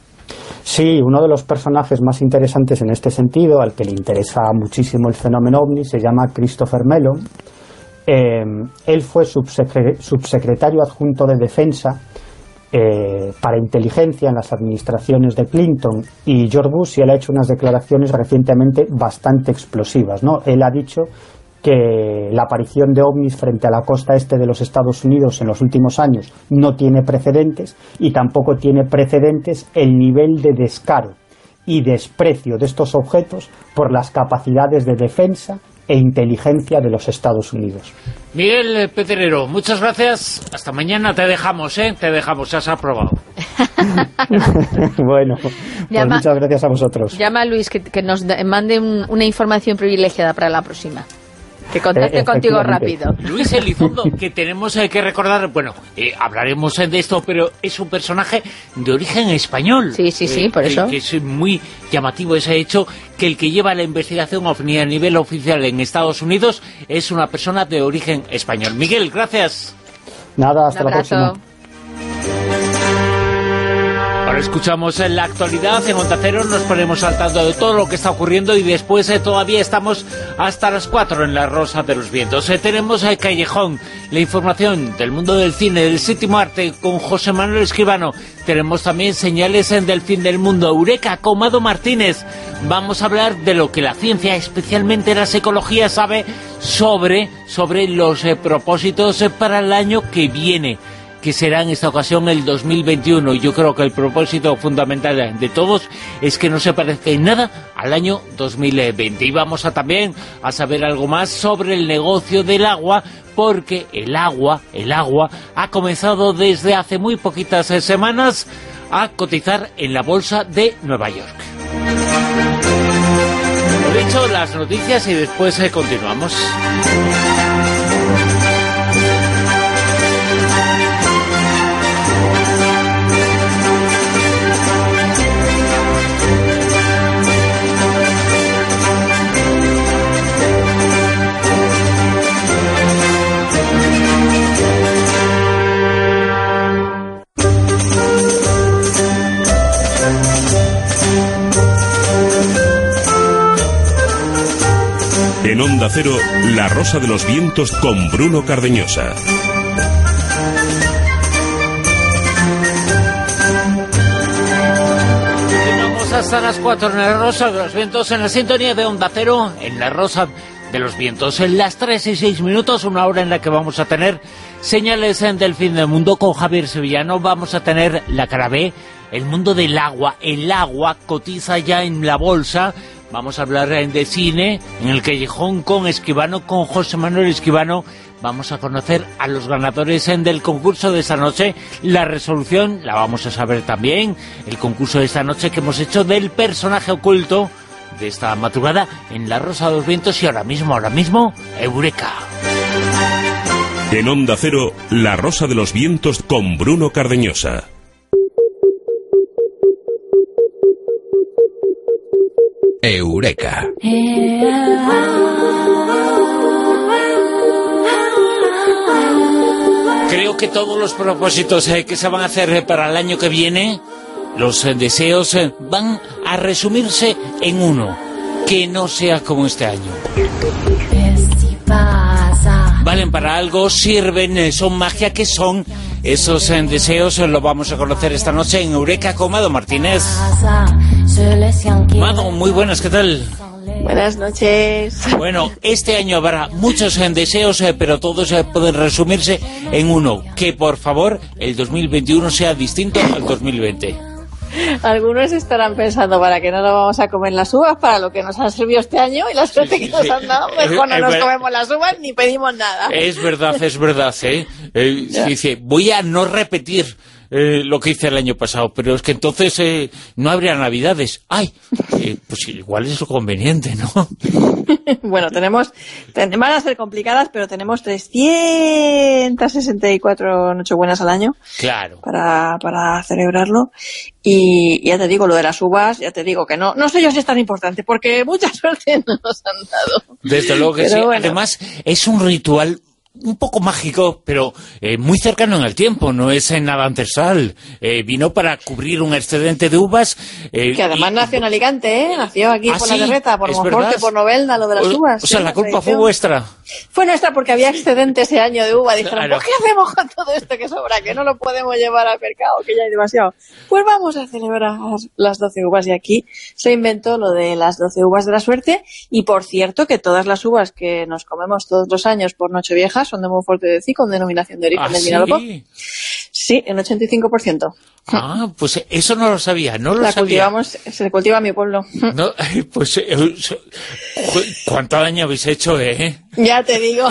Sí, uno de los personajes más interesantes en este sentido, al que le interesa muchísimo el fenómeno ovni, se llama Christopher Mellon. Eh, él fue subsecre- subsecretario adjunto de Defensa Eh, para inteligencia en las administraciones de Clinton y George Bush, y él ha hecho unas declaraciones recientemente bastante explosivas, ¿no? Él ha dicho que la aparición de ovnis frente a la costa este de los Estados Unidos en los últimos años no tiene precedentes y tampoco tiene precedentes el nivel de descaro y desprecio de estos objetos por las capacidades de defensa e inteligencia de los Estados Unidos. Miguel Pedrero, muchas gracias. Hasta mañana. Te dejamos, ¿eh? Te dejamos, has aprobado. Bueno, pues llama, muchas gracias a vosotros. Llama a Luis que, que nos mande un, una información privilegiada para la próxima. Que contacte eh, contigo rápido. Luis Elizondo, que tenemos eh, que recordar, bueno, eh, hablaremos de esto, pero es un personaje de origen español. Sí, sí, sí, eh, por eso. Que, que es muy llamativo ese hecho, que el que lleva la investigación ovni a nivel oficial en Estados Unidos es una persona de origen español. Miguel, gracias. Nada, hasta la próxima. Ahora escuchamos en la actualidad, en Onda Cero nos ponemos al tanto de todo lo que está ocurriendo y después eh, todavía estamos hasta las cuatro en La Rosa de los Vientos. Eh, tenemos el eh, Callejón, la información del mundo del cine, del séptimo arte con José Manuel Escribano. Tenemos también señales en Del Fin del Mundo, Eureka con Mado Martínez. Vamos a hablar de lo que la ciencia, especialmente la psicología, sabe sobre, sobre los eh, propósitos eh, para el año que viene. que será en esta ocasión el dos mil veintiuno. Y yo creo que el propósito fundamental de todos es que no se parezca en nada al año dos mil veinte. Y vamos a también a saber algo más sobre el negocio del agua, porque el agua, el agua ha comenzado desde hace muy poquitas semanas a cotizar en la bolsa de Nueva York. Lo dicho, las noticias y después eh, continuamos. En Onda Cero, La Rosa de los Vientos con Bruno Cardeñosa. Continuamos hasta las cuatro en La Rosa de los Vientos, en la sintonía de Onda Cero, en La Rosa de los Vientos. En las tres y seis minutos, una hora en la que vamos a tener señales del fin del mundo con Javier Sevillano. Vamos a tener la cara B, el mundo del agua. El agua cotiza ya en la bolsa. Vamos a hablar de cine en el Callejón con Esquivano, con José Manuel Esquivano. Vamos a conocer a los ganadores del concurso de esta noche. La resolución la vamos a saber también. El concurso de esta noche que hemos hecho del personaje oculto de esta madrugada en La Rosa de los Vientos. Y ahora mismo, ahora mismo, Eureka. En Onda Cero, La Rosa de los Vientos con Bruno Cardeñosa. Eureka. Creo que todos los propósitos eh, que se van a hacer eh, para el año que viene, los eh, deseos eh, van a resumirse en uno: que no sea como este año. Valen para algo, sirven, eh, son magia. ¿Qué son esos eh, deseos? Eh, lo vamos a conocer esta noche en Eureka con Mado Martínez. Mado, muy buenas, ¿qué tal? Buenas noches. Bueno, este año habrá muchos eh, deseos, eh, pero todos eh, pueden resumirse en uno: que por favor el dos mil veintiuno sea distinto al dos mil veinte. Algunos estarán pensando, ¿para qué no nos vamos a comer las uvas? Para lo que nos han servido este año y la suerte sí, sí, que nos sí. han dado, mejor no nos comemos las uvas ni pedimos nada. Es verdad, es verdad, ¿eh? eh dice, voy a no repetir Eh, lo que hice el año pasado, pero es que entonces eh, no habría navidades. ¡Ay! Eh, pues igual es lo conveniente, ¿no? Bueno, tenemos, ten, van a ser complicadas, pero tenemos trescientas sesenta y cuatro nochebuenas al año. Claro. Para, para celebrarlo. Y ya te digo, lo de las uvas, ya te digo que no, no sé yo si es tan importante, porque mucha suerte nos han dado. Desde luego que pero sí. Bueno. Además, es un ritual un poco mágico, pero eh, muy cercano en el tiempo, no es en nada ancestral. Eh, vino para cubrir un excedente de uvas. Eh, que además y, nació en Alicante, ¿eh? Nació aquí ¿ah, por sí? la Terreta, por Monforte, por Novelda, lo de las o, uvas. O sea, ¿sí? la culpa fue vuestra. Fue nuestra porque había excedente ese año de uva. Dijeron, claro. ¿Pues qué hacemos con todo esto que sobra? Que no lo podemos llevar al mercado, que ya hay demasiado. Pues vamos a celebrar las doce uvas. Y aquí se inventó lo de las doce uvas de la suerte. Y por cierto, que todas las uvas que nos comemos todos los años por Nochevieja son de Monforte de Cí, con denominación de origen ¿Ah, del sí? Vinalopó. Sí, en ochenta y cinco por ciento. Ah, pues eso no lo sabía, no lo la sabía. Cultivamos, se cultiva en mi pueblo. No, pues, eh, ¿cuánto daño habéis hecho, eh? Ya te digo.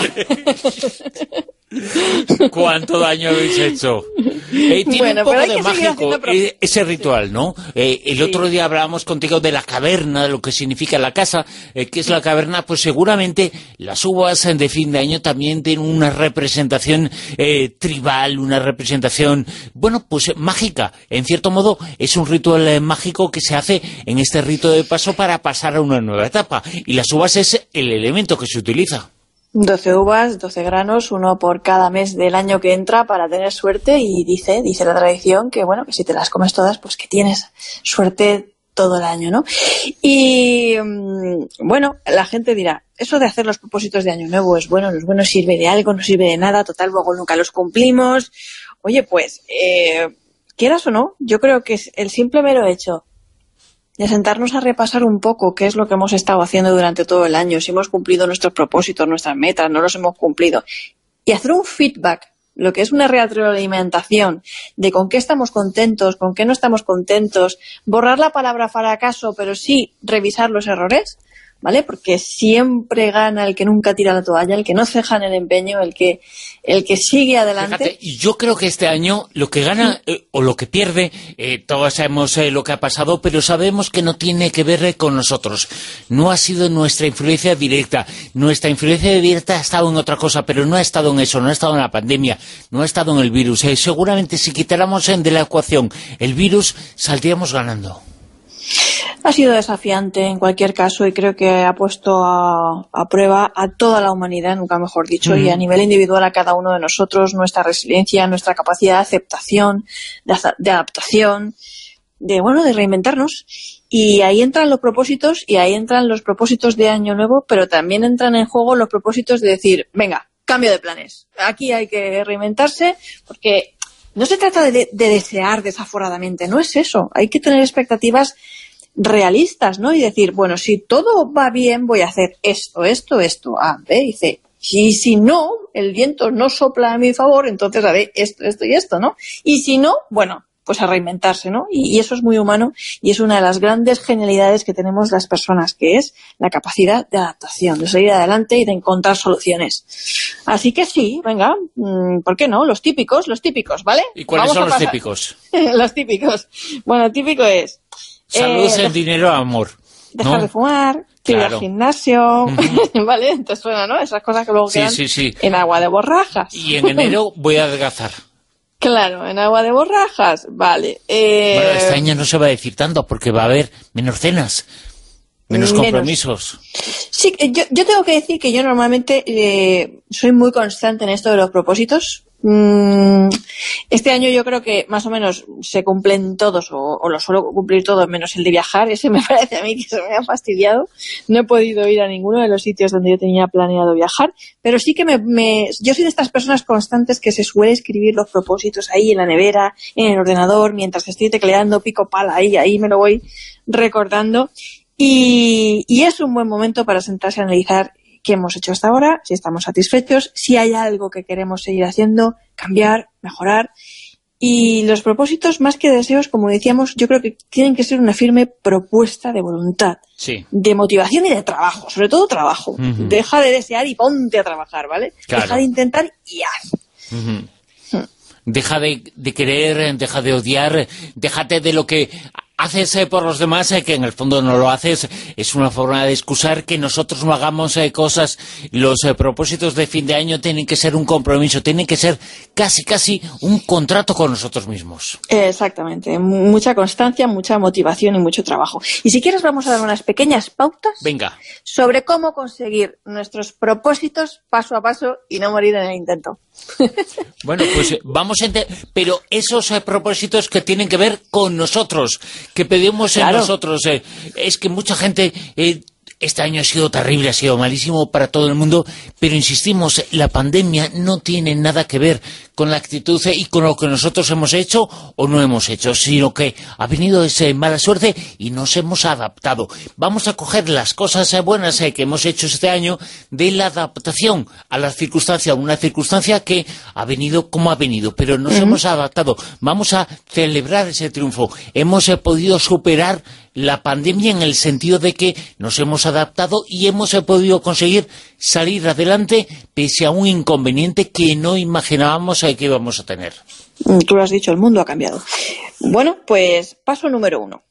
¿Cuánto daño habéis hecho? Eh, tiene bueno, un poco pero hay de que mágico eh, ese ritual, ¿no? Eh, el sí. otro día hablábamos contigo de la caverna, de lo que significa la casa. Eh, ¿Qué es la caverna? Pues seguramente las uvas de fin de año también tienen una representación eh, tribal, una representación, bueno, pues mágica. En cierto modo es un ritual eh, mágico que se hace en este rito de paso para pasar a una nueva etapa. Y las uvas es el elemento que se utiliza. doce uvas, doce granos, uno por cada mes del año que entra para tener suerte, y dice, dice la tradición que bueno, que si te las comes todas, pues que tienes suerte todo el año, ¿no? Y bueno, la gente dirá, eso de hacer los propósitos de año nuevo es bueno, no es bueno, sirve de algo, no sirve de nada, total, luego nunca los cumplimos. Oye, pues, eh, quieras o no, yo creo que es el simple mero hecho de sentarnos a repasar un poco qué es lo que hemos estado haciendo durante todo el año, si hemos cumplido nuestros propósitos, nuestras metas, no los hemos cumplido, y hacer un feedback lo que es una retroalimentación de con qué estamos contentos, con qué no estamos contentos, borrar la palabra fracaso, pero sí revisar los errores, ¿vale? Porque siempre gana el que nunca tira la toalla, el que no ceja en el empeño, el que el que sigue adelante. Fíjate, yo creo que este año lo que gana eh, o lo que pierde, eh, todos sabemos eh, lo que ha pasado, pero sabemos que no tiene que ver eh, con nosotros. No ha sido nuestra influencia directa. Nuestra influencia directa ha estado en otra cosa, pero no ha estado en eso, no ha estado en la pandemia, no ha estado en el virus. Eh, seguramente si quitáramos eh, de la ecuación el virus, saldríamos ganando. Ha sido desafiante en cualquier caso y creo que ha puesto a, a prueba a toda la humanidad, nunca mejor dicho, mm. y a nivel individual a cada uno de nosotros, nuestra resiliencia, nuestra capacidad de aceptación, de, de adaptación, de bueno, de reinventarnos. Y ahí entran los propósitos y ahí entran los propósitos de Año Nuevo, pero también entran en juego los propósitos de decir, venga, cambio de planes. Aquí hay que reinventarse porque no se trata de, de desear desaforadamente, no es eso. Hay que tener expectativas realistas, ¿no? Y decir, bueno, si todo va bien, voy a hacer esto, esto, esto, A, B y C. Y si no, el viento no sopla a mi favor, entonces haré esto, esto y esto, ¿no? Y si no, bueno, pues a reinventarse, ¿no? Y, y eso es muy humano y es una de las grandes genialidades que tenemos las personas, que es la capacidad de adaptación, de salir adelante y de encontrar soluciones. Así que sí, venga, ¿por qué no? Los típicos, los típicos, ¿vale? ¿Y cuáles Vamos son los pasar. típicos? Los típicos. Bueno, el típico es... Salud, eh, el dinero, amor. Dejar ¿no? de fumar, ir Claro. al gimnasio, Ujú. ¿vale? Te suena, ¿no? Esas cosas que luego Sí, quedan sí, sí. en agua de borrajas. Y en enero voy a adelgazar. Claro, en agua de borrajas, vale. Eh... Bueno, este año no se va a decir tanto porque va a haber menos cenas, menos Menos. compromisos. Sí, yo, yo tengo que decir que yo normalmente eh, soy muy constante en esto de los propósitos. Mm, este año yo creo que más o menos se cumplen todos, o, o lo suelo cumplir todos, menos el de viajar. Ese me parece a mí que se me ha fastidiado. No he podido ir a ninguno de los sitios donde yo tenía planeado viajar, pero sí que me, me yo soy de estas personas constantes que se suele escribir los propósitos ahí en la nevera, en el ordenador, mientras estoy tecleando, pico pala ahí, ahí me lo voy recordando. Y, y es un buen momento para sentarse a analizar qué hemos hecho hasta ahora, si estamos satisfechos, si hay algo que queremos seguir haciendo, cambiar, mejorar. Y los propósitos, más que deseos, como decíamos, yo creo que tienen que ser una firme propuesta de voluntad, Sí. de motivación y de trabajo, sobre todo trabajo. Ujú. Deja de desear y ponte a trabajar, ¿vale? Claro. Deja de intentar y haz. Ujú. Deja de, de querer, deja de odiar, déjate de lo que haces eh, por los demás, eh, que en el fondo no lo haces. Es una forma de excusar que nosotros no hagamos eh, cosas. Los eh, propósitos de fin de año tienen que ser un compromiso, tienen que ser casi casi un contrato con nosotros mismos. Exactamente, M- mucha constancia, mucha motivación y mucho trabajo. Y si quieres vamos a dar unas pequeñas pautas Venga. sobre cómo conseguir nuestros propósitos paso a paso y no morir en el intento. Bueno, pues eh, vamos a ente- pero esos eh, propósitos que tienen que ver con nosotros, que pedimos en Claro. nosotros, eh, es que mucha gente... Eh, este año ha sido terrible, ha sido malísimo para todo el mundo, pero insistimos, la pandemia no tiene nada que ver con la actitud eh, y con lo que nosotros hemos hecho o no hemos hecho, sino que ha venido esa mala suerte y nos hemos adaptado. Vamos a coger las cosas eh, buenas eh, que hemos hecho este año de la adaptación a la circunstancia, una circunstancia que ha venido como ha venido, pero nos Ujú. hemos adaptado. Vamos a celebrar ese triunfo. Hemos eh, podido superar la pandemia en el sentido de que nos hemos adaptado y hemos eh, podido conseguir salir adelante pese a un inconveniente que no imaginábamos eh, que íbamos a tener. Mm, Tú lo has dicho, el mundo ha cambiado. Bueno, pues paso número uno.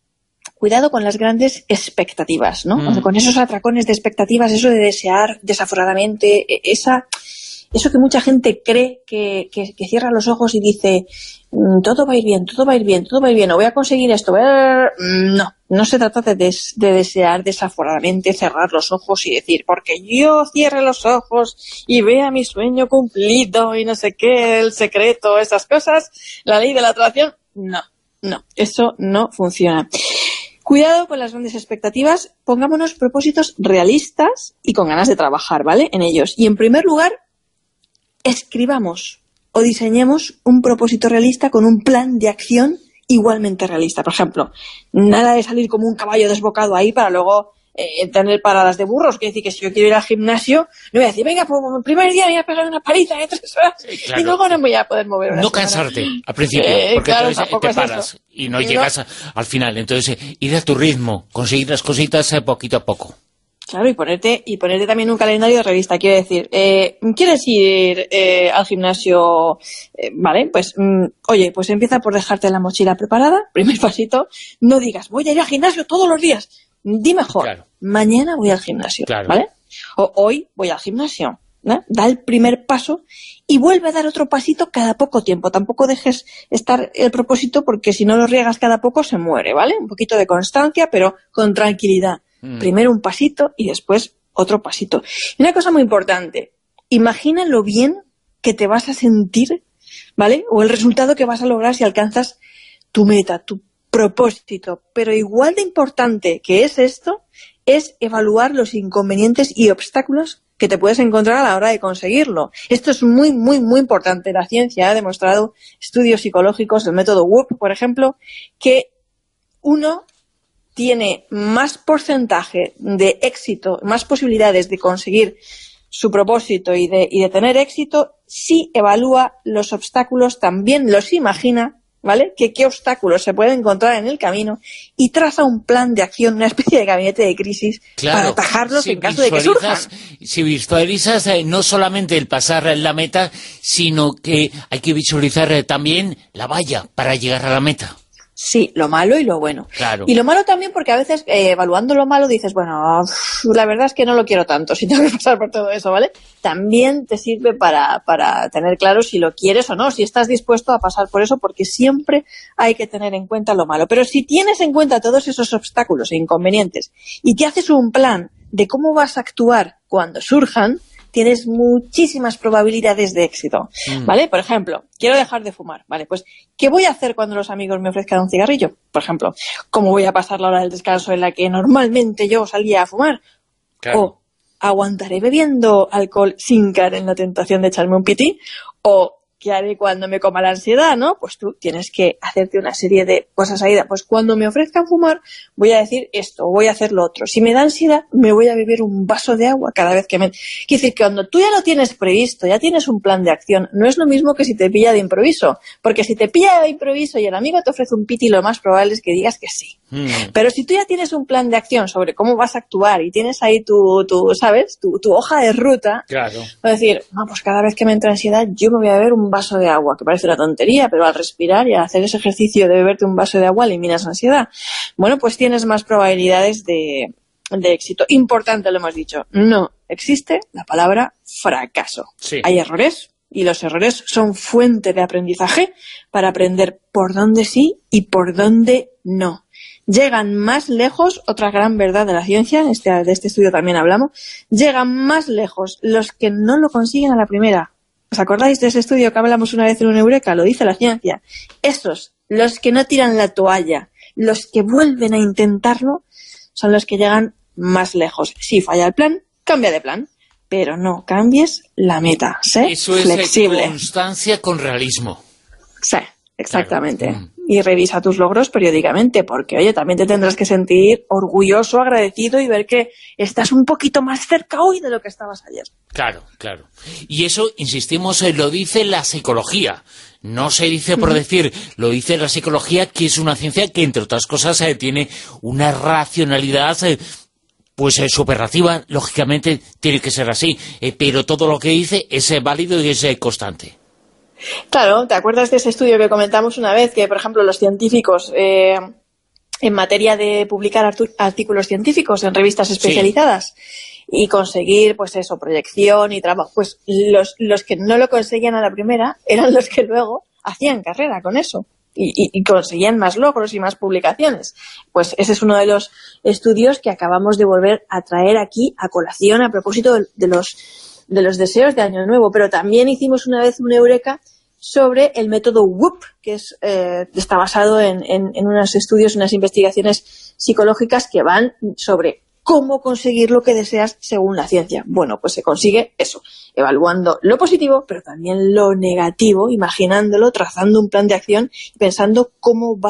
Cuidado con las grandes expectativas, ¿no? Mm. O sea, con esos atracones de expectativas, eso de desear desaforadamente, e- esa, eso que mucha gente cree que, que, que cierra los ojos y dice mm, todo va a ir bien, todo va a ir bien, todo va a ir bien, o voy a conseguir esto. voy a-". No, no se trata de, des- de desear desaforadamente, cerrar los ojos y decir, porque yo cierre los ojos y vea mi sueño cumplido y no sé qué, el secreto, esas cosas, la ley de la atracción. No, no, eso no funciona. Cuidado con las grandes expectativas, pongámonos propósitos realistas y con ganas de trabajar, ¿vale? En ellos. Y en primer lugar, escribamos o diseñemos un propósito realista con un plan de acción igualmente realista. Por ejemplo, nada de salir como un caballo desbocado ahí para luego eh, tener paradas de burros. Quiere decir que si yo quiero ir al gimnasio, no voy a decir, venga, pues el primer día me voy a pegar una paliza de tres horas sí, claro. y luego no me voy a poder mover una No semana. Cansarte al principio, eh, porque claro, entonces te paras eso. y no y llegas no. A, al final. Entonces, eh, ir a tu ritmo, conseguir las cositas eh, poquito a poco. Claro, y ponerte y ponerte también un calendario de revista. Quiero decir, eh, ¿quieres ir eh, al gimnasio? Eh, vale, pues, mm, oye, pues empieza por dejarte la mochila preparada, primer pasito. No digas, voy a ir al gimnasio todos los días. Di mejor, claro. Mañana voy al gimnasio, claro. ¿Vale? O hoy voy al gimnasio. ¿No? Da el primer paso y vuelve a dar otro pasito cada poco tiempo. Tampoco dejes estar el propósito porque si no lo riegas cada poco se muere, ¿vale? Un poquito de constancia, pero con tranquilidad. Mm. Primero un pasito y después otro pasito. Y una cosa muy importante, imagina lo bien que te vas a sentir, ¿vale? O el resultado que vas a lograr si alcanzas tu meta, tu propósito. Pero igual de importante que es esto, es evaluar los inconvenientes y obstáculos que te puedes encontrar a la hora de conseguirlo. Esto es muy, muy, muy importante. La ciencia ha demostrado, estudios psicológicos, el método W O O P, por ejemplo, que uno tiene más porcentaje de éxito, más posibilidades de conseguir su propósito y de, y de tener éxito si evalúa los obstáculos, también los imagina, ¿vale? Que qué obstáculos se pueden encontrar en el camino y traza un plan de acción, una especie de gabinete de crisis claro, para atajarlos si en caso de que surjan. Si visualizas eh, no solamente el pasar la meta, sino que hay que visualizar eh, también la valla para llegar a la meta. Sí, lo malo y lo bueno. Claro. Y lo malo también porque a veces, eh, evaluando lo malo, dices, bueno, uff, la verdad es que no lo quiero tanto, si tengo que pasar por todo eso, ¿vale? También te sirve para, para tener claro si lo quieres o no, si estás dispuesto a pasar por eso, porque siempre hay que tener en cuenta lo malo. Pero si tienes en cuenta todos esos obstáculos e inconvenientes y te haces un plan de cómo vas a actuar cuando surjan, tienes muchísimas probabilidades de éxito, ¿vale? Por ejemplo, quiero dejar de fumar, ¿vale? Pues, ¿qué voy a hacer cuando los amigos me ofrezcan un cigarrillo? Por ejemplo, ¿cómo voy a pasar la hora del descanso en la que normalmente yo salía a fumar? Claro. O, ¿aguantaré bebiendo alcohol sin caer en la tentación de echarme un pití? O, ¿qué haré cuando me coma la ansiedad, no? Pues tú tienes que hacerte una serie de cosas ahí. Pues cuando me ofrezcan fumar, voy a decir esto, voy a hacer lo otro. Si me da ansiedad, me voy a beber un vaso de agua cada vez que me... Quiere decir que cuando tú ya lo tienes previsto, ya tienes un plan de acción, no es lo mismo que si te pilla de improviso. Porque si te pilla de improviso y el amigo te ofrece un piti, lo más probable es que digas que sí. Mm. Pero si tú ya tienes un plan de acción sobre cómo vas a actuar y tienes ahí tu, tu ¿sabes? Tu, tu hoja de ruta, claro. Vas a decir, no, pues cada vez que me entra ansiedad, yo me voy a beber un vaso de agua, que parece una tontería, pero al respirar y al hacer ese ejercicio de beberte un vaso de agua eliminas la ansiedad. Bueno, pues tienes más probabilidades de, de éxito. Importante, lo hemos dicho, no existe la palabra fracaso. Sí. Hay errores y los errores son fuente de aprendizaje para aprender por dónde sí y por dónde no. Llegan más lejos, otra gran verdad de la ciencia, este, de este estudio también hablamos, llegan más lejos los que no lo consiguen a la primera. ¿Os acordáis de ese estudio que hablamos una vez en un Eureka? Lo dice la ciencia. Esos, los que no tiran la toalla, los que vuelven a intentarlo, son los que llegan más lejos. Si falla el plan, cambia de plan, pero no cambies la meta. Sé Eso flexible. Es constancia con realismo. Sí, exactamente. Claro. Mm. Y revisa tus logros periódicamente, porque, oye, también te tendrás que sentir orgulloso, agradecido y ver que estás un poquito más cerca hoy de lo que estabas ayer. Claro, claro. Y eso, insistimos, lo dice la psicología. No se dice por decir, lo dice la psicología, que es una ciencia que, entre otras cosas, eh, tiene una racionalidad... Eh, pues eh, superlativa, lógicamente tiene que ser así, eh, pero todo lo que dice es eh, válido y es eh, constante. Claro, ¿te acuerdas de ese estudio que comentamos una vez? Que, por ejemplo, los científicos, eh, en materia de publicar artículos científicos en revistas especializadas sí. y conseguir, pues eso, proyección y trabajo, pues los, los que no lo conseguían a la primera eran los que luego hacían carrera con eso. Y, y, y conseguían más logros y más publicaciones. Pues ese es uno de los estudios que acabamos de volver a traer aquí a colación a propósito de, de los de los deseos de Año Nuevo. Pero también hicimos una vez un Eureka sobre el método W O O P, que es eh, está basado en, en, en unos estudios, unas investigaciones psicológicas que van sobre cómo conseguir lo que deseas según la ciencia. Bueno, pues se consigue eso, evaluando lo positivo, pero también lo negativo, imaginándolo, trazando un plan de acción y pensando cómo vas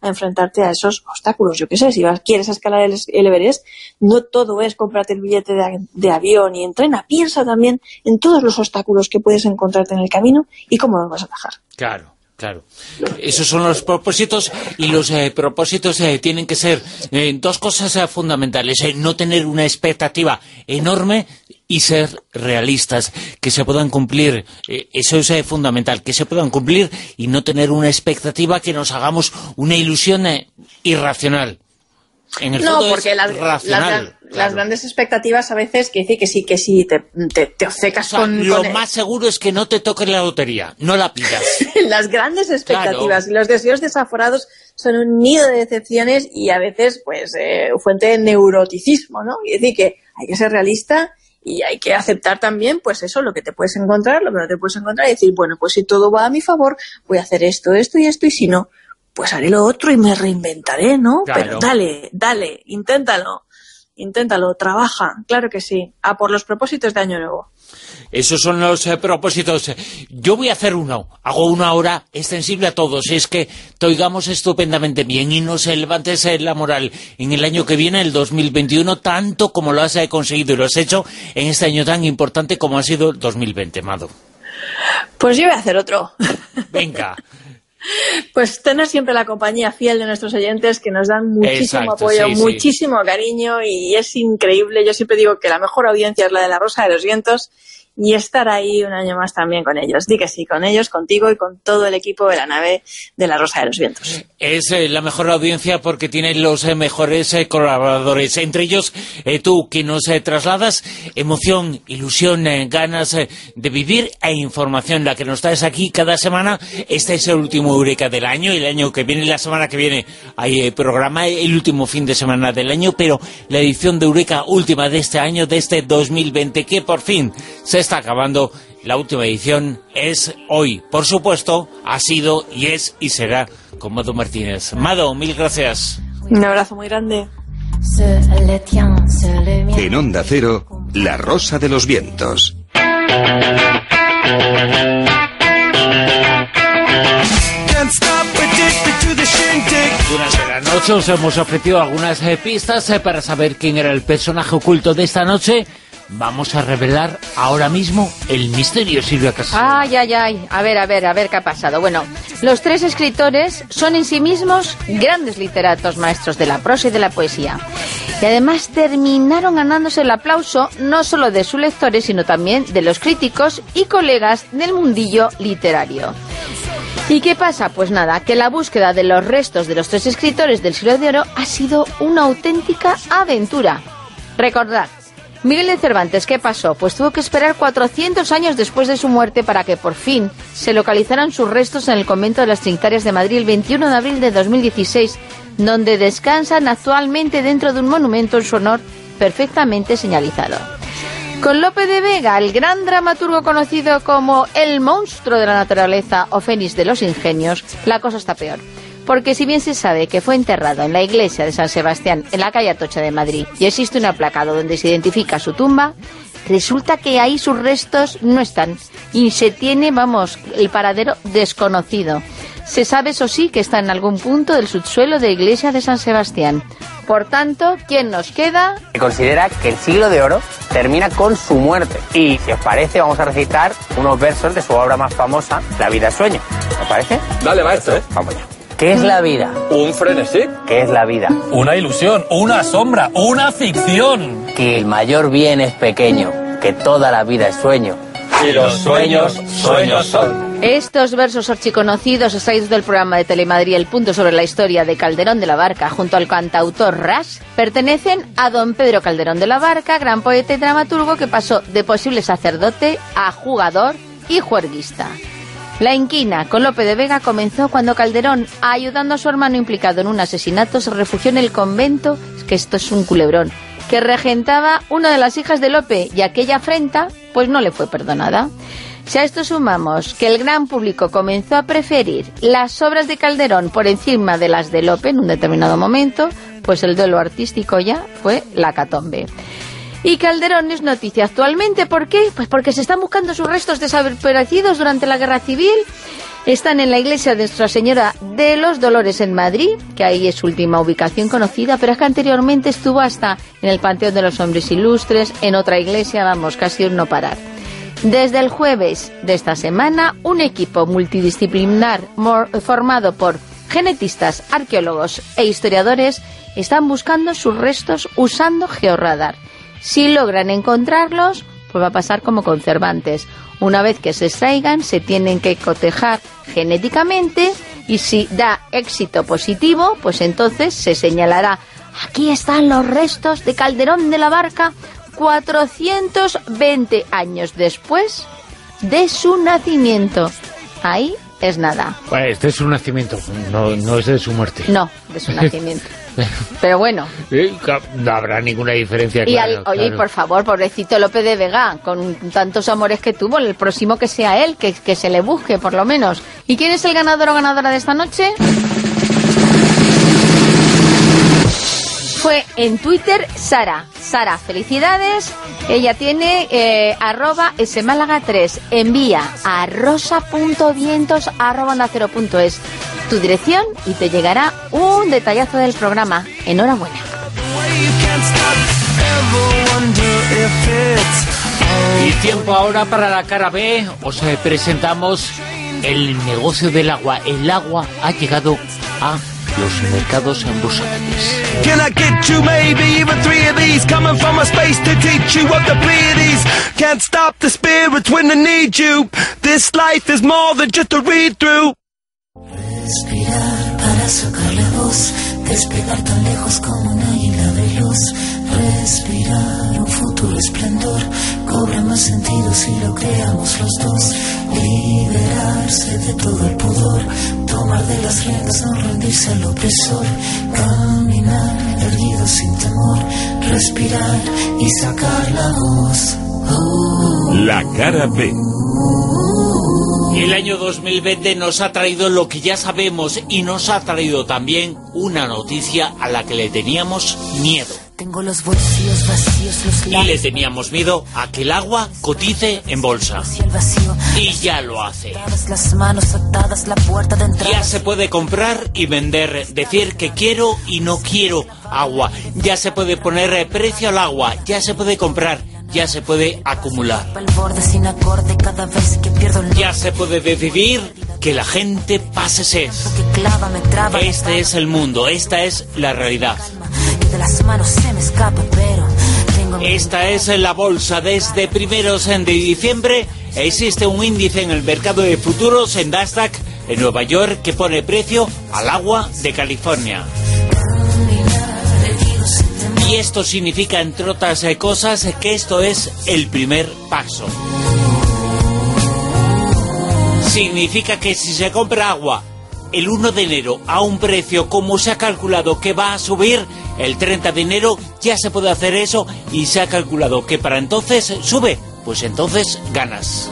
a enfrentarte a esos obstáculos. Yo qué sé, si vas, quieres escalar el, el Everest, no todo es comprarte el billete de, de avión y en tren. Piensa también en todos los obstáculos que puedes encontrarte en el camino y cómo los vas a dejar. Claro. Claro, esos son los propósitos y los eh, propósitos eh, tienen que ser eh, dos cosas eh, fundamentales, eh, no tener una expectativa enorme y ser realistas, que se puedan cumplir, eh, eso es eh, fundamental, que se puedan cumplir y no tener una expectativa que nos hagamos una ilusión eh, irracional. En el no, fondo porque es las, racional, las, claro. las grandes expectativas a veces que decir que sí, que sí, te, te, te obcecas o sea, con... Lo con más seguro es que no te toque la lotería, no la pidas. Las grandes expectativas Claro. y los deseos desaforados son un nido de decepciones y a veces pues eh, fuente de neuroticismo, ¿no? Y decir que hay que ser realista y hay que aceptar también, pues eso, lo que te puedes encontrar, lo que no te puedes encontrar y decir, bueno, pues si todo va a mi favor, voy a hacer esto, esto y esto y si no, pues haré lo otro y me reinventaré, ¿no? Claro. Pero dale, dale, inténtalo, inténtalo, trabaja, claro que sí, a por los propósitos de Año Nuevo. Esos son los eh, propósitos. Yo voy a hacer uno, hago uno ahora extensible a todos, es que te oigamos estupendamente bien y nos levantes eh, la moral en el año que viene, el dos mil veintiuno, tanto como lo has eh, conseguido y lo has hecho en este año tan importante como ha sido el dos mil veinte, Mado. Pues yo voy a hacer otro. Venga. Pues tener siempre la compañía fiel de nuestros oyentes que nos dan muchísimo Exacto, apoyo, sí, muchísimo sí. cariño y es increíble. Yo siempre digo que la mejor audiencia es la de La Rosa de los Vientos y estar ahí un año más también con ellos. Di que sí, con ellos, contigo y con todo el equipo de la nave de La Rosa de los Vientos. Es eh, la mejor audiencia porque tiene los eh, mejores eh, colaboradores, entre ellos eh, tú, que nos eh, trasladas emoción, ilusión, eh, ganas eh, de vivir e información, la que nos traes aquí cada semana. Este es el último Eureka del año, el año que viene, la semana que viene hay eh, programa, el último fin de semana del año, pero la edición de Eureka última de este año, de este dos mil veinte, que por fin se está acabando. La última edición es hoy. Por supuesto, ha sido y es y será con Mado Martínez. Mado, mil gracias. Un abrazo muy grande. En Onda Cero, La Rosa de los Vientos. Durante la noche os hemos ofrecido algunas eh, pistas eh, para saber quién era el personaje oculto de esta noche. Vamos a revelar ahora mismo el misterio, Silvia Casal. Ay, ay, ay. A ver, a ver, a ver qué ha pasado. Bueno, los tres escritores son en sí mismos grandes literatos, maestros de la prosa y de la poesía. Y además terminaron ganándose el aplauso no solo de sus lectores, sino también de los críticos y colegas del mundillo literario. ¿Y qué pasa? Pues nada, que la búsqueda de los restos de los tres escritores del Siglo de Oro ha sido una auténtica aventura. Recordad, Miguel de Cervantes, ¿qué pasó? Pues tuvo que esperar cuatrocientos años después de su muerte para que por fin se localizaran sus restos en el convento de las Trinitarias de Madrid el veintiuno de abril de dos mil dieciséis, donde descansan actualmente dentro de un monumento en su honor perfectamente señalizado. Con Lope de Vega, el gran dramaturgo conocido como el monstruo de la naturaleza o Fénix de los ingenios, la cosa está peor. Porque si bien se sabe que fue enterrado en la iglesia de San Sebastián, en la calle Atocha de Madrid, y existe un aplacado donde se identifica su tumba, resulta que ahí sus restos no están. Y se tiene, vamos, el paradero desconocido. Se sabe, eso sí, que está en algún punto del subsuelo de la iglesia de San Sebastián. Por tanto, ¿quién nos queda? Se considera que el Siglo de Oro termina con su muerte. Y, si os parece, vamos a recitar unos versos de su obra más famosa, La vida es sueño. ¿Os parece? Dale, maestro. Vamos ya. ¿Qué es la vida? Un frenesí. ¿Qué es la vida? Una ilusión, una sombra, una ficción. Que el mayor bien es pequeño, que toda la vida es sueño. Y los sueños, sueños son. Estos versos archiconocidos extraídos del programa de Telemadrid El Punto sobre la historia de Calderón de la Barca junto al cantautor Ras pertenecen a don Pedro Calderón de la Barca, gran poeta y dramaturgo que pasó de posible sacerdote a jugador y juerguista. La inquina con Lope de Vega comenzó cuando Calderón, ayudando a su hermano implicado en un asesinato, se refugió en el convento, es que esto es un culebrón, que regentaba una de las hijas de Lope, y aquella afrenta pues no le fue perdonada. Si a esto sumamos que el gran público comenzó a preferir las obras de Calderón por encima de las de Lope en un determinado momento, pues el duelo artístico ya fue la hecatombe. Y Calderón es noticia actualmente, ¿por qué? Pues porque se están buscando sus restos desaparecidos durante la Guerra Civil. Están en la iglesia de Nuestra Señora de los Dolores en Madrid, que ahí es su última ubicación conocida, pero es que anteriormente estuvo hasta en el Panteón de los Hombres Ilustres, en otra iglesia, vamos, casi un no parar. Desde el jueves de esta semana, un equipo multidisciplinar formado por genetistas, arqueólogos e historiadores están buscando sus restos usando georradar. Si logran encontrarlos, pues va a pasar como con Cervantes. Una vez que se extraigan, se tienen que cotejar genéticamente y si da éxito positivo, pues entonces se señalará: aquí están los restos de Calderón de la Barca cuatrocientos veinte años después de su nacimiento. Ahí es nada. Pues este es su nacimiento, no, no es de su muerte. No, de su nacimiento. Pero bueno. No habrá ninguna diferencia. Y claro, al, oye, claro. por favor, pobrecito Lope de Vega, con tantos amores que tuvo, el próximo que sea él, que, que se le busque, por lo menos. ¿Y quién es el ganador o ganadora de esta noche? Fue en Twitter Sara. Sara, felicidades. Ella tiene eh, arroba smálaga tres. Envía a rosa.vientos arroba onda cero punto es tu dirección y te llegará un detallazo del programa. Enhorabuena. Y tiempo ahora para la cara B. Os eh, presentamos el negocio del agua. El agua ha llegado a los mercados bursátiles. Can I get you maybe even three of these coming from a space to teach you of the Pleiades? Can't stop the spirits when they need you. This life is more than just a read through. Respirar para sacarle voz, despegar tan lejos como un águila de luz. Respirar un futuro esplendor, cobra más sentido si lo creamos los dos. Liberarse de todo el pudor, tomar de las riendas, no rendirse al opresor. Caminar erguido sin temor, respirar y sacar la voz. Oh. La cara B. El año dos mil veinte nos ha traído lo que ya sabemos y nos ha traído también una noticia a la que le teníamos miedo. Tengo los bolsillos vacíos, los y le teníamos miedo a que el agua cotice en bolsa. Y ya lo hace. Las manos atadas, la puerta de entrada. Ya se puede comprar y vender, decir que quiero y no quiero agua. Ya se puede poner precio al agua, ya se puede comprar, ya se puede acumular. Ya se puede decidir que la gente pase sed. Este es el mundo, esta es la realidad. Esta es la bolsa. Desde primeros de diciembre existe un índice en el mercado de futuros en Nasdaq en Nueva York que pone precio al agua de California. Y esto significa, entre otras cosas, que esto es el primer paso. Significa que si se compra agua el uno de enero a un precio como se ha calculado que va a subir el treinta de enero, ya se puede hacer eso y se ha calculado que para entonces sube, pues entonces ganas.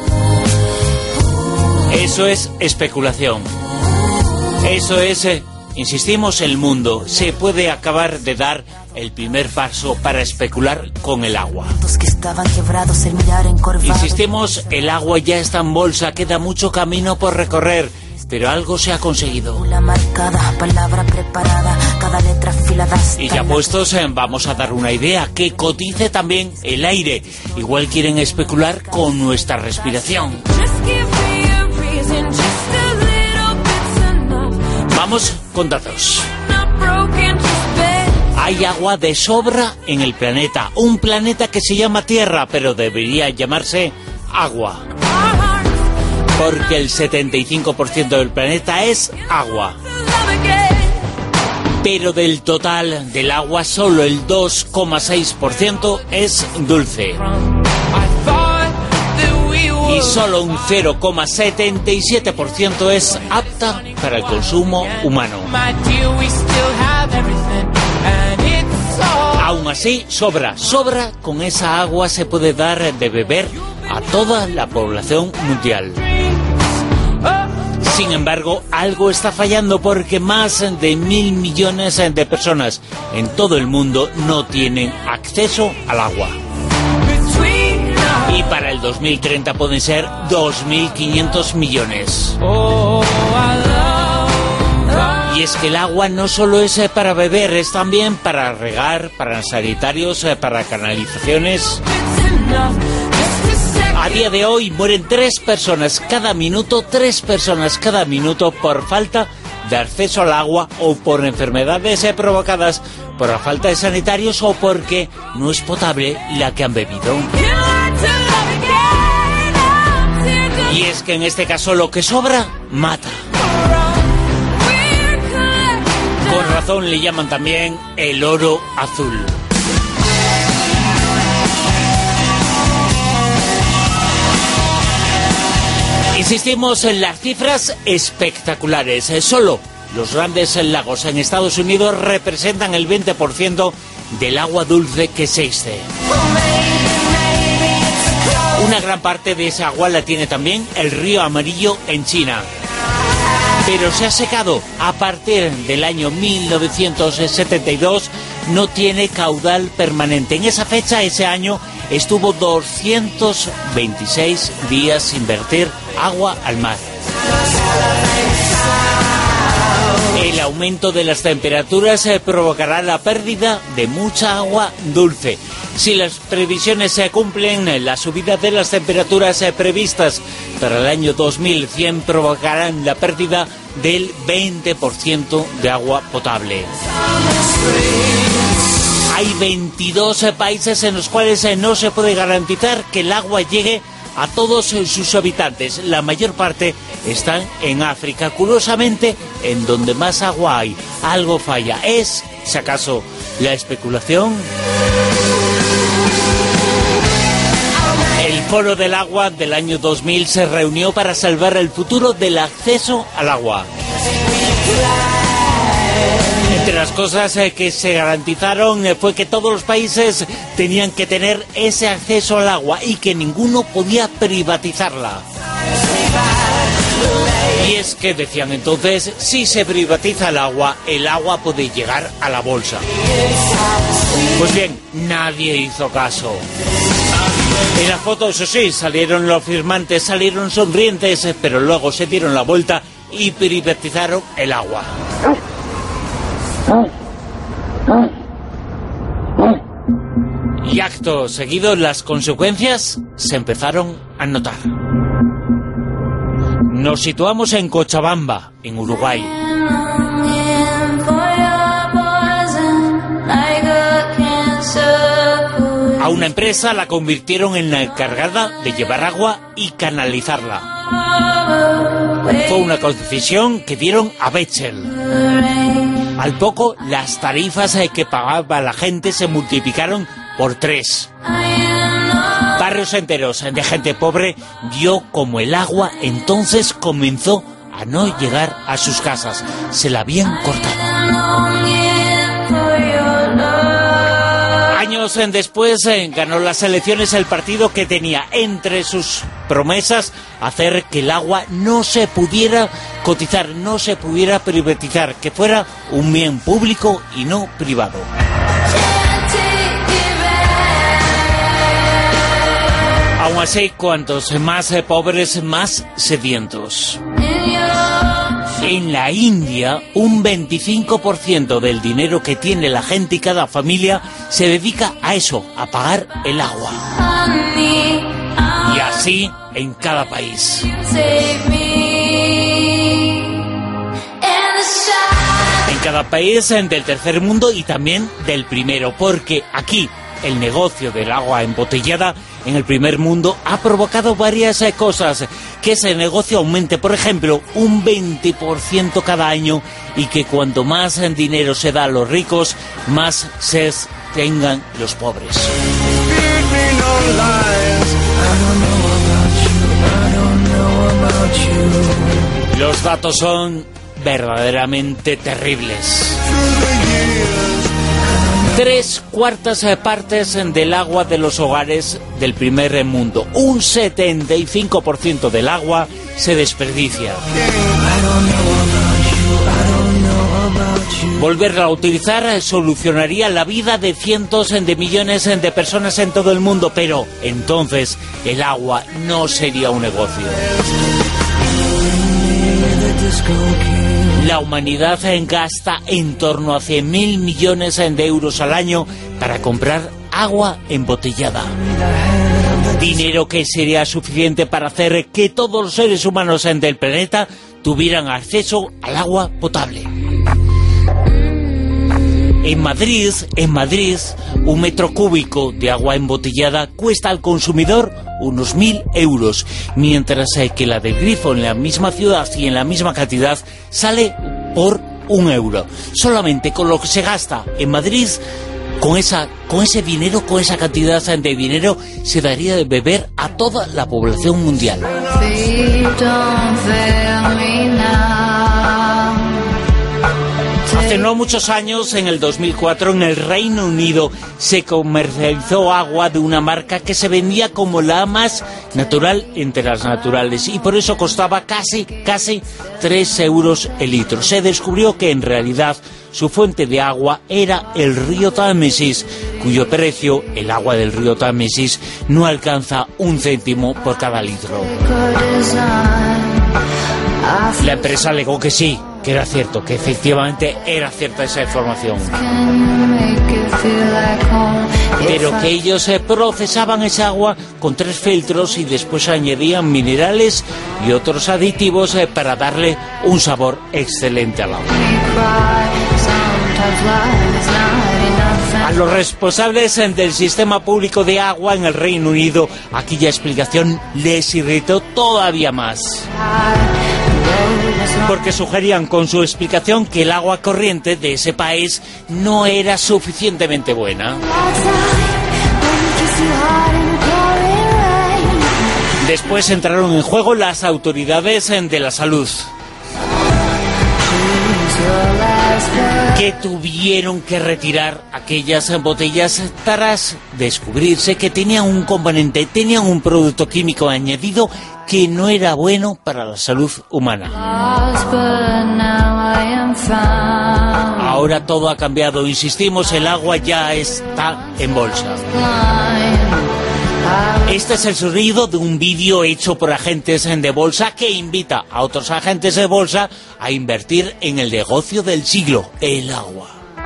Eso es especulación. Eso es, eh, insistimos, el mundo. Se puede acabar de dar el primer paso para especular con el agua. Insistimos, el agua ya está en bolsa, queda mucho camino por recorrer, pero algo se ha conseguido. Y ya puestos, vamos a dar una idea, que cotice también el aire. Igual quieren especular con nuestra respiración. Vamos con datos. Hay agua de sobra en el planeta. Un planeta que se llama Tierra, pero debería llamarse agua. Porque el setenta y cinco por ciento del planeta es agua. Pero del total del agua, solo el dos coma seis por ciento es dulce. Y solo un cero coma setenta y siete por ciento es apta para el consumo humano. Aún así, sobra, sobra, con esa agua se puede dar de beber a toda la población mundial. Sin embargo, algo está fallando porque más de mil millones de personas en todo el mundo no tienen acceso al agua. y para el dos mil treinta pueden ser dos mil quinientos millones. Y es que el agua no solo es para beber, es también para regar, para sanitarios, para canalizaciones. A día de hoy mueren tres personas cada minuto, tres personas cada minuto por falta de acceso al agua o por enfermedades provocadas por la falta de sanitarios o porque no es potable la que han bebido. Y es que en este caso lo que sobra mata. Con razón le llaman también el oro azul. Insistimos en las cifras espectaculares. Solo los grandes lagos en Estados Unidos representan el veinte por ciento del agua dulce que existe. Una gran parte de esa agua la tiene también el río Amarillo en China. Pero se ha secado. A partir del año mil novecientos setenta y dos no tiene caudal permanente. En esa fecha, ese año, estuvo doscientos veintiséis días sin verter agua al mar. El aumento de las temperaturas eh, provocará la pérdida de mucha agua dulce. Si las previsiones se cumplen, la subida de las temperaturas eh, previstas para el año dos mil cien provocarán la pérdida del veinte por ciento de agua potable. Hay veintidós eh, países en los cuales eh, no se puede garantizar que el agua llegue a todos sus habitantes. La mayor parte están en África. Curiosamente, en donde más agua hay, algo falla. ¿Es, si acaso, la especulación? El Foro del Agua del año dos mil se reunió para salvar el futuro del acceso al agua. Entre las cosas eh, que se garantizaron eh, fue que todos los países tenían que tener ese acceso al agua y que ninguno podía privatizarla. Y es que decían entonces, si se privatiza el agua, el agua puede llegar a la bolsa. Pues bien, nadie hizo caso. En la foto, eso sí, salieron los firmantes, salieron sonrientes, eh, pero luego se dieron la vuelta y privatizaron el agua. Y acto seguido las consecuencias se empezaron a notar. Nos situamos en Cochabamba, en Uruguay. A una empresa la convirtieron en la encargada de llevar agua y canalizarla. Fue una concesión que dieron a Bechtel. Al poco, las tarifas que pagaba la gente se multiplicaron por tres. Barrios enteros de gente pobre vio como el agua entonces comenzó a no llegar a sus casas. Se la habían cortado. Años después ganó las elecciones el partido que tenía entre sus promesas hacer que el agua no se pudiera cotizar, no se pudiera privatizar, que fuera un bien público y no privado. Aún así, cuantos más pobres, más sedientos. En la India, un veinticinco por ciento del dinero que tiene la gente y cada familia se dedica a eso, a pagar el agua. Y así en cada país. En cada país del tercer mundo y también del primero, porque aquí el negocio del agua embotellada en el primer mundo ha provocado varias cosas. Que ese negocio aumente, por ejemplo, un veinte por ciento cada año y que cuanto más dinero se da a los ricos, más sed tengan los pobres. Los datos son verdaderamente terribles. Tres cuartas partes del agua de los hogares del primer mundo. Un setenta y cinco por ciento del agua se desperdicia. Volverla a utilizar solucionaría la vida de cientos de millones de personas en todo el mundo, pero entonces el agua no sería un negocio. La humanidad gasta en torno a cien mil millones de euros al año para comprar agua embotellada. Dinero que sería suficiente para hacer que todos los seres humanos del planeta tuvieran acceso al agua potable. En Madrid, en Madrid, un metro cúbico de agua embotellada cuesta al consumidor unos mil euros, mientras que la del grifo en la misma ciudad y en la misma cantidad sale por un euro. Solamente con lo que se gasta en Madrid, con esa, con ese dinero, con esa cantidad de dinero, se daría de beber a toda la población mundial. Hace no muchos años, en el dos mil cuatro, en el Reino Unido, se comercializó agua de una marca que se vendía como la más natural entre las naturales, y por eso costaba casi, casi tres euros el litro. Se descubrió que en realidad su fuente de agua era el río Támesis, cuyo precio, el agua del río Támesis, no alcanza un céntimo por cada litro. La empresa alegó que sí, que era cierto, que efectivamente era cierta esa información. Pero que ellos eh, procesaban esa agua con tres filtros y después añadían minerales y otros aditivos eh, para darle un sabor excelente al agua. A los responsables del sistema público de agua en el Reino Unido, aquella explicación les irritó todavía más, porque sugerían con su explicación que el agua corriente de ese país no era suficientemente buena. Después entraron en juego las autoridades de la salud, que tuvieron que retirar aquellas botellas tras descubrirse que tenían un componente, tenían un producto químico añadido que no era bueno para la salud humana. Ahora todo ha cambiado, insistimos, el agua ya está en bolsa. Este es el sonido de un vídeo hecho por agentes de bolsa que invita a otros agentes de bolsa a invertir en el negocio del siglo, el agua.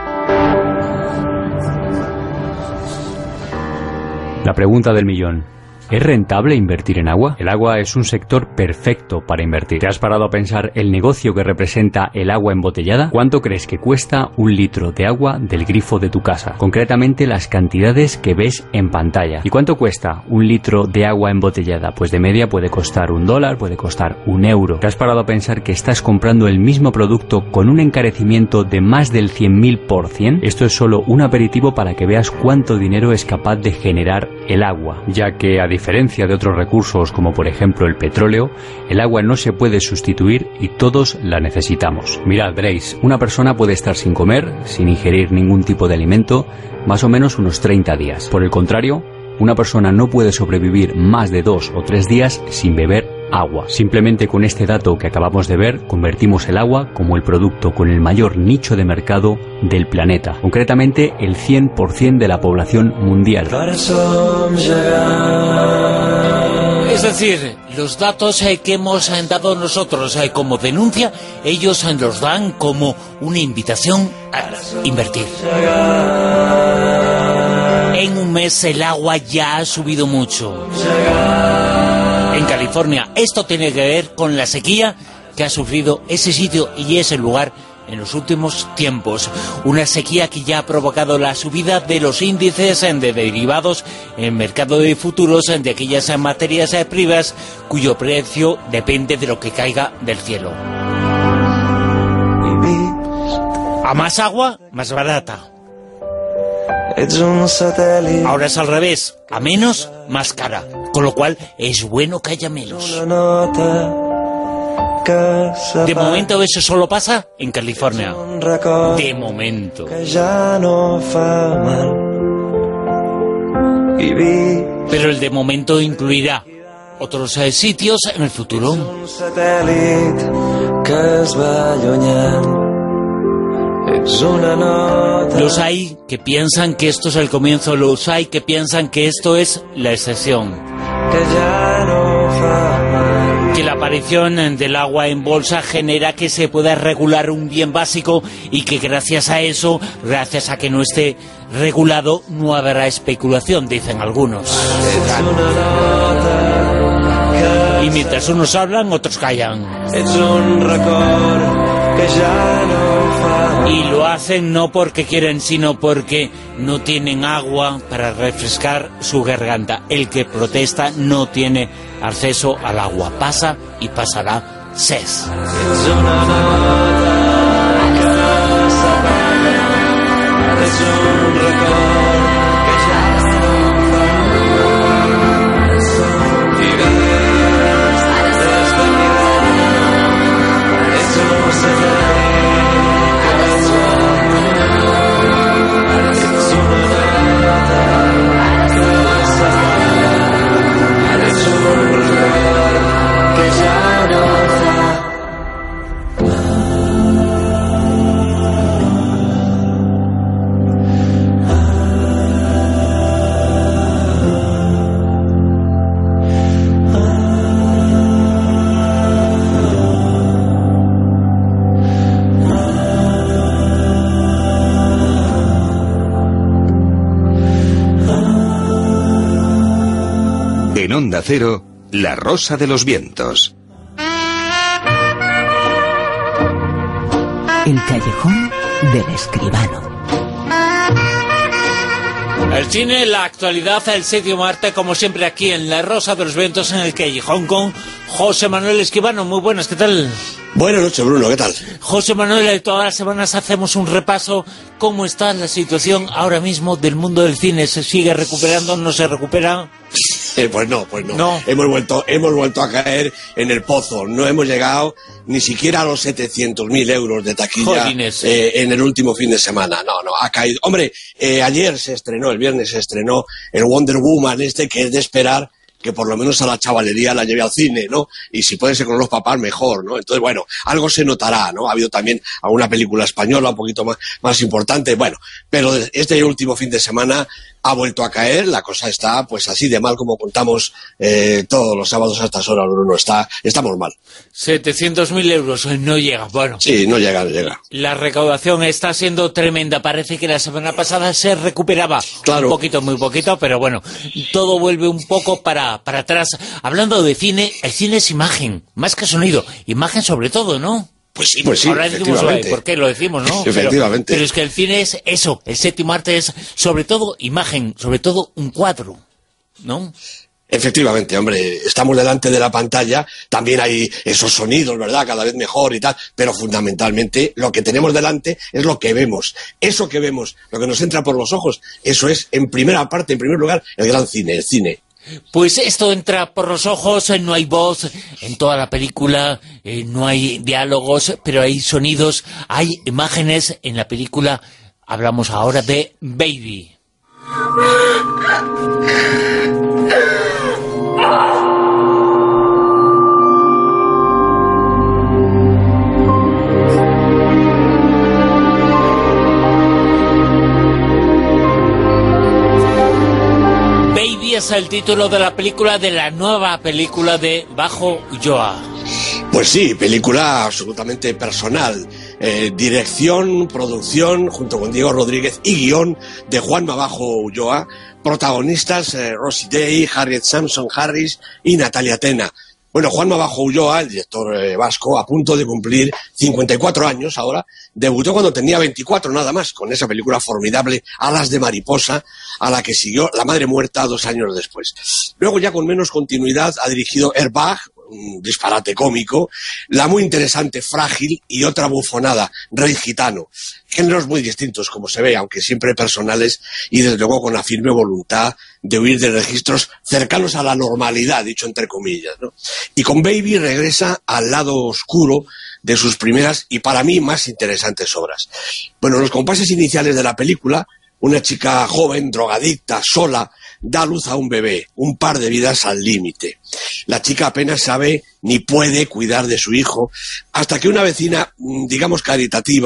La pregunta del millón: ¿es rentable invertir en agua? El agua es un sector perfecto para invertir. ¿Te has parado a pensar el negocio que representa el agua embotellada? ¿Cuánto crees que cuesta un litro de agua del grifo de tu casa? Concretamente las cantidades que ves en pantalla. ¿Y cuánto cuesta un litro de agua embotellada? Pues de media puede costar un dólar, puede costar un euro. ¿Te has parado a pensar que estás comprando el mismo producto con un encarecimiento de más del cien mil por ciento? Esto es solo un aperitivo para que veas cuánto dinero es capaz de generar el agua, ya que a diferencia de otros recursos como por ejemplo el petróleo, el agua no se puede sustituir y todos la necesitamos. Mirad, veréis, una persona puede estar sin comer, sin ingerir ningún tipo de alimento, más o menos unos treinta días. Por el contrario, una persona no puede sobrevivir más de dos o tres días sin beber agua. Simplemente con este dato que acabamos de ver, convertimos el agua como el producto con el mayor nicho de mercado del planeta. Concretamente, el cien por ciento de la población mundial. Es decir, los datos eh, que hemos eh, dado nosotros eh, como denuncia, ellos eh, los dan como una invitación a invertir. En un mes el agua ya ha subido mucho. En California, esto tiene que ver con la sequía que ha sufrido ese sitio y ese lugar en los últimos tiempos. Una sequía que ya ha provocado la subida de los índices de derivados en el mercado de futuros de aquellas materias primas cuyo precio depende de lo que caiga del cielo. A más agua, más barata. Ahora es al revés, a menos, más cara, con lo cual es bueno que haya menos. De momento eso solo pasa en California. De momento. Pero el de momento incluirá otros eh, sitios en el futuro. Los hay que piensan que esto es el comienzo, los hay que piensan que esto es la excepción. Que la aparición del agua en bolsa genera que se pueda regular un bien básico y que gracias a eso, gracias a que no esté regulado, no habrá especulación, dicen algunos. Y mientras unos hablan, otros callan. Y lo hacen no porque quieren, sino porque no tienen agua para refrescar su garganta. El que protesta no tiene acceso al agua. Pasa y pasará sed. En Onda Cero, La Rosa de los Vientos. El callejón del escribano. El cine, la actualidad, el séptimo arte, como siempre aquí en La Rosa de los Vientos, en el callejón con José Manuel Escribano. Muy buenas, ¿qué tal? Buenas noches, Bruno, ¿qué tal? José Manuel, todas las semanas hacemos un repaso. ¿Cómo está la situación ahora mismo del mundo del cine? ¿Se sigue recuperando? ¿No se recupera? Eh, pues no, pues no. no. Hemos vuelto, hemos vuelto a caer en el pozo. No hemos llegado ni siquiera a los setecientos mil euros de taquilla eh, en el último fin de semana. No, no, ha caído. Hombre, eh, ayer se estrenó, el viernes se estrenó el Wonder Woman este, que es de esperar que por lo menos a la chavalería la lleve al cine, ¿no? Y si puede ser con los papás, mejor, ¿no? Entonces, bueno, algo se notará, ¿no? Ha habido también alguna película española un poquito más, más importante, bueno, pero este último fin de semana ha vuelto a caer, la cosa está pues así de mal como contamos eh, todos los sábados a estas horas, Bruno, está, estamos mal. setecientos mil euros, no llega, bueno. Sí, no llega, no llega. La recaudación está siendo tremenda, parece que la semana pasada se recuperaba. Claro. Un poquito, muy poquito, pero bueno, todo vuelve un poco para, para atrás. Hablando de cine, el cine es imagen, más que sonido, imagen sobre todo, ¿no? Pues sí, pues sí, ahora decimos, ¿por qué lo decimos, no? Efectivamente. Pero, pero es que el cine es eso, el séptimo arte es sobre todo imagen, sobre todo un cuadro, ¿no? Efectivamente, hombre, estamos delante de la pantalla, también hay esos sonidos, ¿verdad?, cada vez mejor y tal, pero fundamentalmente lo que tenemos delante es lo que vemos. Eso que vemos, lo que nos entra por los ojos, eso es, en primera parte, en primer lugar, el gran cine, el cine. Pues esto entra por los ojos, no hay voz en toda la película, eh, no hay diálogos, pero hay sonidos, hay imágenes en la película. Hablamos ahora de Baby. Es el título de la película, de la nueva película de Bajo Ulloa. Pues sí, película absolutamente personal. Eh, dirección, producción, junto con Diego Rodríguez, y guión de Juanma Bajo Ulloa. Protagonistas eh, Rosie Day, Harriet Sansom Harris y Natalia Tena. Bueno, Juanma Bajo Ulloa, el director eh, vasco, a punto de cumplir cincuenta y cuatro años ahora, debutó cuando tenía veinticuatro nada más, con esa película formidable, Alas de Mariposa, a la que siguió La Madre Muerta dos años después. Luego, ya con menos continuidad, ha dirigido Airbag, un disparate cómico, la muy interesante Frágil y otra bufonada, Rey Gitano. Géneros muy distintos, como se ve, aunque siempre personales y desde luego con la firme voluntad de huir de registros cercanos a la normalidad, dicho entre comillas, ¿no? Y con Baby regresa al lado oscuro de sus primeras y para mí más interesantes obras. Bueno, los compases iniciales de la película, una chica joven, drogadicta, sola, da a luz a un bebé, un par de vidas al límite. La chica apenas sabe ni puede cuidar de su hijo, hasta que una vecina, digamos caritativa,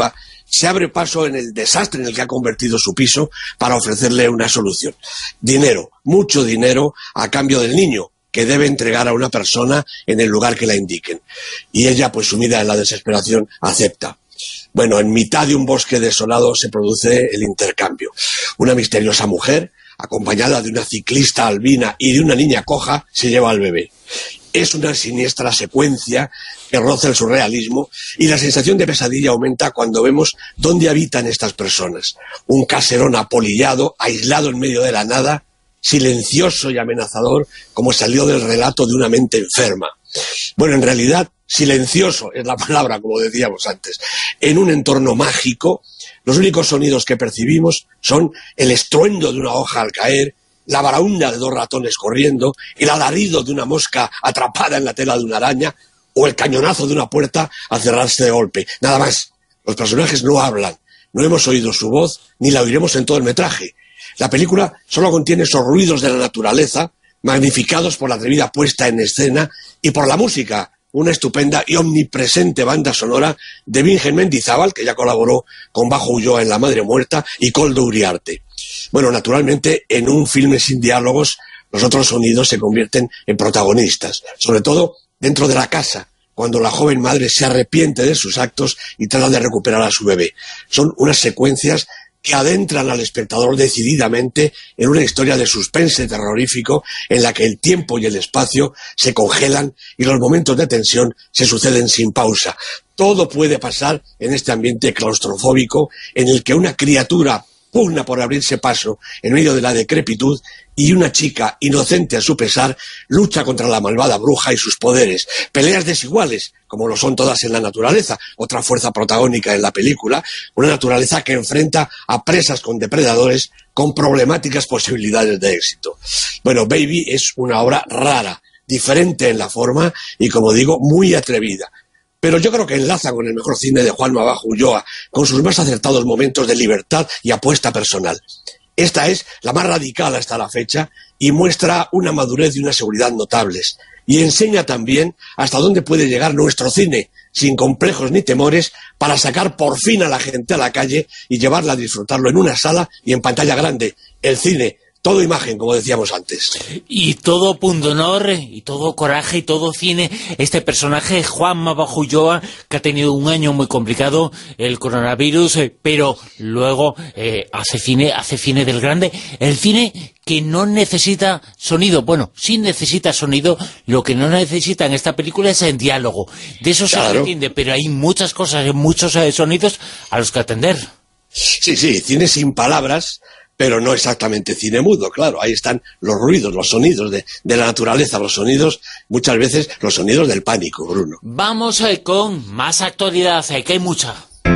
se abre paso en el desastre en el que ha convertido su piso para ofrecerle una solución. Dinero, mucho dinero a cambio del niño, que debe entregar a una persona en el lugar que la indiquen. Y ella, pues sumida en la desesperación, acepta. Bueno, en mitad de un bosque desolado se produce el intercambio. Una misteriosa mujer, acompañada de una ciclista albina y de una niña coja, se lleva al bebé. Es una siniestra secuencia que roza el surrealismo y la sensación de pesadilla aumenta cuando vemos dónde habitan estas personas. Un caserón apolillado, aislado en medio de la nada, silencioso y amenazador, como salió del relato de una mente enferma. Bueno, en realidad, silencioso es la palabra, como decíamos antes. En un entorno mágico, los únicos sonidos que percibimos son el estruendo de una hoja al caer, la baraúnda de dos ratones corriendo, el alarido de una mosca atrapada en la tela de una araña o el cañonazo de una puerta al cerrarse de golpe. Nada más. Los personajes no hablan, no hemos oído su voz ni la oiremos en todo el metraje. La película solo contiene esos ruidos de la naturaleza, magnificados por la atrevida puesta en escena y por la música, una estupenda y omnipresente banda sonora de Bingen Mendizábal, que ya colaboró con Bajo Ulloa en La Madre Muerta, y Koldo Uriarte. Bueno, naturalmente, en un filme sin diálogos, los otros sonidos se convierten en protagonistas, sobre todo dentro de la casa, cuando la joven madre se arrepiente de sus actos y trata de recuperar a su bebé. Son unas secuencias que adentran al espectador decididamente en una historia de suspense terrorífico en la que el tiempo y el espacio se congelan y los momentos de tensión se suceden sin pausa. Todo puede pasar en este ambiente claustrofóbico en el que una criatura pugna por abrirse paso en medio de la decrepitud y una chica, inocente a su pesar, lucha contra la malvada bruja y sus poderes. Peleas desiguales, como lo son todas en la naturaleza, otra fuerza protagónica en la película, una naturaleza que enfrenta a presas con depredadores con problemáticas posibilidades de éxito. Bueno, Baby es una obra rara, diferente en la forma y, como digo, muy atrevida. Pero yo creo que enlaza con el mejor cine de Juanma Bajo Ulloa, con sus más acertados momentos de libertad y apuesta personal. Esta es la más radical hasta la fecha y muestra una madurez y una seguridad notables. Y enseña también hasta dónde puede llegar nuestro cine, sin complejos ni temores, para sacar por fin a la gente a la calle y llevarla a disfrutarlo en una sala y en pantalla grande. El cine, todo imagen, como decíamos antes. Y todo pundonor, y todo coraje, y todo cine. Este personaje, Juanma Bajo Ulloa, que ha tenido un año muy complicado, el coronavirus, eh, pero luego eh, hace cine, hace cine del grande. El cine que no necesita sonido. Bueno, sí necesita sonido, lo que no necesita en esta película es el diálogo. De eso claro. Se entiende, pero hay muchas cosas, muchos eh, sonidos a los que atender. Sí, sí, cine sin palabras, pero no exactamente cine mudo, claro, ahí están los ruidos, los sonidos de, de la naturaleza, los sonidos, muchas veces los sonidos del pánico, Bruno. Vamos eh, con más actualidad, eh, que hay mucha.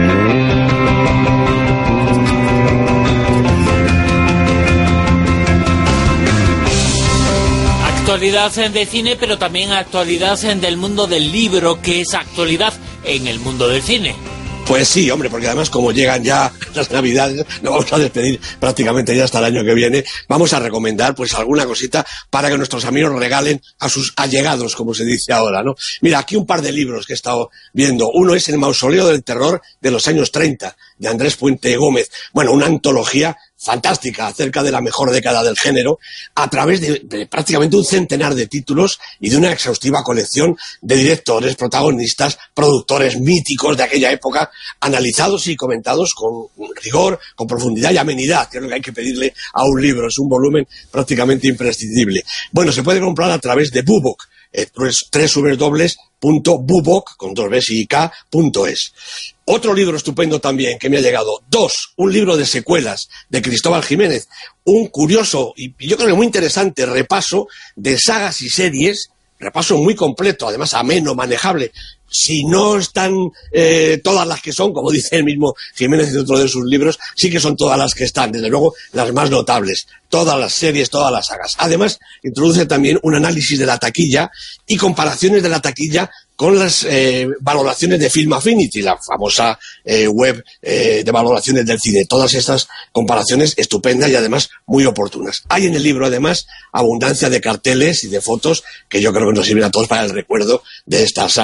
Actualidad de cine, pero también actualidad del mundo del libro, que es actualidad en el mundo del cine. Pues sí, hombre, porque además como llegan ya las Navidades, nos vamos a despedir prácticamente ya hasta el año que viene, vamos a recomendar pues alguna cosita para que nuestros amigos regalen a sus allegados, como se dice ahora, ¿no? Mira, aquí un par de libros que he estado viendo. Uno es El mausoleo del terror de los años treinta, de Andrés Puente Gómez. Bueno, una antología fantástica acerca de la mejor década del género, a través de, de prácticamente un centenar de títulos y de una exhaustiva colección de directores, protagonistas, productores míticos de aquella época, analizados y comentados con rigor, con profundidad y amenidad, que es lo que hay que pedirle a un libro. Es un volumen prácticamente imprescindible. Bueno, se puede comprar a través de BooBook, eh, pues, doble u doble u doble u punto boobook con dos b's y k punto es. Otro libro estupendo también que me ha llegado, Dos, un libro de secuelas de Cristóbal Jiménez, un curioso y yo creo que muy interesante repaso de sagas y series, repaso muy completo, además ameno, manejable. Si no están eh, todas las que son, como dice el mismo Jiménez en otro de sus libros, sí que son todas las que están, desde luego las más notables, todas las series, todas las sagas. Además, introduce también un análisis de la taquilla y comparaciones de la taquilla con las eh, valoraciones de Film Affinity, la famosa eh, web eh, de valoraciones del cine. Todas estas comparaciones estupendas y además muy oportunas. Hay en el libro además abundancia de carteles y de fotos que yo creo que nos sirven a todos para el recuerdo de estas sagas y de estas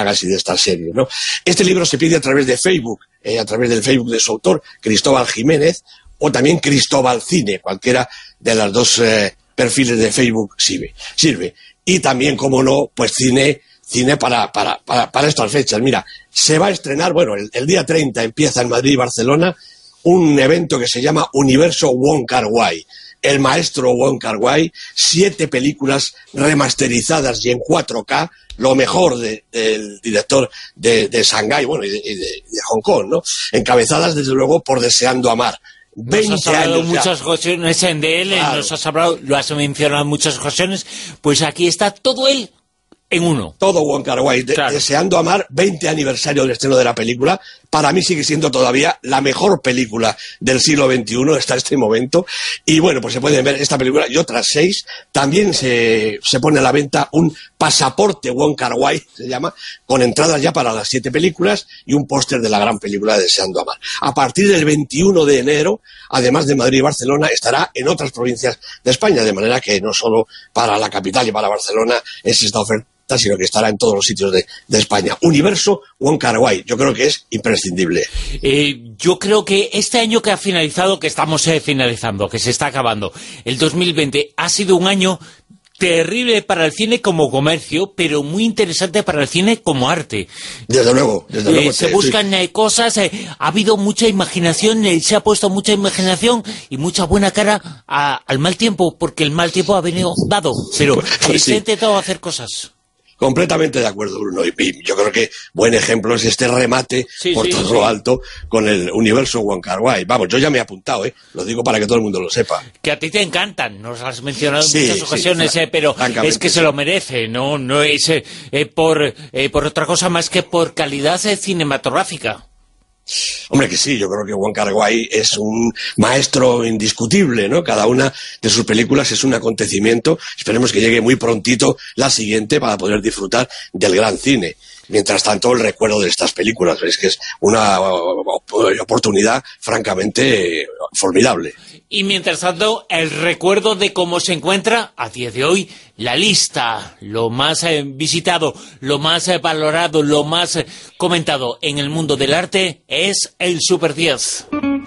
estas series, ¿no? Este libro se pide a través de Facebook, eh, a través del Facebook de su autor, Cristóbal Jiménez, o también Cristóbal Cine, cualquiera de las dos eh, perfiles de Facebook sirve. sirve. Y también, como no, pues cine, cine para, para, para, para estas fechas. Mira, se va a estrenar, bueno, el, el día treinta empieza en Madrid y Barcelona un evento que se llama Universo Wong Kar-wai. El maestro Wong Kar-wai, siete películas remasterizadas y en cuatro K, lo mejor de, del director de, de Shanghái, bueno, y de, y de, de Hong Kong, ¿no? Encabezadas, desde luego, por Deseando Amar. Nos has hablado años muchas ya. ocasiones en D L, claro. Nos has hablado, lo has mencionado en muchas ocasiones, pues aquí está todo él en uno. Todo Wong Kar-wai, de, claro. Deseando Amar, veinte aniversario del estreno de la película. Para mí sigue siendo todavía la mejor película del siglo veintiuno hasta este momento. Y bueno, pues se pueden ver esta película y otras seis. También se, se pone a la venta un pasaporte Wong Kar-wai, se llama, con entradas ya para las siete películas y un póster de la gran película Deseando Amar. A partir del veintiuno de enero, además de Madrid y Barcelona, estará en otras provincias de España, de manera que no solo para la capital y para Barcelona es esta oferta, sino que estará en todos los sitios de, de España. Universo Wong Kar-wai, yo creo que es imprescindible. Eh, yo creo que este año que ha finalizado, que estamos eh, finalizando, que se está acabando, el dos mil veinte, ha sido un año terrible para el cine como comercio, pero muy interesante para el cine como arte. Desde luego, desde eh, luego. Se sí. buscan eh, cosas, eh, ha habido mucha imaginación, eh, se ha puesto mucha imaginación y mucha buena cara a, al mal tiempo, porque el mal tiempo ha venido dado, pero eh, sí. se ha intentado hacer cosas. Completamente de acuerdo, Bruno. Y, y yo creo que buen ejemplo es este remate sí, por sí, todo sí. lo alto con el Universo Wong Kar-wai. Vamos, yo ya me he apuntado, ¿eh? Lo digo para que todo el mundo lo sepa. Que a ti te encantan, nos has mencionado en sí, muchas ocasiones, sí, eh, pero es que sí. se lo merece, no no es eh, eh, por, eh, por otra cosa más que por calidad eh, cinematográfica. Hombre, que sí, yo creo que Wong Kar-wai es un maestro indiscutible, ¿no? Cada una de sus películas es un acontecimiento. Esperemos que llegue muy prontito la siguiente para poder disfrutar del gran cine. Mientras tanto, el recuerdo de estas películas es que es una oportunidad francamente formidable. Y mientras tanto, el recuerdo de cómo se encuentra a día de hoy la lista, lo más eh, visitado, lo más eh, valorado, lo más eh, comentado en el mundo del arte es el Super diez.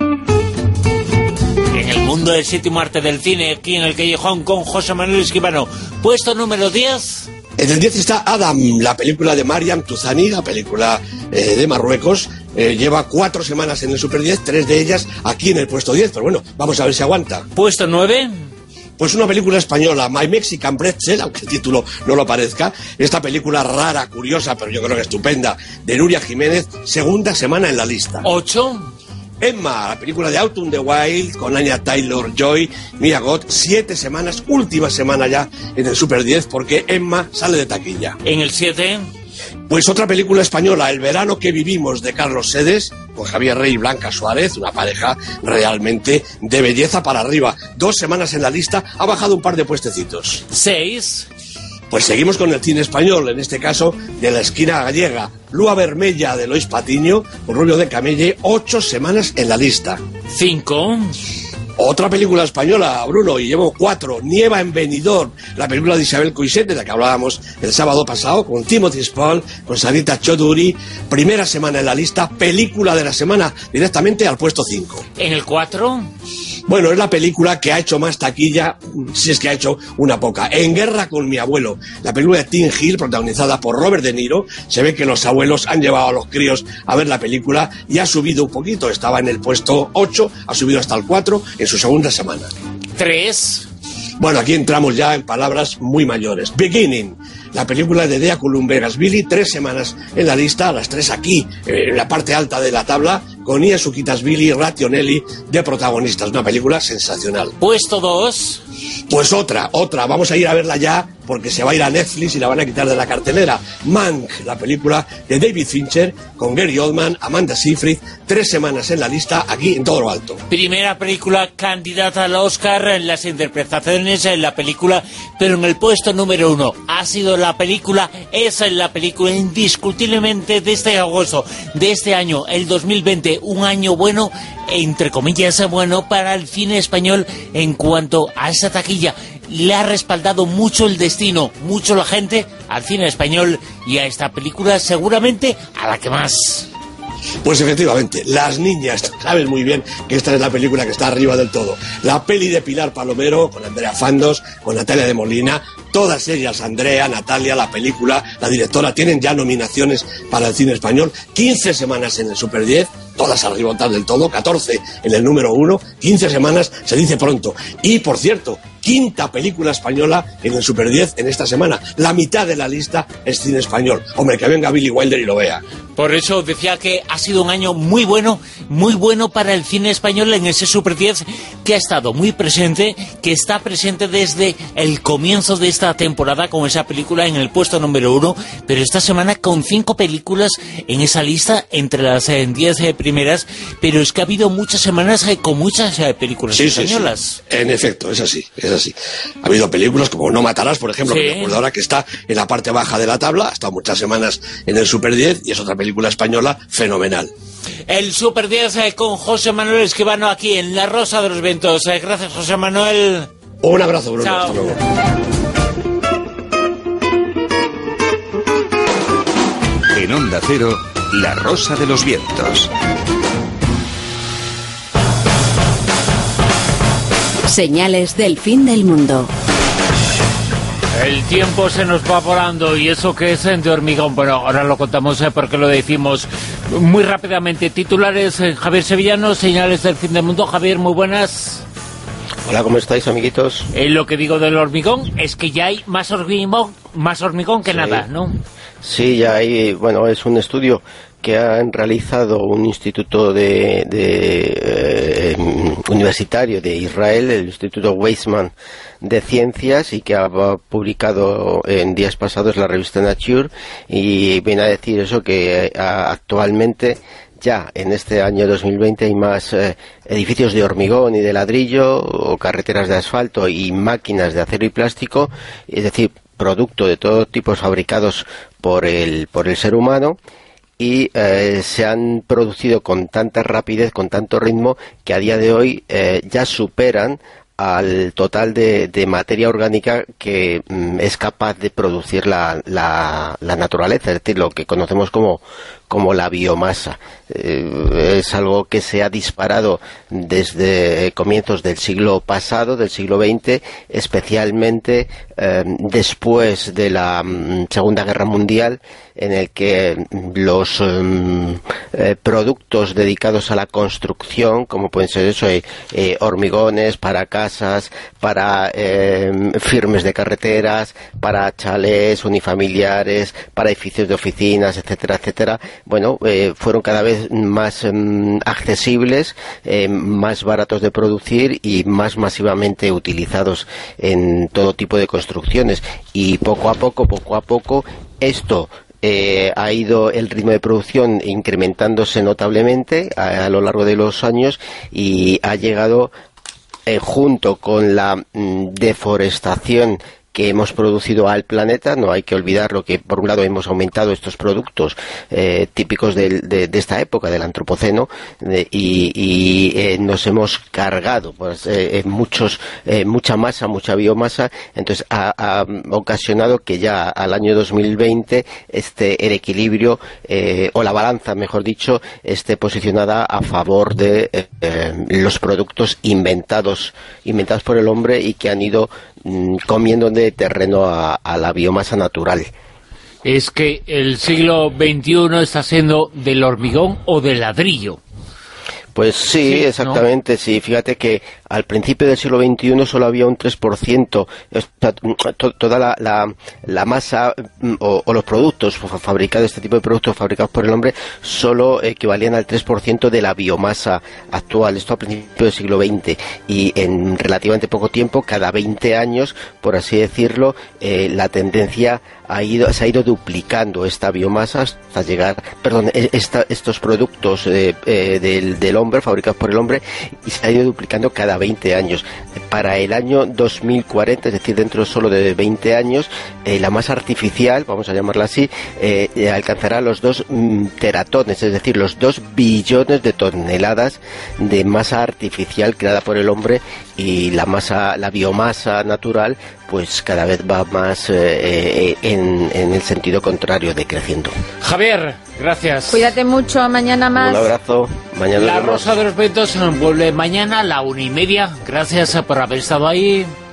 En el mundo del séptimo arte del cine, aquí en el Callejón con José Manuel Escribano. Puesto número diez... En el diez está Adam, la película de Mariam Tuzani, la película eh, de Marruecos. Eh, lleva cuatro semanas en el Super diez, tres de ellas aquí en el puesto diez, pero bueno, vamos a ver si aguanta. ¿Puesto nueve? Pues una película española, My Mexican Pretzel, aunque el título no lo parezca. Esta película rara, curiosa, pero yo creo que estupenda, de Nuria Jiménez, segunda semana en la lista. ¿Ocho? Emma, la película de Out on the Wild, con Anya Taylor-Joy, Mia Goth, siete semanas, última semana ya en el Super diez, porque Emma sale de taquilla. ¿En el siete? Pues otra película española, El verano que vivimos, de Carlos Sedes, con Javier Rey y Blanca Suárez, una pareja realmente de belleza para arriba. Dos semanas en la lista, ha bajado un par de puestecitos. ¿Seis? Pues seguimos con el cine español, en este caso de la esquina gallega. Lua Vermella, de Lois Patiño, con Rubio de Camelle, ocho semanas en la lista. Cinco. Otra película española, Bruno, y llevo cuatro. Nieva en Benidorm, la película de Isabel Coixet, de la que hablábamos el sábado pasado, con Timothy Spall, con Sarita Choduri. Primera semana en la lista, película de la semana, directamente al puesto cinco. ¿En el cuatro? Bueno, es la película que ha hecho más taquilla, si es que ha hecho una poca. En guerra con mi abuelo, la película de Tim Hill, protagonizada por Robert De Niro. Se ve que los abuelos han llevado a los críos a ver la película y ha subido un poquito. Estaba en el puesto ocho, ha subido hasta el cuatro en su segunda semana. Tres. Bueno, aquí entramos ya en palabras muy mayores. Beginning, la película de Dea Colum-Vegas-Billy, tres semanas en la lista, las tres aquí, en la parte alta de la tabla, con Ia Sukitas-Billy y Rationelli de protagonistas. Una película sensacional. Puesto dos. Pues otra, otra. Vamos a ir a verla ya, porque se va a ir a Netflix y la van a quitar de la cartelera. Mank, la película de David Fincher, con Gary Oldman, Amanda Seyfried, tres semanas en la lista, aquí en todo lo alto. Primera película candidata al Oscar en las interpretaciones en la película, pero en el puesto número uno ha sido la película, esa es la película indiscutiblemente de este agosto, de este año, el dos mil veinte, un año bueno, entre comillas bueno, para el cine español en cuanto a esa taquilla. Le ha respaldado mucho el destino, mucho la gente al cine español y a esta película seguramente a la que más. Pues efectivamente, Las Niñas, sabes muy bien que esta es la película que está arriba del todo. La peli de Pilar Palomero, con Andrea Fandos, con Natalia de Molina, todas ellas, Andrea, Natalia, la película, la directora, tienen ya nominaciones para el cine español, quince semanas en el Super diez, todas arriba del todo, catorce en el número uno, quince semanas, se dice pronto. Y, por cierto, quinta película española en el Super diez en esta semana. La mitad de la lista es cine español. Hombre, que venga Billy Wilder y lo vea. Por eso decía que ha sido un año muy bueno, muy bueno para el cine español en ese Super diez, que ha estado muy presente, que está presente desde el comienzo de esta temporada con esa película en el puesto número uno, pero esta semana con cinco películas en esa lista, entre las eh, diez eh, primeras, pero es que ha habido muchas semanas eh, con muchas eh, películas sí, españolas. Sí, sí. En efecto, es así, es así. Ha habido películas como No Matarás, por ejemplo, sí, que me acuerdo ahora que está en la parte baja de la tabla, ha estado muchas semanas en el Super diez y es otra película española fenomenal. El Super diez eh, con José Manuel Escribano aquí en La Rosa de los Vientos. Eh, gracias, José Manuel. Un abrazo, Bruno. Chao. Hasta luego. En Onda Cero, La Rosa de los Vientos. Señales del fin del mundo. El tiempo se nos va volando y eso que es de hormigón. Bueno, ahora lo contamos eh, porque lo decimos muy rápidamente. Titulares, eh, Javier Sevillano, señales del fin del mundo. Javier, muy buenas. Hola, ¿cómo estáis, amiguitos? Eh, lo que digo del hormigón es que ya hay más hormigón, más hormigón que sí. nada, ¿no? Sí, ya hay, bueno, es un estudio que han realizado un instituto de, de eh, universitario de Israel, el Instituto Weizmann de Ciencias, y que ha publicado en días pasados la revista Nature, y viene a decir eso, que a, actualmente ya en este año dos mil veinte hay más eh, edificios de hormigón y de ladrillo, o carreteras de asfalto y máquinas de acero y plástico, es decir, producto de todo tipo fabricados por el, por el ser humano, y eh, se han producido con tanta rapidez, con tanto ritmo, que a día de hoy eh, ya superan al total de, de materia orgánica que mm, es capaz de producir la, la, la naturaleza, es decir, lo que conocemos como, como la biomasa. Eh, es algo que se ha disparado desde comienzos del siglo pasado, del siglo veinte, especialmente eh, después de la mm, Segunda Guerra Mundial, en el que los um, eh, productos dedicados a la construcción, como pueden ser eso, eh, eh, hormigones para casas, para eh, firmes de carreteras, para chalés unifamiliares, para edificios de oficinas, etcétera, etcétera, bueno, eh, fueron cada vez más um, accesibles, eh, más baratos de producir y más masivamente utilizados en todo tipo de construcciones, y poco a poco, poco a poco, esto Eh, ha ido el ritmo de producción incrementándose notablemente a, a lo largo de los años, y ha llegado eh, junto con la mm, deforestación que hemos producido al planeta. No hay que olvidar lo que, por un lado, hemos aumentado estos productos eh, típicos de, de, de esta época, del antropoceno, de, y, y eh, nos hemos cargado pues, eh, muchos, eh, mucha masa, mucha biomasa. Entonces ha, ha ocasionado que ya al año dos mil veinte este, el equilibrio, eh, o la balanza, mejor dicho, esté posicionada a favor de eh, los productos inventados, inventados por el hombre, y que han ido mm, comiendo de terreno a, a la biomasa natural. Es que el siglo veintiuno está siendo del hormigón o del ladrillo. Pues sí, sí, exactamente, ¿no? Sí, fíjate que al principio del siglo veintiuno solo había un tres por ciento, to, toda la, la, la masa o, o los productos fabricados, este tipo de productos fabricados por el hombre, solo equivalían al tres por ciento de la biomasa actual, esto al principio del siglo veinte, y en relativamente poco tiempo, cada veinte años, por así decirlo, eh, la tendencia ha ido, se ha ido duplicando esta biomasa hasta llegar, perdón, esta, estos productos eh, eh, del, del hombre, fabricados por el hombre, y se ha ido duplicando cada veinte años. Para el año dos mil cuarenta, es decir, dentro solo de veinte años, eh, la masa artificial, vamos a llamarla así, eh, eh, alcanzará los dos mm, teratones, es decir, los dos billones de toneladas de masa artificial creada por el hombre, y la masa, la biomasa natural, pues cada vez va más eh, eh, en, en el sentido contrario, decreciendo. Javier, gracias. Cuídate mucho, mañana más. Un abrazo, mañana La nos vemos. Rosa de los Vientos vuelve mañana a la una y media. Gracias por haber estado ahí.